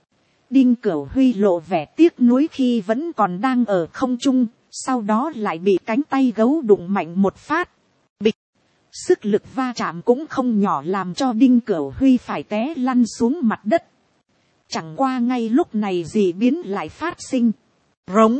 Đinh Cửu Huy lộ vẻ tiếc nuối khi vẫn còn đang ở không trung, sau đó lại bị cánh tay gấu đụng mạnh một phát. Bịch. Sức lực va chạm cũng không nhỏ làm cho Đinh Cửu Huy phải té lăn xuống mặt đất. Chẳng qua ngay lúc này dị biến lại phát sinh. Rống.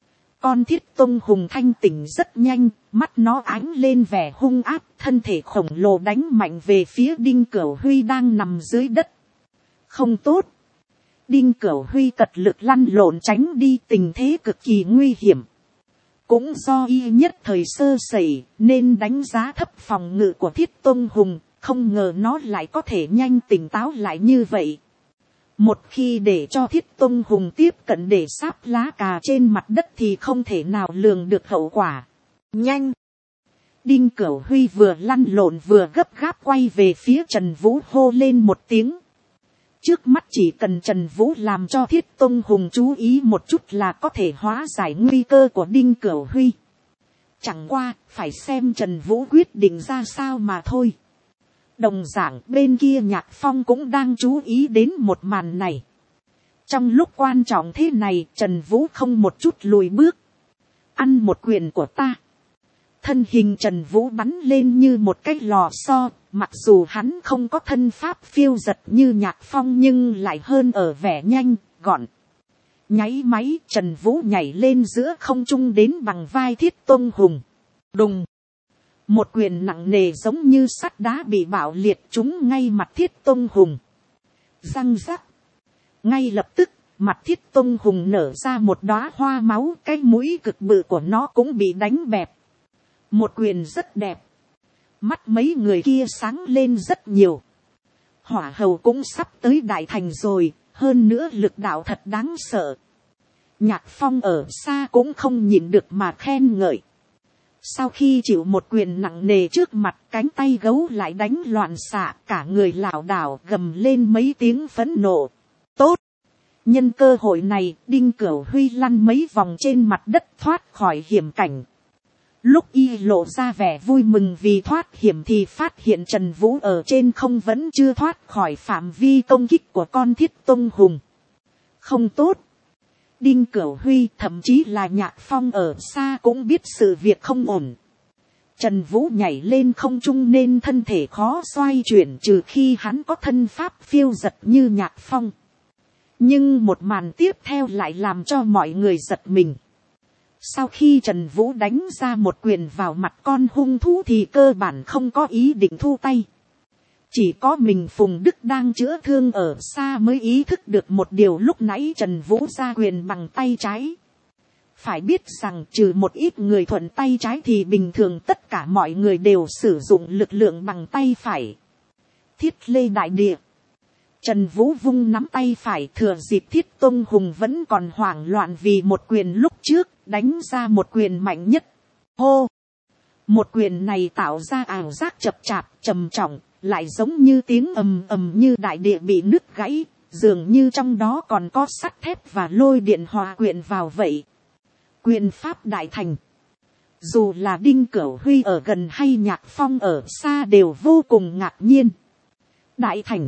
Con Thiết Tông Hùng thanh tỉnh rất nhanh, mắt nó ánh lên vẻ hung ác, thân thể khổng lồ đánh mạnh về phía Đinh Cửu Huy đang nằm dưới đất. Không tốt. Đinh Cửu Huy cật lực lăn lộn tránh đi, tình thế cực kỳ nguy hiểm. Cũng do y nhất thời sơ sẩy nên đánh giá thấp phòng ngự của Thiết Tông Hùng, không ngờ nó lại có thể nhanh tỉnh táo lại như vậy. Một khi để cho Thiết Tông Hùng tiếp cận để sáp lá cà trên mặt đất thì không thể nào lường được hậu quả. Nhanh! Đinh Cửu Huy vừa lăn lộn vừa gấp gáp quay về phía Trần Vũ hô lên một tiếng. Trước mắt chỉ cần Trần Vũ làm cho Thiết Tông Hùng chú ý một chút là có thể hóa giải nguy cơ của Đinh Cửu Huy. Chẳng qua, phải xem Trần Vũ quyết định ra sao mà thôi. Đồng dạng bên kia Nhạc Phong cũng đang chú ý đến một màn này. Trong lúc quan trọng thế này, Trần Vũ không một chút lùi bước. Ăn một quyền của ta. Thân hình Trần Vũ bắn lên như một cái lò xo, mặc dù hắn không có thân pháp phiêu dật như Nhạc Phong nhưng lại hơn ở vẻ nhanh, gọn. Nháy máy, Trần Vũ nhảy lên giữa không trung đến bằng vai Thiết Tông Hùng. Đùng! Một quyền nặng nề giống như sắt đá bị bạo liệt trúng ngay mặt Thiết Tông Hùng. Răng rắc! Ngay lập tức, mặt Thiết Tông Hùng nở ra một đóa hoa máu, cái mũi cực bự của nó cũng bị đánh bẹp. Một quyền rất đẹp. Mắt mấy người kia sáng lên rất nhiều. Hỏa hầu cũng sắp tới đại thành rồi, hơn nữa lực đạo thật đáng sợ. Nhạc Phong ở xa cũng không nhịn được mà khen ngợi. Sau khi chịu một quyền nặng nề trước mặt, cánh tay gấu lại đánh loạn xạ, cả người lảo đảo gầm lên mấy tiếng phẫn nộ. Tốt! Nhân cơ hội này, Đinh Cửu Huy lăn mấy vòng trên mặt đất thoát khỏi hiểm cảnh. Lúc y lộ ra vẻ vui mừng vì thoát hiểm thì phát hiện Trần Vũ ở trên không vẫn chưa thoát khỏi phạm vi công kích của con Thiết Tông Hùng. Không tốt. Đinh Cửu Huy thậm chí là Nhạc Phong ở xa cũng biết sự việc không ổn. Trần Vũ nhảy lên không trung nên thân thể khó xoay chuyển trừ khi hắn có thân pháp phiêu dật như Nhạc Phong. Nhưng một màn tiếp theo lại làm cho mọi người giật mình. Sau khi Trần Vũ đánh ra một quyền vào mặt con hung thú thì cơ bản không có ý định thu tay. Chỉ có mình Phùng Đức đang chữa thương ở xa mới ý thức được một điều lúc nãy Trần Vũ ra quyền bằng tay trái. Phải biết rằng trừ một ít người thuận tay trái thì bình thường tất cả mọi người đều sử dụng lực lượng bằng tay phải. Thiết lê đại địa. Trần Vũ vung nắm tay phải thừa dịp Thiết Tông Hùng vẫn còn hoảng loạn vì một quyền lúc trước, đánh ra một quyền mạnh nhất. Hô! Một quyền này tạo ra ảo giác chập chạp, trầm trọng, lại giống như tiếng ầm ầm như đại địa bị nứt gãy, dường như trong đó còn có sắt thép và lôi điện hòa quyện vào vậy. Quyền pháp đại thành. Dù là Đinh Cửu Huy ở gần hay Nhạc Phong ở xa đều vô cùng ngạc nhiên. Đại thành.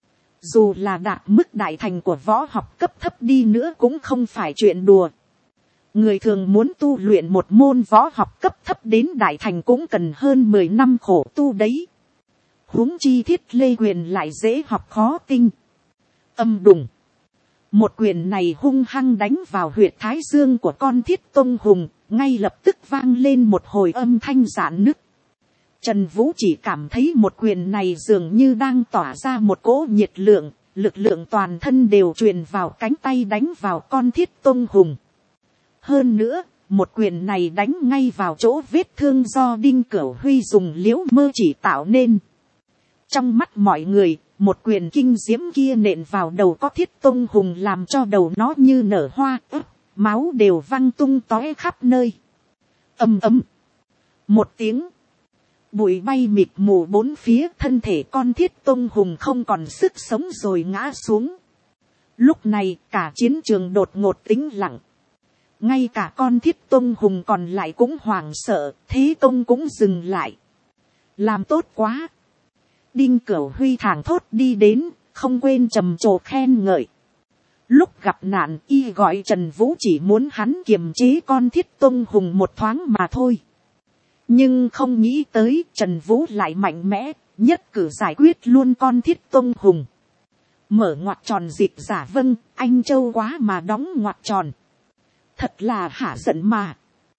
Dù là đạt mức đại thành của võ học cấp thấp đi nữa cũng không phải chuyện đùa. Người thường muốn tu luyện một môn võ học cấp thấp đến đại thành cũng cần hơn mười năm khổ tu đấy. Huống chi Thiết lê quyền lại dễ học khó tinh. Âm đùng. Một quyền này hung hăng đánh vào huyệt thái dương của con Thiết Tông Hùng, ngay lập tức vang lên một hồi âm thanh rạn nứt. Trần Vũ chỉ cảm thấy một quyền này dường như đang tỏa ra một cỗ nhiệt lượng, lực lượng toàn thân đều truyền vào cánh tay đánh vào con Thiết Tông Hùng. Hơn nữa, một quyền này đánh ngay vào chỗ vết thương do Đinh Cửu Huy dùng liễu mơ chỉ tạo nên. Trong mắt mọi người, một quyền kinh diễm kia nện vào đầu có Thiết Tông Hùng làm cho đầu nó như nở hoa, ức, máu đều văng tung tóe khắp nơi. Ầm ầm. Một tiếng. Bụi bay mịt mù bốn phía, thân thể con Thiết Tông Hùng không còn sức sống rồi ngã xuống. Lúc này cả chiến trường đột ngột tĩnh lặng. Ngay cả con Thiết Tông Hùng còn lại cũng hoảng sợ, thế công cũng dừng lại. Làm tốt quá. Đinh Cửu Huy thảng thốt đi đến, không quên trầm trồ khen ngợi. Lúc gặp nạn y gọi Trần Vũ chỉ muốn hắn kiềm chế con Thiết Tông Hùng một thoáng mà thôi. Nhưng không nghĩ tới Trần Vũ lại mạnh mẽ, nhất cử giải quyết luôn con Thiết Tông Hùng. Mở ngoặc tròn dịp giả vâng, anh châu quá mà đóng ngoặc tròn. Thật là hả giận mà.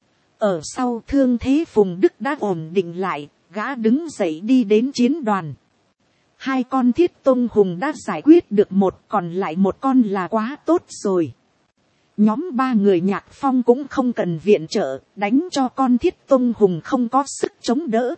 Ở sau thương thế Phùng Đức đã ổn định lại, gã đứng dậy đi đến chiến đoàn. Hai con Thiết Tông Hùng đã giải quyết được một, còn lại một con là quá tốt rồi. Nhóm ba người Nhạc Phong cũng không cần viện trợ, đánh cho con Thiết Tông Hùng không có sức chống đỡ.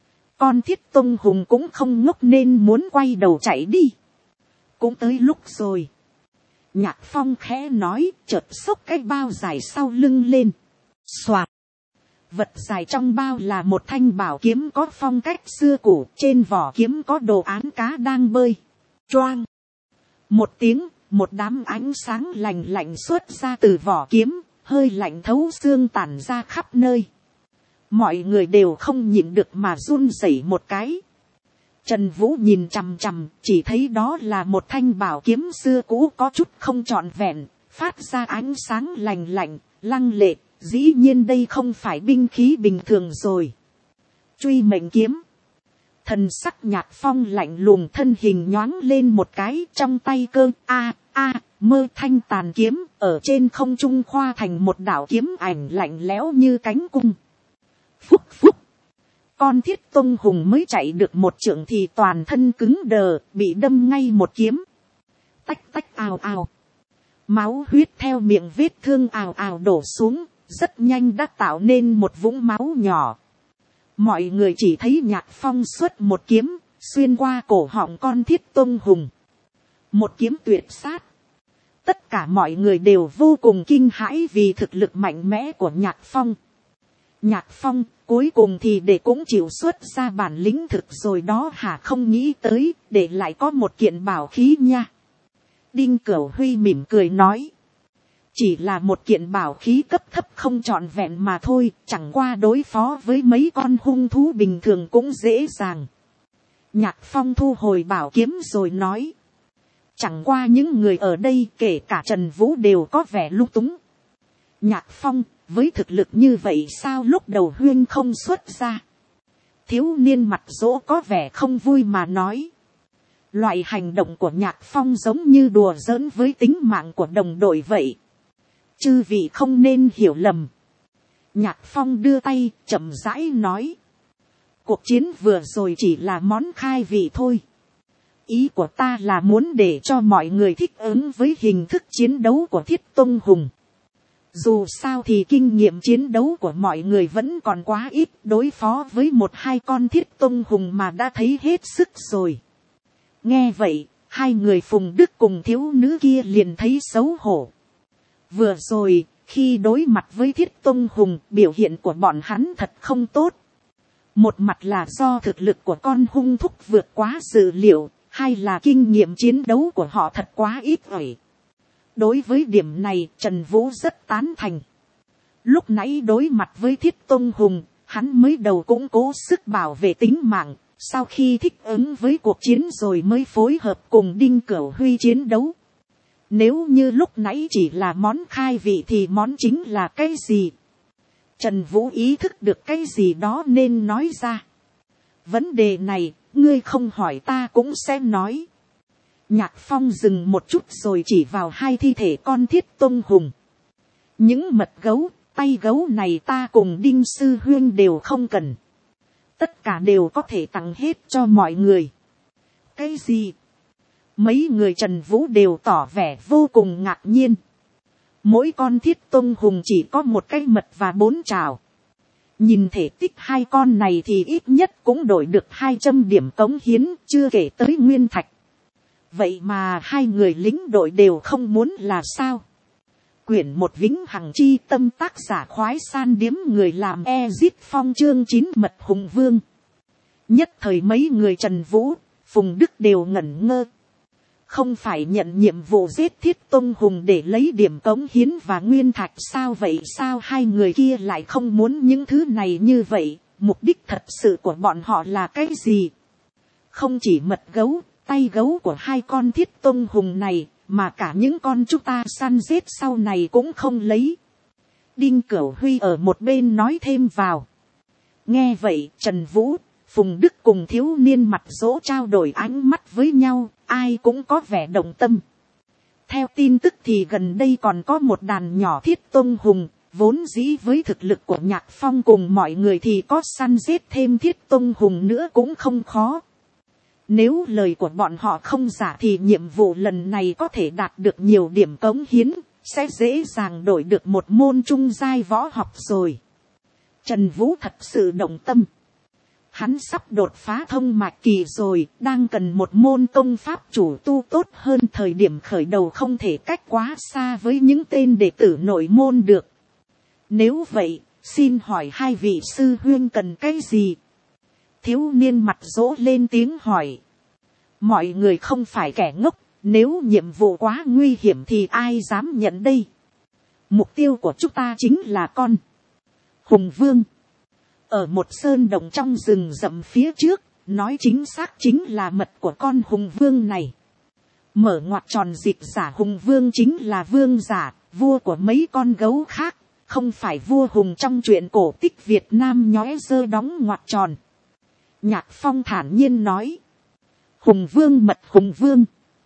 Con Thiết Tông Hùng cũng không ngốc nên muốn quay đầu chạy đi. Cũng tới lúc rồi. Nhạc Phong khẽ nói, chợt xốc cái bao dài sau lưng lên. Xoạt. Vật dài trong bao là một thanh bảo kiếm có phong cách xưa cũ, trên vỏ kiếm có đồ án cá đang bơi. Choang. Một tiếng, một đám ánh sáng lạnh lạnh xuất ra từ vỏ kiếm, hơi lạnh thấu xương tản ra khắp nơi. Mọi người đều không nhịn được mà run rẩy một cái. Trần Vũ nhìn chằm chằm, chỉ thấy đó là một thanh bảo kiếm xưa cũ có chút không trọn vẹn, phát ra ánh sáng lạnh lạnh, lăng lệ. Dĩ nhiên đây không phải binh khí bình thường rồi. Truy mệnh kiếm. Thần sắc Nhạc Phong lạnh lùng, thân hình nhoáng lên một cái, trong tay cơ a a mơ thanh tàn kiếm ở trên không trung khoa thành một đạo kiếm ảnh lạnh lẽo như cánh cung. Phúc phúc. Con Thiết Tông Hùng mới chạy được một trượng thì toàn thân cứng đờ, bị đâm ngay một kiếm. Tách tách ào ào. Máu huyết theo miệng vết thương ào ào đổ xuống, rất nhanh đã tạo nên một vũng máu nhỏ. Mọi người chỉ thấy Nhạc Phong xuất một kiếm, xuyên qua cổ họng con Thiết Tông Hùng. Một kiếm tuyệt sát. Tất cả mọi người đều vô cùng kinh hãi vì thực lực mạnh mẽ của Nhạc Phong. Nhạc Phong, cuối cùng thì để cũng chịu xuất ra bản lĩnh thực rồi đó hả, không nghĩ tới, để lại có một kiện bảo khí nha. Đinh Cửu Huy mỉm cười nói. Chỉ là một kiện bảo khí cấp thấp không trọn vẹn mà thôi, chẳng qua đối phó với mấy con hung thú bình thường cũng dễ dàng. Nhạc Phong thu hồi bảo kiếm rồi nói. Chẳng qua những người ở đây kể cả Trần Vũ đều có vẻ lung túng. Nhạc Phong, với thực lực như vậy sao lúc đầu huyên không xuất ra? Thiếu niên mặt dỗ có vẻ không vui mà nói. Loại hành động của Nhạc Phong giống như đùa giỡn với tính mạng của đồng đội vậy. Chư vị không nên hiểu lầm. Nhạc Phong đưa tay chậm rãi nói. Cuộc chiến vừa rồi chỉ là món khai vị thôi. Ý của ta là muốn để cho mọi người thích ứng với hình thức chiến đấu của Thiết Tông Hùng. Dù sao thì kinh nghiệm chiến đấu của mọi người vẫn còn quá ít, đối phó với một hai con Thiết Tông Hùng mà đã thấy hết sức rồi. Nghe vậy, hai người Phùng Đức cùng thiếu nữ kia liền thấy xấu hổ. Vừa rồi, khi đối mặt với Thiết Tông Hùng, biểu hiện của bọn hắn thật không tốt. Một mặt là do thực lực của con hung thúc vượt quá dự liệu, hay là kinh nghiệm chiến đấu của họ thật quá ít ỏi. Đối với điểm này, Trần Vũ rất tán thành. Lúc nãy đối mặt với Thiết Tông Hùng, hắn mới đầu cũng cố sức bảo vệ tính mạng, sau khi thích ứng với cuộc chiến rồi mới phối hợp cùng Đinh Cửu Huy chiến đấu. Nếu như lúc nãy chỉ là món khai vị thì món chính là cái gì? Trần Vũ ý thức được cái gì đó nên nói ra. Vấn đề này, ngươi không hỏi ta cũng sẽ nói. Nhạc Phong dừng một chút rồi chỉ vào hai thi thể con Thiết Tông Hùng. Những mật gấu, tay gấu này ta cùng Đinh Sư Huyên đều không cần. Tất cả đều có thể tặng hết cho mọi người. Cái gì? Mấy người Trần Vũ đều tỏ vẻ vô cùng ngạc nhiên. Mỗi con Thiết Tông Hùng chỉ có một cái mật và bốn trào. Nhìn thể tích hai con này thì ít nhất cũng đổi được hai trăm điểm cống hiến, chưa kể tới nguyên thạch. Vậy mà hai người lính đội đều không muốn là sao? Quyển một Vĩnh Hằng Chi Tâm, tác giả Khoái San Điếm, người làm Ezit Phong, chương chín Mật Hùng Vương. Nhất thời mấy người Trần Vũ, Phùng Đức đều ngẩn ngơ. Không phải nhận nhiệm vụ giết Thiết Tông Hùng để lấy điểm cống hiến và nguyên thạch sao? Vậy sao hai người kia lại không muốn những thứ này như vậy? Mục đích thật sự của bọn họ là cái gì? Không chỉ mật gấu, tay gấu của hai con Thiết Tông Hùng này, mà cả những con chúng ta săn giết sau này cũng không lấy. Đinh Cửu Huy ở một bên nói thêm vào. Nghe vậy, Trần Vũ, Phùng Đức cùng thiếu niên mặt dỗ trao đổi ánh mắt với nhau, ai cũng có vẻ động tâm. Theo tin tức thì gần đây còn có một đàn nhỏ Thiết Tông Hùng, vốn dĩ với thực lực của Nhạc Phong cùng mọi người thì có săn giết thêm Thiết Tông Hùng nữa cũng không khó. Nếu lời của bọn họ không giả thì nhiệm vụ lần này có thể đạt được nhiều điểm cống hiến, sẽ dễ dàng đổi được một môn trung giai võ học rồi. Trần Vũ thật sự động tâm. Hắn sắp đột phá thông mạch kỳ rồi, đang cần một môn công pháp chủ tu tốt hơn, thời điểm khởi đầu không thể cách quá xa với những tên đệ tử nội môn được. Nếu vậy, xin hỏi hai vị sư huynh cần cái gì? Thiếu niên mặt dỗ lên tiếng hỏi. Mọi người không phải kẻ ngốc, nếu nhiệm vụ quá nguy hiểm thì ai dám nhận đây? Mục tiêu của chúng ta chính là con Hùng Vương. Ở một sơn động trong rừng rậm phía trước, nói chính xác chính là mật của con Hùng Vương này. Mở ngoặc tròn dịch giả, Hùng Vương chính là vương giả, vua của mấy con gấu khác, không phải vua Hùng trong truyện cổ tích Việt Nam nhóe dơ đóng ngoặc tròn. Nhạc Phong thản nhiên nói. Hùng Vương, mật Hùng Vương.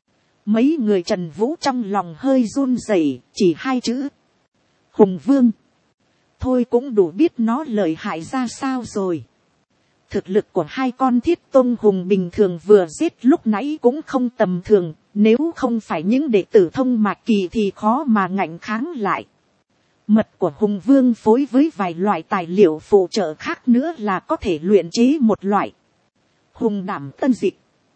Mấy người Trần Vũ trong lòng hơi run rẩy, chỉ hai chữ Hùng Vương thôi cũng đủ biết nó lợi hại ra sao rồi. Thực lực của hai con Thiết Tông Hùng bình thường vừa giết lúc nãy cũng không tầm thường, nếu không phải những đệ tử thông mạch kỳ thì khó mà ngạnh kháng lại. Mật của Hùng Vương phối với vài loại tài liệu phụ trợ khác nữa là có thể luyện chế một loại Hùng Đảm Tân Dịch.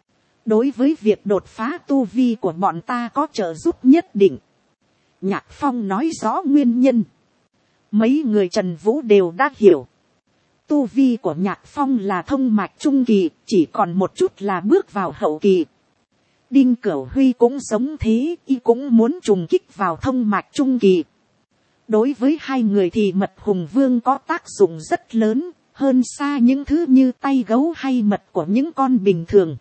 Đối với việc đột phá tu vi của bọn ta có trợ giúp nhất định. Nhạc Phong nói rõ nguyên nhân. Mấy người Trần Vũ đều đã hiểu. Tu vi của Nhạc Phong là thông mạch trung kỳ, chỉ còn một chút là bước vào hậu kỳ. Đinh Cửu Huy cũng giống thế, y cũng muốn trùng kích vào thông mạch trung kỳ. Đối với hai người thì mật Hùng Vương có tác dụng rất lớn, hơn xa những thứ như tay gấu hay mật của những con bình thường.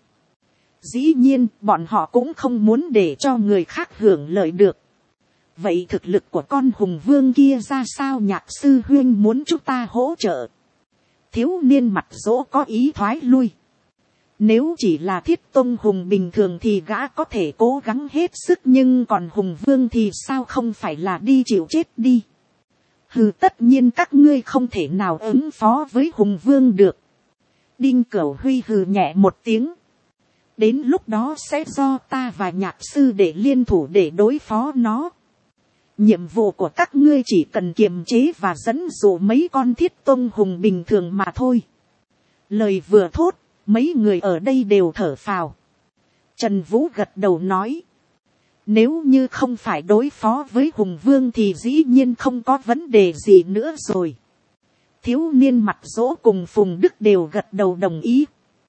Dĩ nhiên, bọn họ cũng không muốn để cho người khác hưởng lợi được. Vậy thực lực của con Hùng Vương kia ra sao? Nhạc sư huynh muốn chúng ta hỗ trợ. Thiếu niên mặt dỗ có ý thoái lui. Nếu chỉ là Thiết Tông Hùng bình thường thì gã có thể cố gắng hết sức, nhưng còn Hùng Vương thì sao không phải là đi chịu chết đi. Hừ, tất nhiên các ngươi không thể nào ứng phó với hùng vương được. Đinh Cửu Huy hừ nhẹ một tiếng. Đến lúc đó sẽ do ta và nhạc sư để liên thủ để đối phó nó. Nhiệm vụ của các ngươi chỉ cần kiềm chế và dẫn dụ mấy con thiết tôn hùng bình thường mà thôi. Lời vừa thốt, mấy người ở đây đều thở phào. Trần Vũ gật đầu nói. Nếu như không phải đối phó với hùng vương thì dĩ nhiên không có vấn đề gì nữa rồi. Thiếu niên Mặt Dỗ cùng Phùng Đức đều gật đầu đồng ý.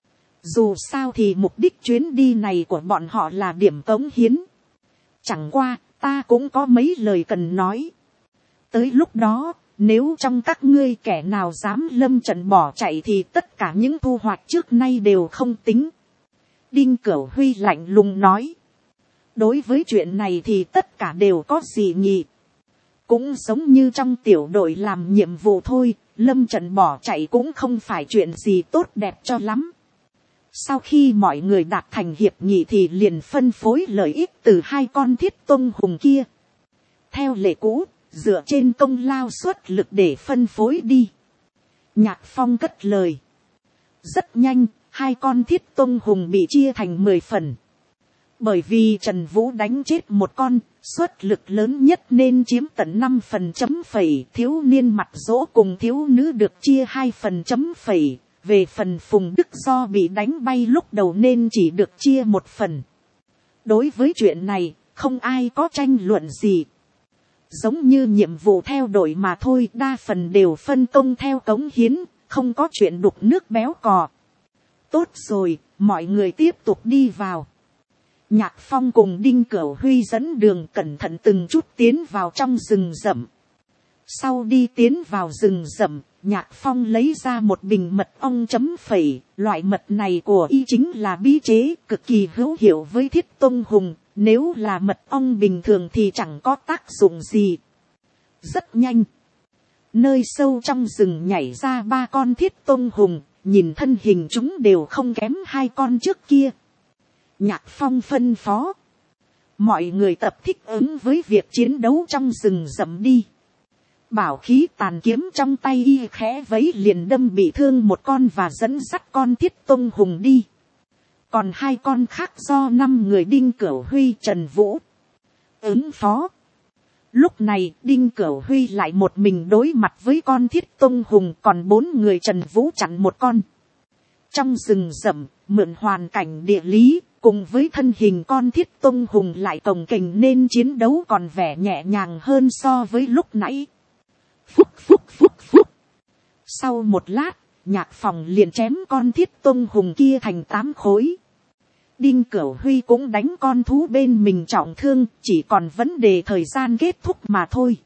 Dù sao thì mục đích chuyến đi này của bọn họ là điểm cống hiến. Chẳng qua, ta cũng có mấy lời cần nói. Tới lúc đó, nếu trong các ngươi kẻ nào dám lâm trận bỏ chạy thì tất cả những thu hoạch trước nay đều không tính. Đinh Cửu Huy lạnh lùng nói. Đối với chuyện này thì tất cả đều có gì nhỉ? Cũng giống như trong tiểu đội làm nhiệm vụ thôi, lâm trận bỏ chạy cũng không phải chuyện gì tốt đẹp cho lắm. Sau khi mọi người đạt thành hiệp nghị thì liền phân phối lợi ích từ hai con thiết tôn hùng kia. Theo lệ cũ, dựa trên công lao suất lực để phân phối đi. Nhạc Phong cất lời. Rất nhanh, hai con thiết tôn hùng bị chia thành mười phần. Bởi vì Trần Vũ đánh chết một con, suất lực lớn nhất nên chiếm tận năm phần chấm phẩy. Thiếu niên Mặt Dỗ cùng thiếu nữ được chia hai phần chấm phẩy. Về phần Phùng Đức do bị đánh bay lúc đầu nên chỉ được chia một phần. Đối với chuyện này, không ai có tranh luận gì. Giống như nhiệm vụ theo đội mà thôi, đa phần đều phân công theo cống hiến, không có chuyện đục nước béo cò. Tốt rồi, mọi người tiếp tục đi vào. Nhạc Phong cùng Đinh Cửu Huy dẫn đường cẩn thận từng chút tiến vào trong rừng rậm. Sau đi tiến vào rừng rậm, Nhạc Phong lấy ra một bình mật ong chấm phẩy. Loại mật này của y chính là bí chế, cực kỳ hữu hiệu với thiết tôn hùng. Nếu là mật ong bình thường thì chẳng có tác dụng gì. Rất nhanh. Nơi sâu trong rừng nhảy ra ba con thiết tôn hùng. Nhìn thân hình chúng đều không kém hai con trước kia. Nhạc Phong phân phó. Mọi người tập thích ứng với việc chiến đấu trong rừng rậm đi. Bảo khí tàn kiếm trong tay y khẽ vấy liền đâm bị thương một con và dẫn dắt con thiết tôn hùng đi. Còn hai con khác do năm người Đinh Cửu Huy, Trần Vũ ứng phó. Lúc này Đinh Cửu Huy lại một mình đối mặt với con thiết tôn hùng, còn bốn người Trần Vũ chặn một con. Trong rừng rậm, mượn hoàn cảnh địa lý, cùng với thân hình con thiết tôn hùng lại cồng kềnh nên chiến đấu còn vẻ nhẹ nhàng hơn so với lúc nãy. Phúc phúc phúc phúc. Sau một lát, Nhạc Phòng liền chém con thiết tôn hùng kia thành tám khối. Đinh Cửu Huy cũng đánh con thú bên mình trọng thương, chỉ còn vấn đề thời gian kết thúc mà thôi.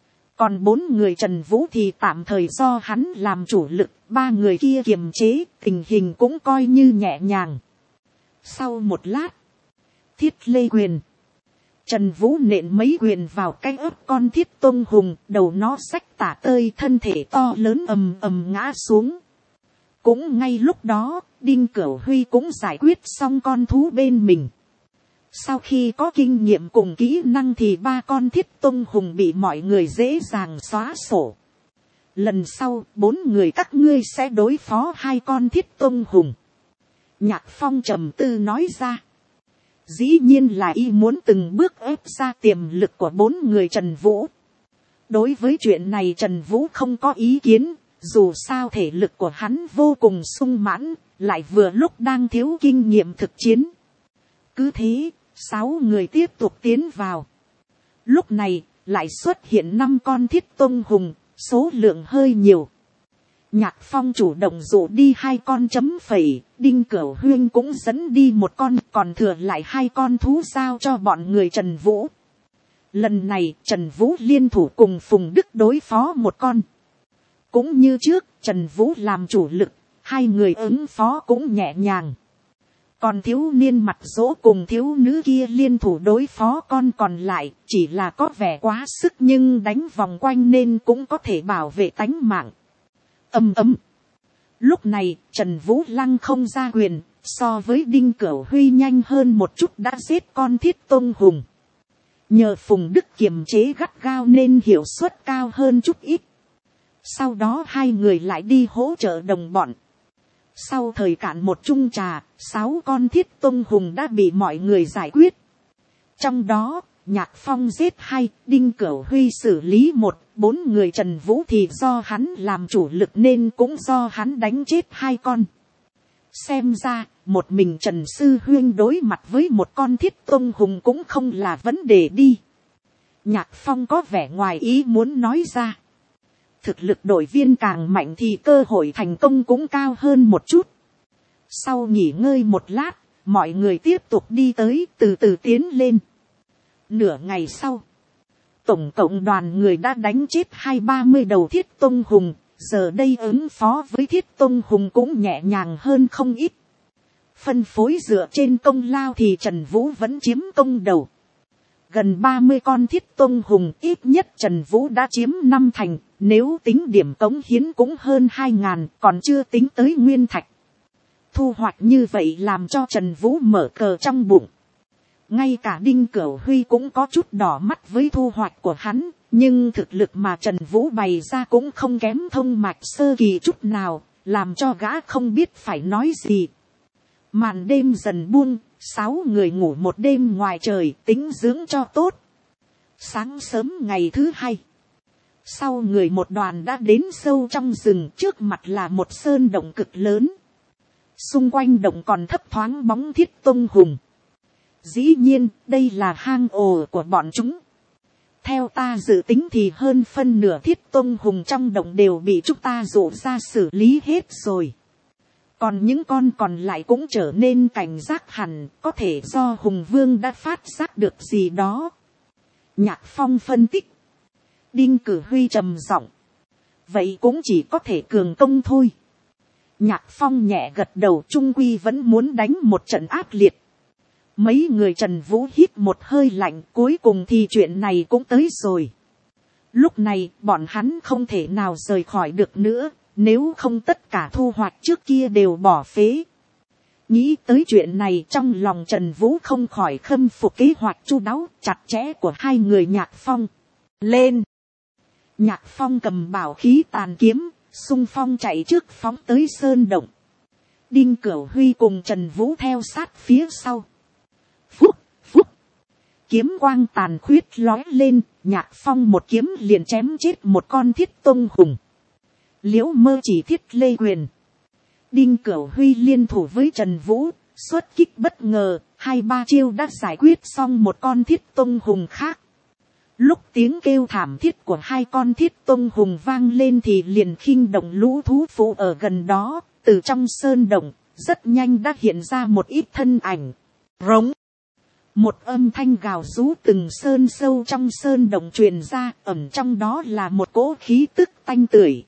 Còn bốn người Trần Vũ thì tạm thời do hắn làm chủ lực, ba người kia kiềm chế, tình hình cũng coi như nhẹ nhàng. Sau một lát, thiết lê quyền. Trần Vũ nện mấy quyền vào cái ớt con thiết tôn hùng, đầu nó xách tả tơi, thân thể to lớn ầm ầm ngã xuống. Cũng ngay lúc đó, Đinh Cửu Huy cũng giải quyết xong con thú bên mình. Sau khi có kinh nghiệm cùng kỹ năng thì ba con thiết tôn hùng bị mọi người dễ dàng xóa sổ. Lần sau, bốn người các ngươi sẽ đối phó hai con thiết tôn hùng. Nhạc Phong trầm tư nói ra. Dĩ nhiên là y muốn từng bước ép ra tiềm lực của bốn người Trần Vũ. Đối với chuyện này Trần Vũ không có ý kiến, dù sao thể lực của hắn vô cùng sung mãn, lại vừa lúc đang thiếu kinh nghiệm thực chiến. Cứ thế, sáu người tiếp tục tiến vào. Lúc này, lại xuất hiện năm con thiết tôn hùng, số lượng hơi nhiều. Nhạc Phong chủ động dụ đi hai con chấm phẩy, Đinh Cửu Huyên cũng dẫn đi một con, còn thừa lại hai con thú giao cho bọn người Trần Vũ. Lần này Trần Vũ liên thủ cùng Phùng Đức đối phó một con. Cũng như trước, Trần Vũ làm chủ lực, hai người ứng phó cũng nhẹ nhàng. Còn thiếu niên Mặt Dỗ cùng thiếu nữ kia liên thủ đối phó con còn lại, chỉ là có vẻ quá sức nhưng đánh vòng quanh nên cũng có thể bảo vệ tánh mạng. Ầm ầm. Lúc này, Trần Vũ lăng không ra quyền, so với Đinh Cửu Huy nhanh hơn một chút đã giết con thiết tôn hùng. Nhờ Phùng Đức kiềm chế gắt gao nên hiệu suất cao hơn chút ít. Sau đó hai người lại đi hỗ trợ đồng bọn. Sau thời cạn một chung trà, sáu con Thiết Tông Hùng đã bị mọi người giải quyết. Trong đó, Nhạc Phong giết hai, Đinh Cửu Huy xử lý một, bốn người Trần Vũ thì do hắn làm chủ lực nên cũng do hắn đánh chết hai con. Xem ra, một mình Trần Sư Huyên đối mặt với một con Thiết Tông Hùng cũng không là vấn đề đi. Nhạc Phong có vẻ ngoài ý muốn nói ra. Thực lực đội viên càng mạnh thì cơ hội thành công cũng cao hơn một chút. Sau nghỉ ngơi một lát, mọi người tiếp tục đi tới, từ từ tiến lên. Nửa ngày sau, tổng cộng đoàn người đã đánh chết hai ba mươi đầu Thiết Tông Hùng, giờ đây ứng phó với Thiết Tông Hùng cũng nhẹ nhàng hơn không ít. Phân phối dựa trên công lao thì Trần Vũ vẫn chiếm công đầu. Gần ba mươi con Thiết Tông Hùng, ít nhất Trần Vũ đã chiếm năm thành, nếu tính điểm cống hiến cũng hơn hai ngàn, còn chưa tính tới nguyên thạch. Thu hoạch như vậy làm cho Trần Vũ mở cờ trong bụng. Ngay cả Đinh Cửu Huy cũng có chút đỏ mắt với thu hoạch của hắn, nhưng thực lực mà Trần Vũ bày ra cũng không kém Thông Mạch Sơ Kỳ chút nào, làm cho gã không biết phải nói gì. Màn đêm dần buông, sáu người ngủ một đêm ngoài trời, tính dưỡng cho tốt. Sáng sớm ngày thứ hai, sau người một đoàn đã đến sâu trong rừng, trước mặt là một sơn động cực lớn. Xung quanh động còn thấp thoáng bóng Thiết Tông Hùng. Dĩ nhiên, đây là hang ổ của bọn chúng. Theo ta dự tính thì hơn phân nửa Thiết Tông Hùng trong động đều bị chúng ta dụ ra xử lý hết rồi. Còn những con còn lại cũng trở nên cảnh giác hẳn, có thể do Hùng Vương đã phát giác được gì đó. Nhạc Phong phân tích. Đinh Cửu Huy trầm giọng. Vậy cũng chỉ có thể cường công thôi. Nhạc Phong nhẹ gật đầu, trung quy vẫn muốn đánh một trận ác liệt. Mấy người Trần Vũ hít một hơi lạnh, cuối cùng thì chuyện này cũng tới rồi. Lúc này bọn hắn không thể nào rời khỏi được nữa, nếu không tất cả thu hoạch trước kia đều bỏ phế. Nghĩ tới chuyện này, trong lòng Trần Vũ không khỏi khâm phục kế hoạch chu đáo chặt chẽ của hai người Nhạc Phong. Lên! Nhạc Phong cầm bảo khí tàn kiếm, xung phong chạy trước phóng tới sơn động. Đinh Cửu Huy cùng Trần Vũ theo sát phía sau. Phúc, phúc. Kiếm quang tàn khuyết lói lên, Nhạc Phong một kiếm liền chém chết một con Thiết Tông Hùng. Liễu Mơ chỉ thiết lê quyền. Đinh Cửu Huy liên thủ với Trần Vũ, xuất kích bất ngờ, hai ba chiêu đã giải quyết xong một con Thiết Tông Hùng khác. Lúc tiếng kêu thảm thiết của hai con Thiết Tông Hùng vang lên thì liền khinh động lũ thú phụ ở gần đó, từ trong sơn động, rất nhanh đã hiện ra một ít thân ảnh. Rống. Một âm thanh gào rú từng sơn sâu trong sơn động truyền ra, ẩn trong đó là một cỗ khí tức tanh tưởi.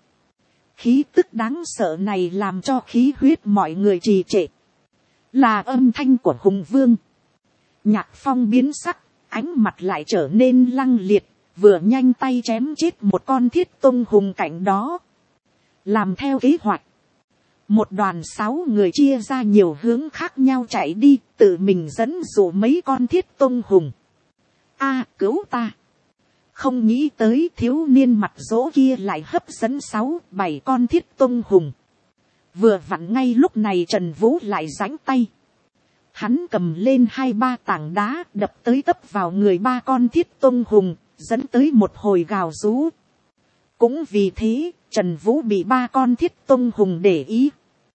Khí tức đáng sợ này làm cho khí huyết mọi người trì trệ. Là âm thanh của Hùng Vương. Nhạc Phong biến sắc, ánh mặt lại trở nên lăng liệt, vừa nhanh tay chém chết một con Thiết Tông Hùng cạnh đó. Làm theo kế hoạch, một đoàn sáu người chia ra nhiều hướng khác nhau chạy đi, tự mình dẫn dụ mấy con Thiết Tông Hùng. A, cứu ta! Không nghĩ tới thiếu niên mặt dỗ kia lại hấp dẫn sáu, bảy con Thiết Tông Hùng. Vừa vặn ngay lúc này Trần Vũ lại giãy tay. Hắn cầm lên hai ba tảng đá đập tới tấp vào người ba con Thiết Tông Hùng, dẫn tới một hồi gào rú. Cũng vì thế, Trần Vũ bị ba con Thiết Tông Hùng để ý.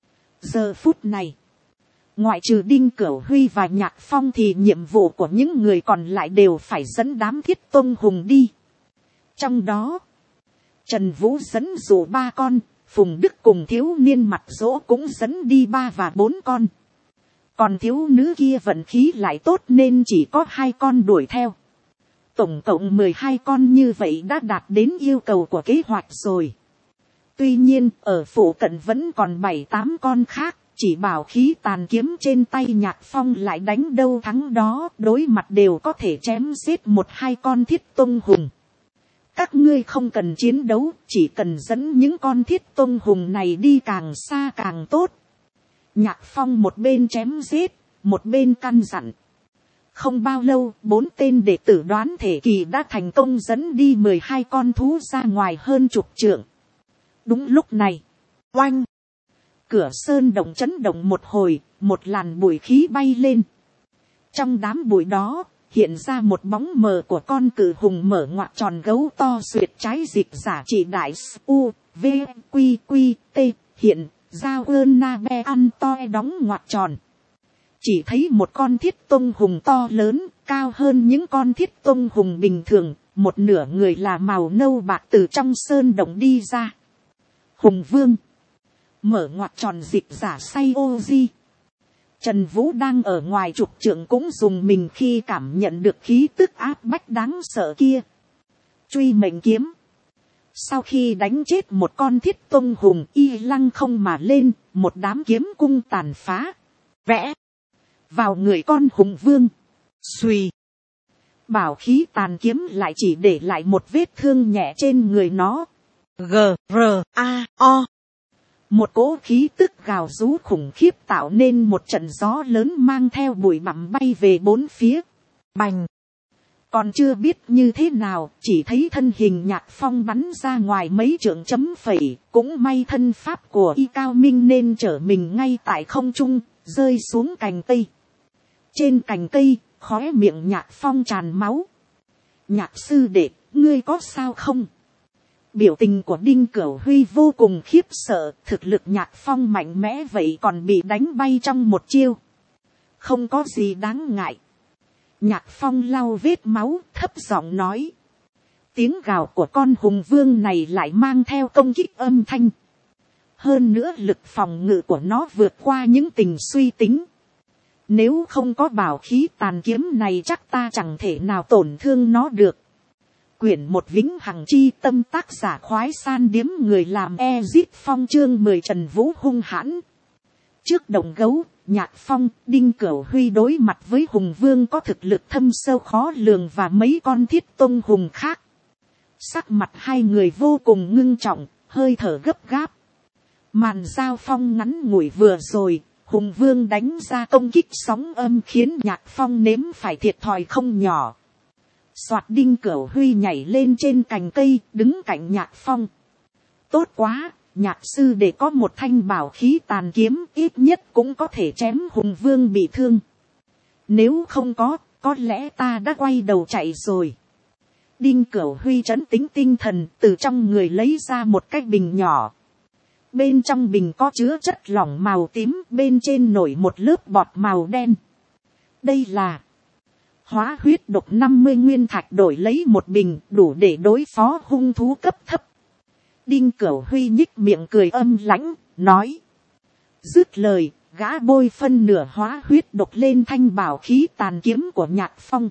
Giờ phút này, ngoại trừ Đinh Cửu Huy và Nhạc Phong thì nhiệm vụ của những người còn lại đều phải dẫn đám Thiết Tông Hùng đi. Trong đó, Trần Vũ dẫn dụ ba con, Phùng Đức cùng thiếu niên mặt dỗ cũng dẫn đi ba và bốn con. Còn thiếu nữ kia vận khí lại tốt nên chỉ có hai con đuổi theo. Tổng cộng mười hai con như vậy đã đạt đến yêu cầu của kế hoạch rồi. Tuy nhiên ở phụ cận vẫn còn bảy tám con khác, chỉ bảo khí tàn kiếm trên tay Nhạc Phong lại đánh đâu thắng đó, đối mặt đều có thể chém giết một hai con Thiết Tông Hùng. Các ngươi không cần chiến đấu, chỉ cần dẫn những con Thiết Tông Hùng này đi càng xa càng tốt. Nhạc Phong một bên chém giết, một bên căn dặn. Không bao lâu, bốn tên đệ tử Đoán Thể Kỳ đã thành công dẫn đi mười hai con thú ra ngoài hơn chục trượng. Đúng lúc này, oanh, cửa sơn động chấn động một hồi, một làn bụi khí bay lên. Trong đám bụi đó, hiện ra một bóng mờ của con cự hùng mở ngoặt tròn gấu to duyệt trái dịch giả trị đại u, v, q, q, t, hiện, giao ơn na be ăn toi đóng ngoặt tròn. Chỉ thấy một con thiết tông hùng to lớn, cao hơn những con thiết tông hùng bình thường, một nửa người là màu nâu bạc từ trong sơn động đi ra. Hùng vương, mở ngoặt tròn dịch giả say ô di. Trần Vũ đang ở ngoài trục trượng cũng dùng mình khi cảm nhận được khí tức áp bách đáng sợ kia. Truy mệnh kiếm. Sau khi đánh chết một con thiết tông hùng y lăng không mà lên, một đám kiếm cung tàn phá. Vẽ. Vào người con hùng vương. Xuy. Bảo khí tàn kiếm lại chỉ để lại một vết thương nhẹ trên người nó. G, R, A, O. Một cỗ khí tức gào rú khủng khiếp tạo nên một trận gió lớn mang theo bụi bặm bay về bốn phía. Bành. Còn chưa biết như thế nào, chỉ thấy thân hình Nhạc Phong bắn ra ngoài mấy trượng chấm phẩy, cũng may thân pháp của y cao minh nên trở mình ngay tại không trung, rơi xuống cành cây. Trên cành cây, khóe miệng Nhạc Phong tràn máu. Nhạc sư đệ, ngươi có sao không? Biểu tình của Đinh Cửu Huy vô cùng khiếp sợ, thực lực Nhạc Phong mạnh mẽ vậy còn bị đánh bay trong một chiêu. Không có gì đáng ngại. Nhạc Phong lau vết máu, thấp giọng nói. Tiếng gào của con hùng vương này lại mang theo công kích âm thanh. Hơn nữa lực phòng ngự của nó vượt qua những tình suy tính. Nếu không có bảo khí tàn kiếm này chắc ta chẳng thể nào tổn thương nó được. Quyển một Vĩnh Hằng Chi Tâm, tác giả Khoái San Điếm, người làm Ezit Phong, chương mười Trần Vũ hung hãn. Trước đồng gấu, Nhạc Phong, Đinh Cửu Huy đối mặt với hùng vương có thực lực thâm sâu khó lường và mấy con thiết tông hùng khác. Sắc mặt hai người vô cùng ngưng trọng, hơi thở gấp gáp. Màn giao phong ngắn ngủi vừa rồi, hùng vương đánh ra công kích sóng âm khiến Nhạc Phong nếm phải thiệt thòi không nhỏ. Soạt, Đinh Cửu Huy nhảy lên trên cành cây, đứng cạnh Nhạc Phong. Tốt quá, Nhạc sư để có một thanh bảo khí tàn kiếm, ít nhất cũng có thể chém hùng vương bị thương. Nếu không có, có lẽ ta đã quay đầu chạy rồi. Đinh Cửu Huy trấn tĩnh tinh thần, từ trong người lấy ra một cái bình nhỏ. Bên trong bình có chứa chất lỏng màu tím, bên trên nổi một lớp bọt màu đen. Đây là hóa huyết độc năm mươi nguyên thạch, đổi lấy một bình, đủ để đối phó hung thú cấp thấp. Đinh Cửu Huy nhích miệng cười âm lãnh, nói. Dứt lời, gã bôi phân nửa hóa huyết độc lên thanh bảo khí tàn kiếm của Nhạc Phong.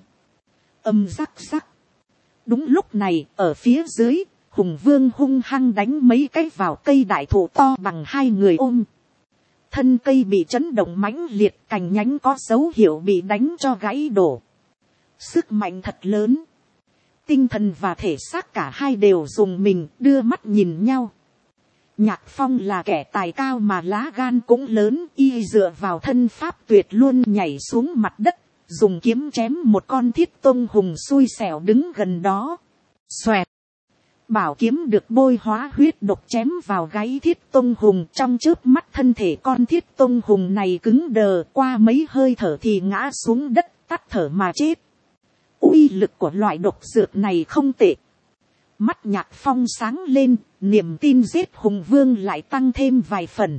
Âm rắc rắc. Đúng lúc này, ở phía dưới, hùng vương hung hăng đánh mấy cái vào cây đại thụ to bằng hai người ôm. Thân cây bị chấn động mãnh liệt, cành nhánh có dấu hiệu bị đánh cho gãy đổ. Sức mạnh thật lớn. Tinh thần và thể xác cả hai đều dùng mình, đưa mắt nhìn nhau. Nhạc Phong là kẻ tài cao mà lá gan cũng lớn, y dựa vào thân pháp tuyệt luôn nhảy xuống mặt đất, dùng kiếm chém một con thiết tông hùng xui xẻo đứng gần đó. Xoẹt. Bảo kiếm được bôi hóa huyết độc chém vào gáy thiết tông hùng, trong chớp mắt thân thể con thiết tông hùng này cứng đờ, qua mấy hơi thở thì ngã xuống đất, tắt thở mà chết. Uy lực của loại độc dược này không tệ. Mắt Nhạc Phong sáng lên, niềm tin giết hùng vương lại tăng thêm vài phần.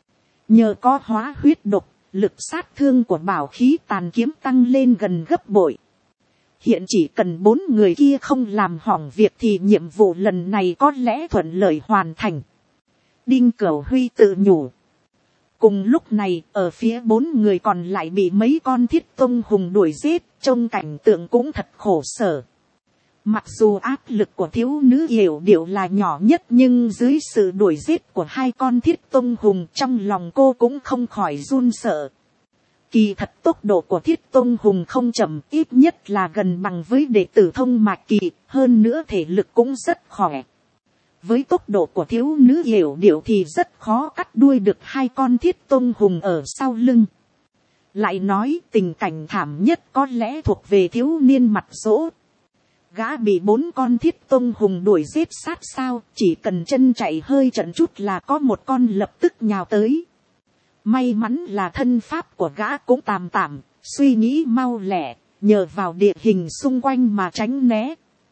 Nhờ có hóa huyết độc, lực sát thương của bảo khí tàn kiếm tăng lên gần gấp bội. Hiện chỉ cần bốn người kia không làm hỏng việc thì nhiệm vụ lần này có lẽ thuận lợi hoàn thành. Đinh Cửu Huy tự nhủ. Cùng lúc này, ở phía bốn người còn lại bị mấy con thiết tông hùng đuổi giết, trông cảnh tượng cũng thật khổ sở. Mặc dù áp lực của thiếu nữ Yểu Điệu là nhỏ nhất, nhưng dưới sự đuổi giết của hai con thiết tông hùng, trong lòng cô cũng không khỏi run sợ. Kỳ thật tốc độ của thiết tông hùng không chậm, ít nhất là gần bằng với đệ tử Thông Mạch Kỳ, hơn nữa thể lực cũng rất khỏe. Với tốc độ của thiếu nữ Yểu Điệu thì rất khó cắt đuôi được hai con thiết tông hùng ở sau lưng. Lại nói tình cảnh thảm nhất có lẽ thuộc về thiếu niên mặt dỗ. Gã bị bốn con thiết tông hùng đuổi giết sát sao, chỉ cần chân chạy hơi chậm chút là có một con lập tức nhào tới. May mắn là thân pháp của gã cũng tạm tạm, suy nghĩ mau lẹ, nhờ vào địa hình xung quanh mà tránh né.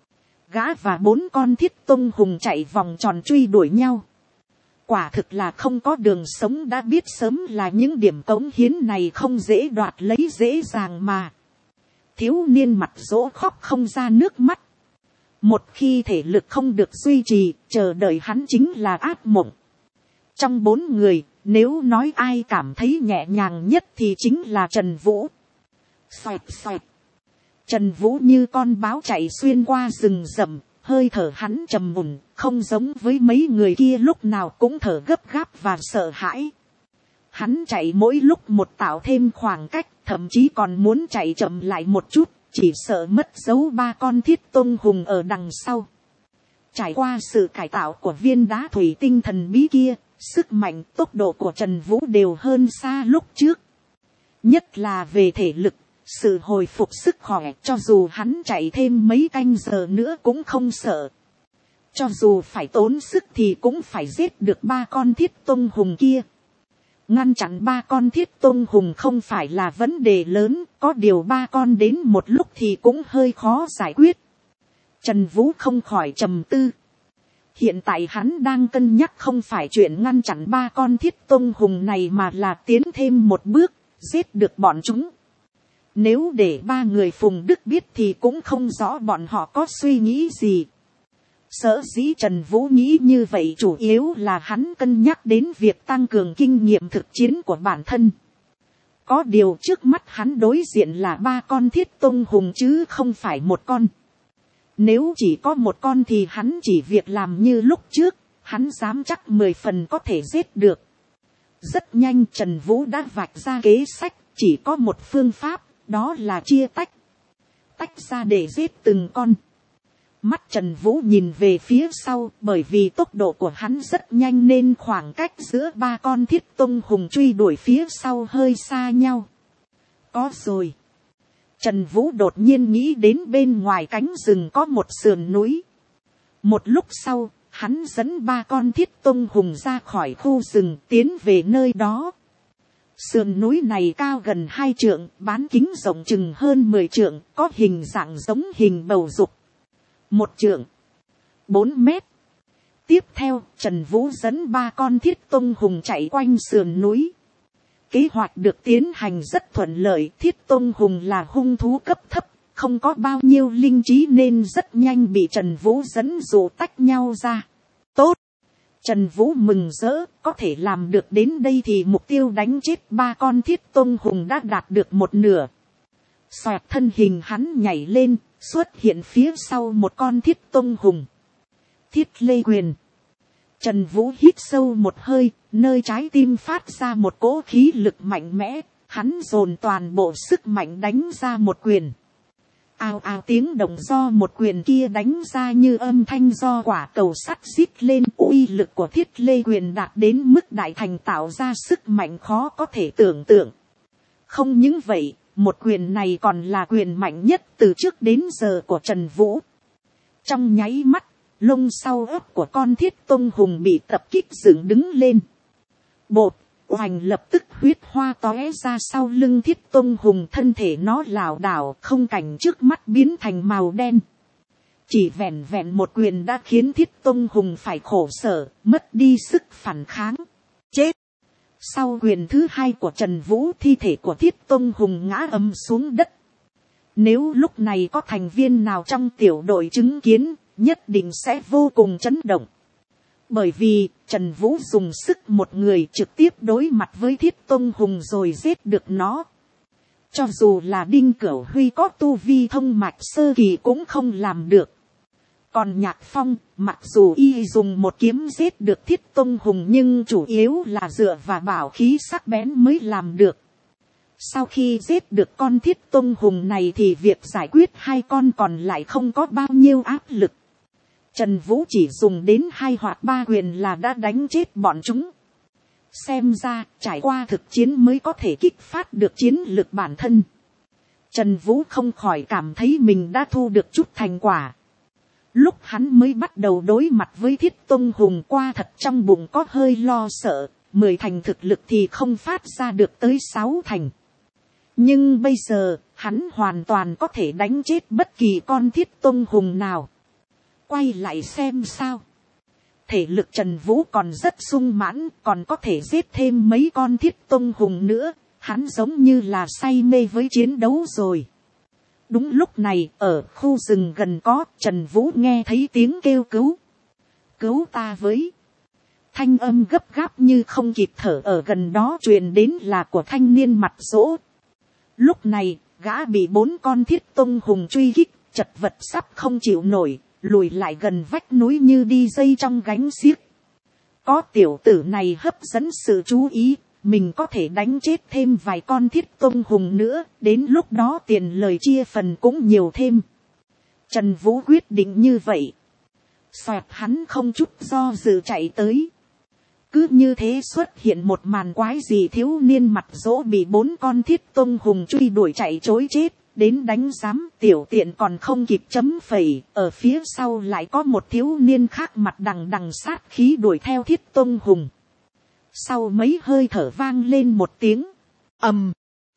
Gã và bốn con thiết tông hùng chạy vòng tròn truy đuổi nhau. Quả thực là không có đường sống, đã biết sớm là những điểm cống hiến này không dễ đoạt lấy dễ dàng mà. Thiếu niên mặt dỗ khóc không ra nước mắt. Một khi thể lực không được duy trì, chờ đợi hắn chính là ác mộng. Trong bốn người, nếu nói ai cảm thấy nhẹ nhàng nhất thì chính là Trần Vũ. Xoẹt xoẹt. Trần Vũ như con báo chạy xuyên qua rừng rậm, hơi thở hắn trầm mùn, không giống với mấy người kia lúc nào cũng thở gấp gáp và sợ hãi. Hắn chạy mỗi lúc một tạo thêm khoảng cách, thậm chí còn muốn chạy chậm lại một chút, chỉ sợ mất dấu ba con thiết tôn hùng ở đằng sau. Trải qua sự cải tạo của viên đá thủy tinh thần bí kia, sức mạnh tốc độ của Trần Vũ đều hơn xa lúc trước. Nhất là về thể lực, sự hồi phục sức khỏe, cho dù hắn chạy thêm mấy canh giờ nữa cũng không sợ. Cho dù phải tốn sức thì cũng phải giết được ba con thiết tôn hùng kia. Ngăn chặn ba con thiết tôn hùng không phải là vấn đề lớn, có điều ba con đến một lúc thì cũng hơi khó giải quyết. Trần Vũ không khỏi trầm tư. Hiện tại hắn đang cân nhắc không phải chuyện ngăn chặn ba con thiết tôn hùng này mà là tiến thêm một bước, giết được bọn chúng. Nếu để ba người Phùng Đức biết thì cũng không rõ bọn họ có suy nghĩ gì. Sở dĩ Trần Vũ nghĩ như vậy chủ yếu là hắn cân nhắc đến việc tăng cường kinh nghiệm thực chiến của bản thân. Có điều trước mắt hắn đối diện là ba con thiết tôn hùng chứ không phải một con. Nếu chỉ có một con thì hắn chỉ việc làm như lúc trước, hắn dám chắc mười phần có thể giết được. Rất nhanh Trần Vũ đã vạch ra kế sách, chỉ có một phương pháp, đó là chia tách. Tách ra để giết từng con. Mắt Trần Vũ nhìn về phía sau, bởi vì tốc độ của hắn rất nhanh nên khoảng cách giữa ba con thiết tôn hùng truy đuổi phía sau hơi xa nhau. Có rồi. Trần Vũ đột nhiên nghĩ đến bên ngoài cánh rừng có một sườn núi. Một lúc sau, hắn dẫn ba con thiết tôn hùng ra khỏi khu rừng tiến về nơi đó. Sườn núi này cao gần hai trượng, bán kính rộng chừng hơn mười trượng, có hình dạng giống hình bầu dục. Một trượng, bốn mét. Tiếp theo, Trần Vũ dẫn ba con thiết tôn hùng chạy quanh sườn núi. Kế hoạch được tiến hành rất thuận lợi, thiết tôn hùng là hung thú cấp thấp, không có bao nhiêu linh trí nên rất nhanh bị Trần Vũ dẫn dụ tách nhau ra. Tốt! Trần Vũ mừng rỡ, có thể làm được đến đây thì mục tiêu đánh chết ba con thiết tôn hùng đã đạt được một nửa. Xoẹt thân hình hắn nhảy lên, xuất hiện phía sau một con thiết tôn hùng. Thiết lê quyền. Trần Vũ hít sâu một hơi, nơi trái tim phát ra một cỗ khí lực mạnh mẽ, hắn dồn toàn bộ sức mạnh đánh ra một quyền. Ào ào tiếng động do một quyền kia đánh ra như âm thanh do quả cầu sắt rít lên, uy lực của thiết lê quyền đạt đến mức đại thành tạo ra sức mạnh khó có thể tưởng tượng. Không những vậy, một quyền này còn là quyền mạnh nhất từ trước đến giờ của Trần Vũ. Trong nháy mắt, lông sau ớt của con thiết tôn hùng bị tập kích dựng đứng lên. Bột, oành lập tức huyết hoa tóe ra sau lưng thiết tôn hùng, thân thể nó lảo đảo, không cảnh trước mắt biến thành màu đen. Chỉ vẹn vẹn một quyền đã khiến thiết tôn hùng phải khổ sở, mất đi sức phản kháng. Chết! Sau quyền thứ hai của Trần Vũ, thi thể của thiết tôn hùng ngã ầm xuống đất. Nếu lúc này có thành viên nào trong tiểu đội chứng kiến, nhất định sẽ vô cùng chấn động. Bởi vì Trần Vũ dùng sức một người trực tiếp đối mặt với thiết tôn hùng rồi giết được nó. Cho dù là Đinh Cửu Huy có tu vi thông mạch sơ kỳ cũng không làm được. Còn Nhạc Phong, mặc dù y dùng một kiếm giết được thiết tôn hùng nhưng chủ yếu là dựa vào bảo khí sắc bén mới làm được. Sau khi giết được con thiết tôn hùng này thì việc giải quyết hai con còn lại không có bao nhiêu áp lực. Trần Vũ chỉ dùng đến hai hoặc ba quyền là đã đánh chết bọn chúng. Xem ra trải qua thực chiến mới có thể kích phát được chiến lược bản thân. Trần Vũ không khỏi cảm thấy mình đã thu được chút thành quả. Lúc hắn mới bắt đầu đối mặt với Thiết Tông Hùng qua thật trong bụng có hơi lo sợ, mười thành thực lực thì không phát ra được tới sáu thành. Nhưng bây giờ, hắn hoàn toàn có thể đánh chết bất kỳ con Thiết Tông Hùng nào. Quay lại xem sao. Thể lực Trần Vũ còn rất sung mãn, còn có thể giết thêm mấy con Thiết Tông Hùng nữa. Hắn giống như là say mê với chiến đấu rồi. Đúng lúc này, ở khu rừng gần có, Trần Vũ nghe thấy tiếng kêu cứu. Cứu ta với. Thanh âm gấp gáp như không kịp thở ở gần đó truyền đến là của thanh niên mặt rỗ. Lúc này, gã bị bốn con Thiết Tông Hùng truy kích, chật vật sắp không chịu nổi, lùi lại gần vách núi như đi dây trong gánh xiếc. Có tiểu tử này hấp dẫn sự chú ý, mình có thể đánh chết thêm vài con Thiết Tông Hùng nữa, đến lúc đó tiền lời chia phần cũng nhiều thêm. Trần Vũ quyết định như vậy. Xoẹt hắn không chút do dự chạy tới. Cứ như thế xuất hiện một màn quái gì, thiếu niên mặt rỗ bị bốn con Thiết Tông Hùng truy đuổi chạy chối chết, đến đánh giám tiểu tiện còn không kịp chấm phẩy, ở phía sau lại có một thiếu niên khác mặt đằng đằng sát khí đuổi theo Thiết Tông Hùng. Sau mấy hơi thở vang lên một tiếng ầm,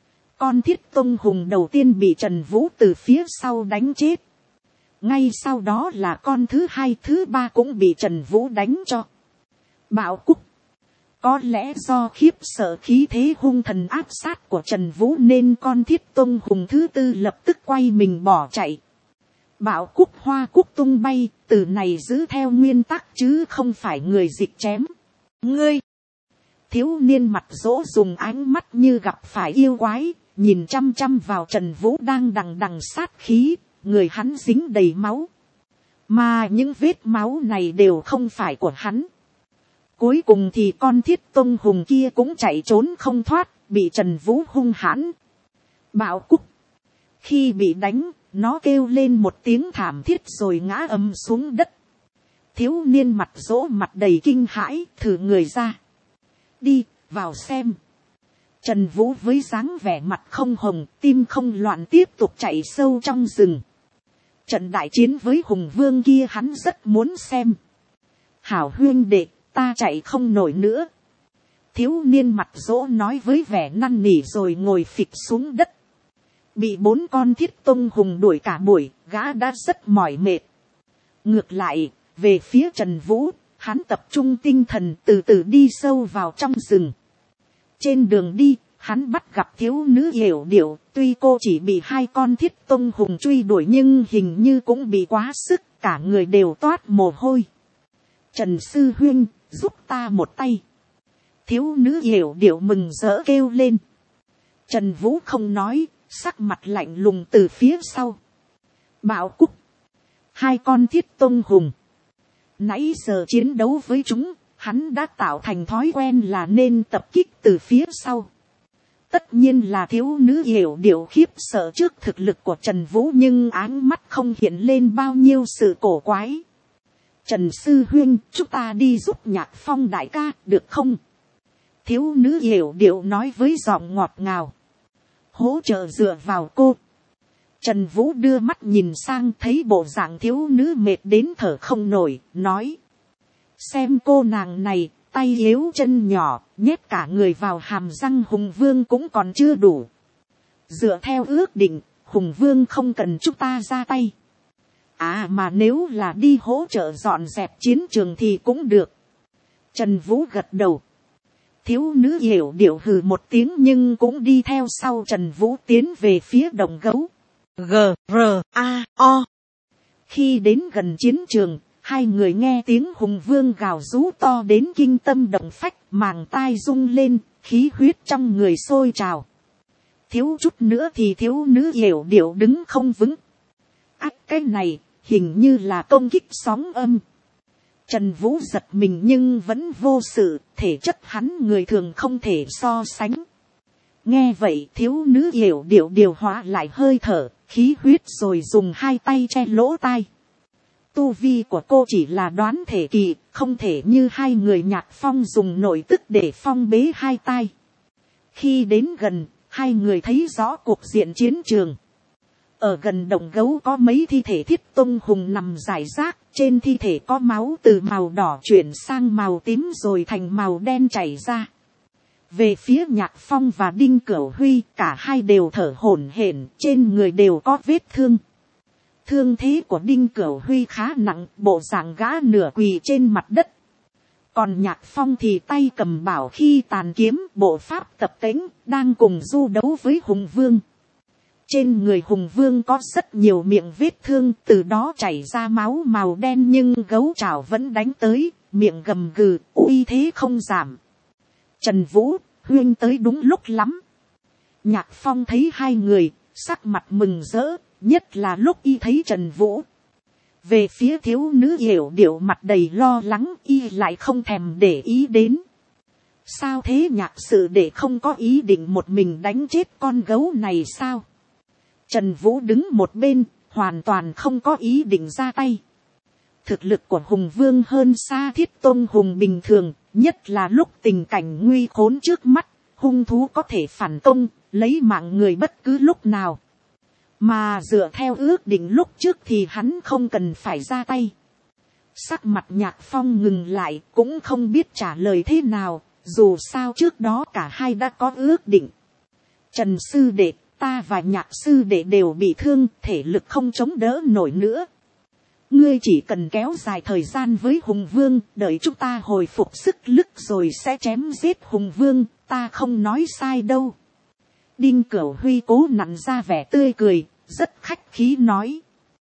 con Thiết Tông Hùng đầu tiên bị Trần Vũ từ phía sau đánh chết. Ngay sau đó là con thứ hai, thứ ba cũng bị Trần Vũ đánh cho. Bạo Cúc. Có lẽ do khiếp sợ khí thế hung thần áp sát của Trần Vũ nên con Thiết Tông Hùng thứ tư lập tức quay mình bỏ chạy. Bạo Cúc hoa cúc tung bay, từ này giữ theo nguyên tắc chứ không phải người dịch chém. Ngươi! Thiếu niên mặt rỗ dùng ánh mắt như gặp phải yêu quái, nhìn chăm chăm vào Trần Vũ đang đằng đằng sát khí, người hắn dính đầy máu. Mà những vết máu này đều không phải của hắn. Cuối cùng thì con Thiết Tông Hùng kia cũng chạy trốn không thoát, bị Trần Vũ hung hãn. Bạo Cúc. Khi bị đánh, nó kêu lên một tiếng thảm thiết rồi ngã ầm xuống đất. Thiếu niên mặt rỗ mặt đầy kinh hãi, thử người ra. Đi, vào xem. Trần Vũ với dáng vẻ mặt không hồng, tim không loạn tiếp tục chạy sâu trong rừng. Trận đại chiến với Hùng Vương kia hắn rất muốn xem. Hảo huynh đệ, ta chạy không nổi nữa. Thiếu niên mặt rỗ nói với vẻ năn nỉ rồi ngồi phịch xuống đất. Bị bốn con Thiết Tông Hùng đuổi cả buổi, gã đã rất mỏi mệt. Ngược lại, về phía Trần Vũ, hắn tập trung tinh thần từ từ đi sâu vào trong rừng. Trên đường đi, hắn bắt gặp thiếu nữ Yểu Điểu, tuy cô chỉ bị hai con Thiết Tông Hùng truy đuổi nhưng hình như cũng bị quá sức, cả người đều toát mồ hôi. Trần sư huynh, giúp ta một tay. Thiếu nữ Yểu Điểu mừng rỡ kêu lên. Trần Vũ không nói, sắc mặt lạnh lùng từ phía sau. Bạo Cúc. Hai con Thiết Tông Hùng. Nãy giờ chiến đấu với chúng, hắn đã tạo thành thói quen là nên tập kích từ phía sau. Tất nhiên là thiếu nữ Yểu Điểu khiếp sợ trước thực lực của Trần Vũ nhưng áng mắt không hiện lên bao nhiêu sự cổ quái. Trần sư huynh, chúng ta đi giúp Nhạc Phong đại ca, được không? Thiếu nữ Yểu Điểu nói với giọng ngọt ngào. Hỗ trợ dựa vào cô. Trần Vũ đưa mắt nhìn sang thấy bộ dạng thiếu nữ mệt đến thở không nổi, nói. Xem cô nàng này, tay yếu chân nhỏ, nhét cả người vào hàm răng Hùng Vương cũng còn chưa đủ. Dựa theo ước định, Hùng Vương không cần chúng ta ra tay. À mà nếu là đi hỗ trợ dọn dẹp chiến trường thì cũng được. Trần Vũ gật đầu. Thiếu nữ Yểu Điểu hừ một tiếng nhưng cũng đi theo sau Trần Vũ tiến về phía đồng gấu. G, R, A, O. Khi đến gần chiến trường, hai người nghe tiếng Hùng Vương gào rú to đến kinh tâm động phách, màng tai rung lên, khí huyết trong người sôi trào. Thiếu chút nữa thì thiếu nữ Yểu Điểu đứng không vững. Ác cái này, hình như là công kích sóng âm. Trần Vũ giật mình nhưng vẫn vô sự, thể chất hắn người thường không thể so sánh. Nghe vậy thiếu nữ Yểu Điểu điều hóa lại hơi thở, khí huyết rồi dùng hai tay che lỗ tai. Tu vi của cô chỉ là đoán thể kỳ, không thể như hai người Nhạc Phong dùng nội tức để phong bế hai tai. Khi đến gần, hai người thấy rõ cuộc diện chiến trường. Ở gần động gấu có mấy thi thể Thiết Tông Hùng nằm rải rác, trên thi thể có máu từ màu đỏ chuyển sang màu tím rồi thành màu đen chảy ra. Về phía Nhạc Phong và Đinh Cửu Huy, cả hai đều thở hổn hển, trên người đều có vết thương. Thương thế của Đinh Cửu Huy khá nặng, bộ dạng gã nửa quỳ trên mặt đất. Còn Nhạc Phong thì tay cầm bảo khi tàn kiếm, bộ pháp tập tễnh, đang cùng du đấu với Hùng Vương. Trên người Hùng Vương có rất nhiều miệng vết thương, từ đó chảy ra máu màu đen, nhưng gấu trảo vẫn đánh tới, miệng gầm gừ, uy thế không giảm. Trần Vũ, huynh tới đúng lúc lắm. Nhạc Phong thấy hai người, sắc mặt mừng rỡ, nhất là lúc y thấy Trần Vũ. Về phía thiếu nữ Yểu Điệu mặt đầy lo lắng, y lại không thèm để ý đến. Sao thế Nhạc sự để không có ý định một mình đánh chết con gấu này sao? Trần Vũ đứng một bên, hoàn toàn không có ý định ra tay. Thực lực của Hùng Vương hơn xa Thiết Tôn Hùng bình thường, nhất là lúc tình cảnh nguy khốn trước mắt, hung thú có thể phản công, lấy mạng người bất cứ lúc nào. Mà dựa theo ước định lúc trước thì hắn không cần phải ra tay. Sắc mặt Nhạc Phong ngừng lại, cũng không biết trả lời thế nào, dù sao trước đó cả hai đã có ước định. Trần sư đệ, ta và Nhạc sư đệ đều bị thương, thể lực không chống đỡ nổi nữa. Ngươi chỉ cần kéo dài thời gian với Hùng Vương, đợi chúng ta hồi phục sức lực rồi sẽ chém giết Hùng Vương, ta không nói sai đâu. Đinh Cửu Huy cố nặn ra vẻ tươi cười, rất khách khí nói.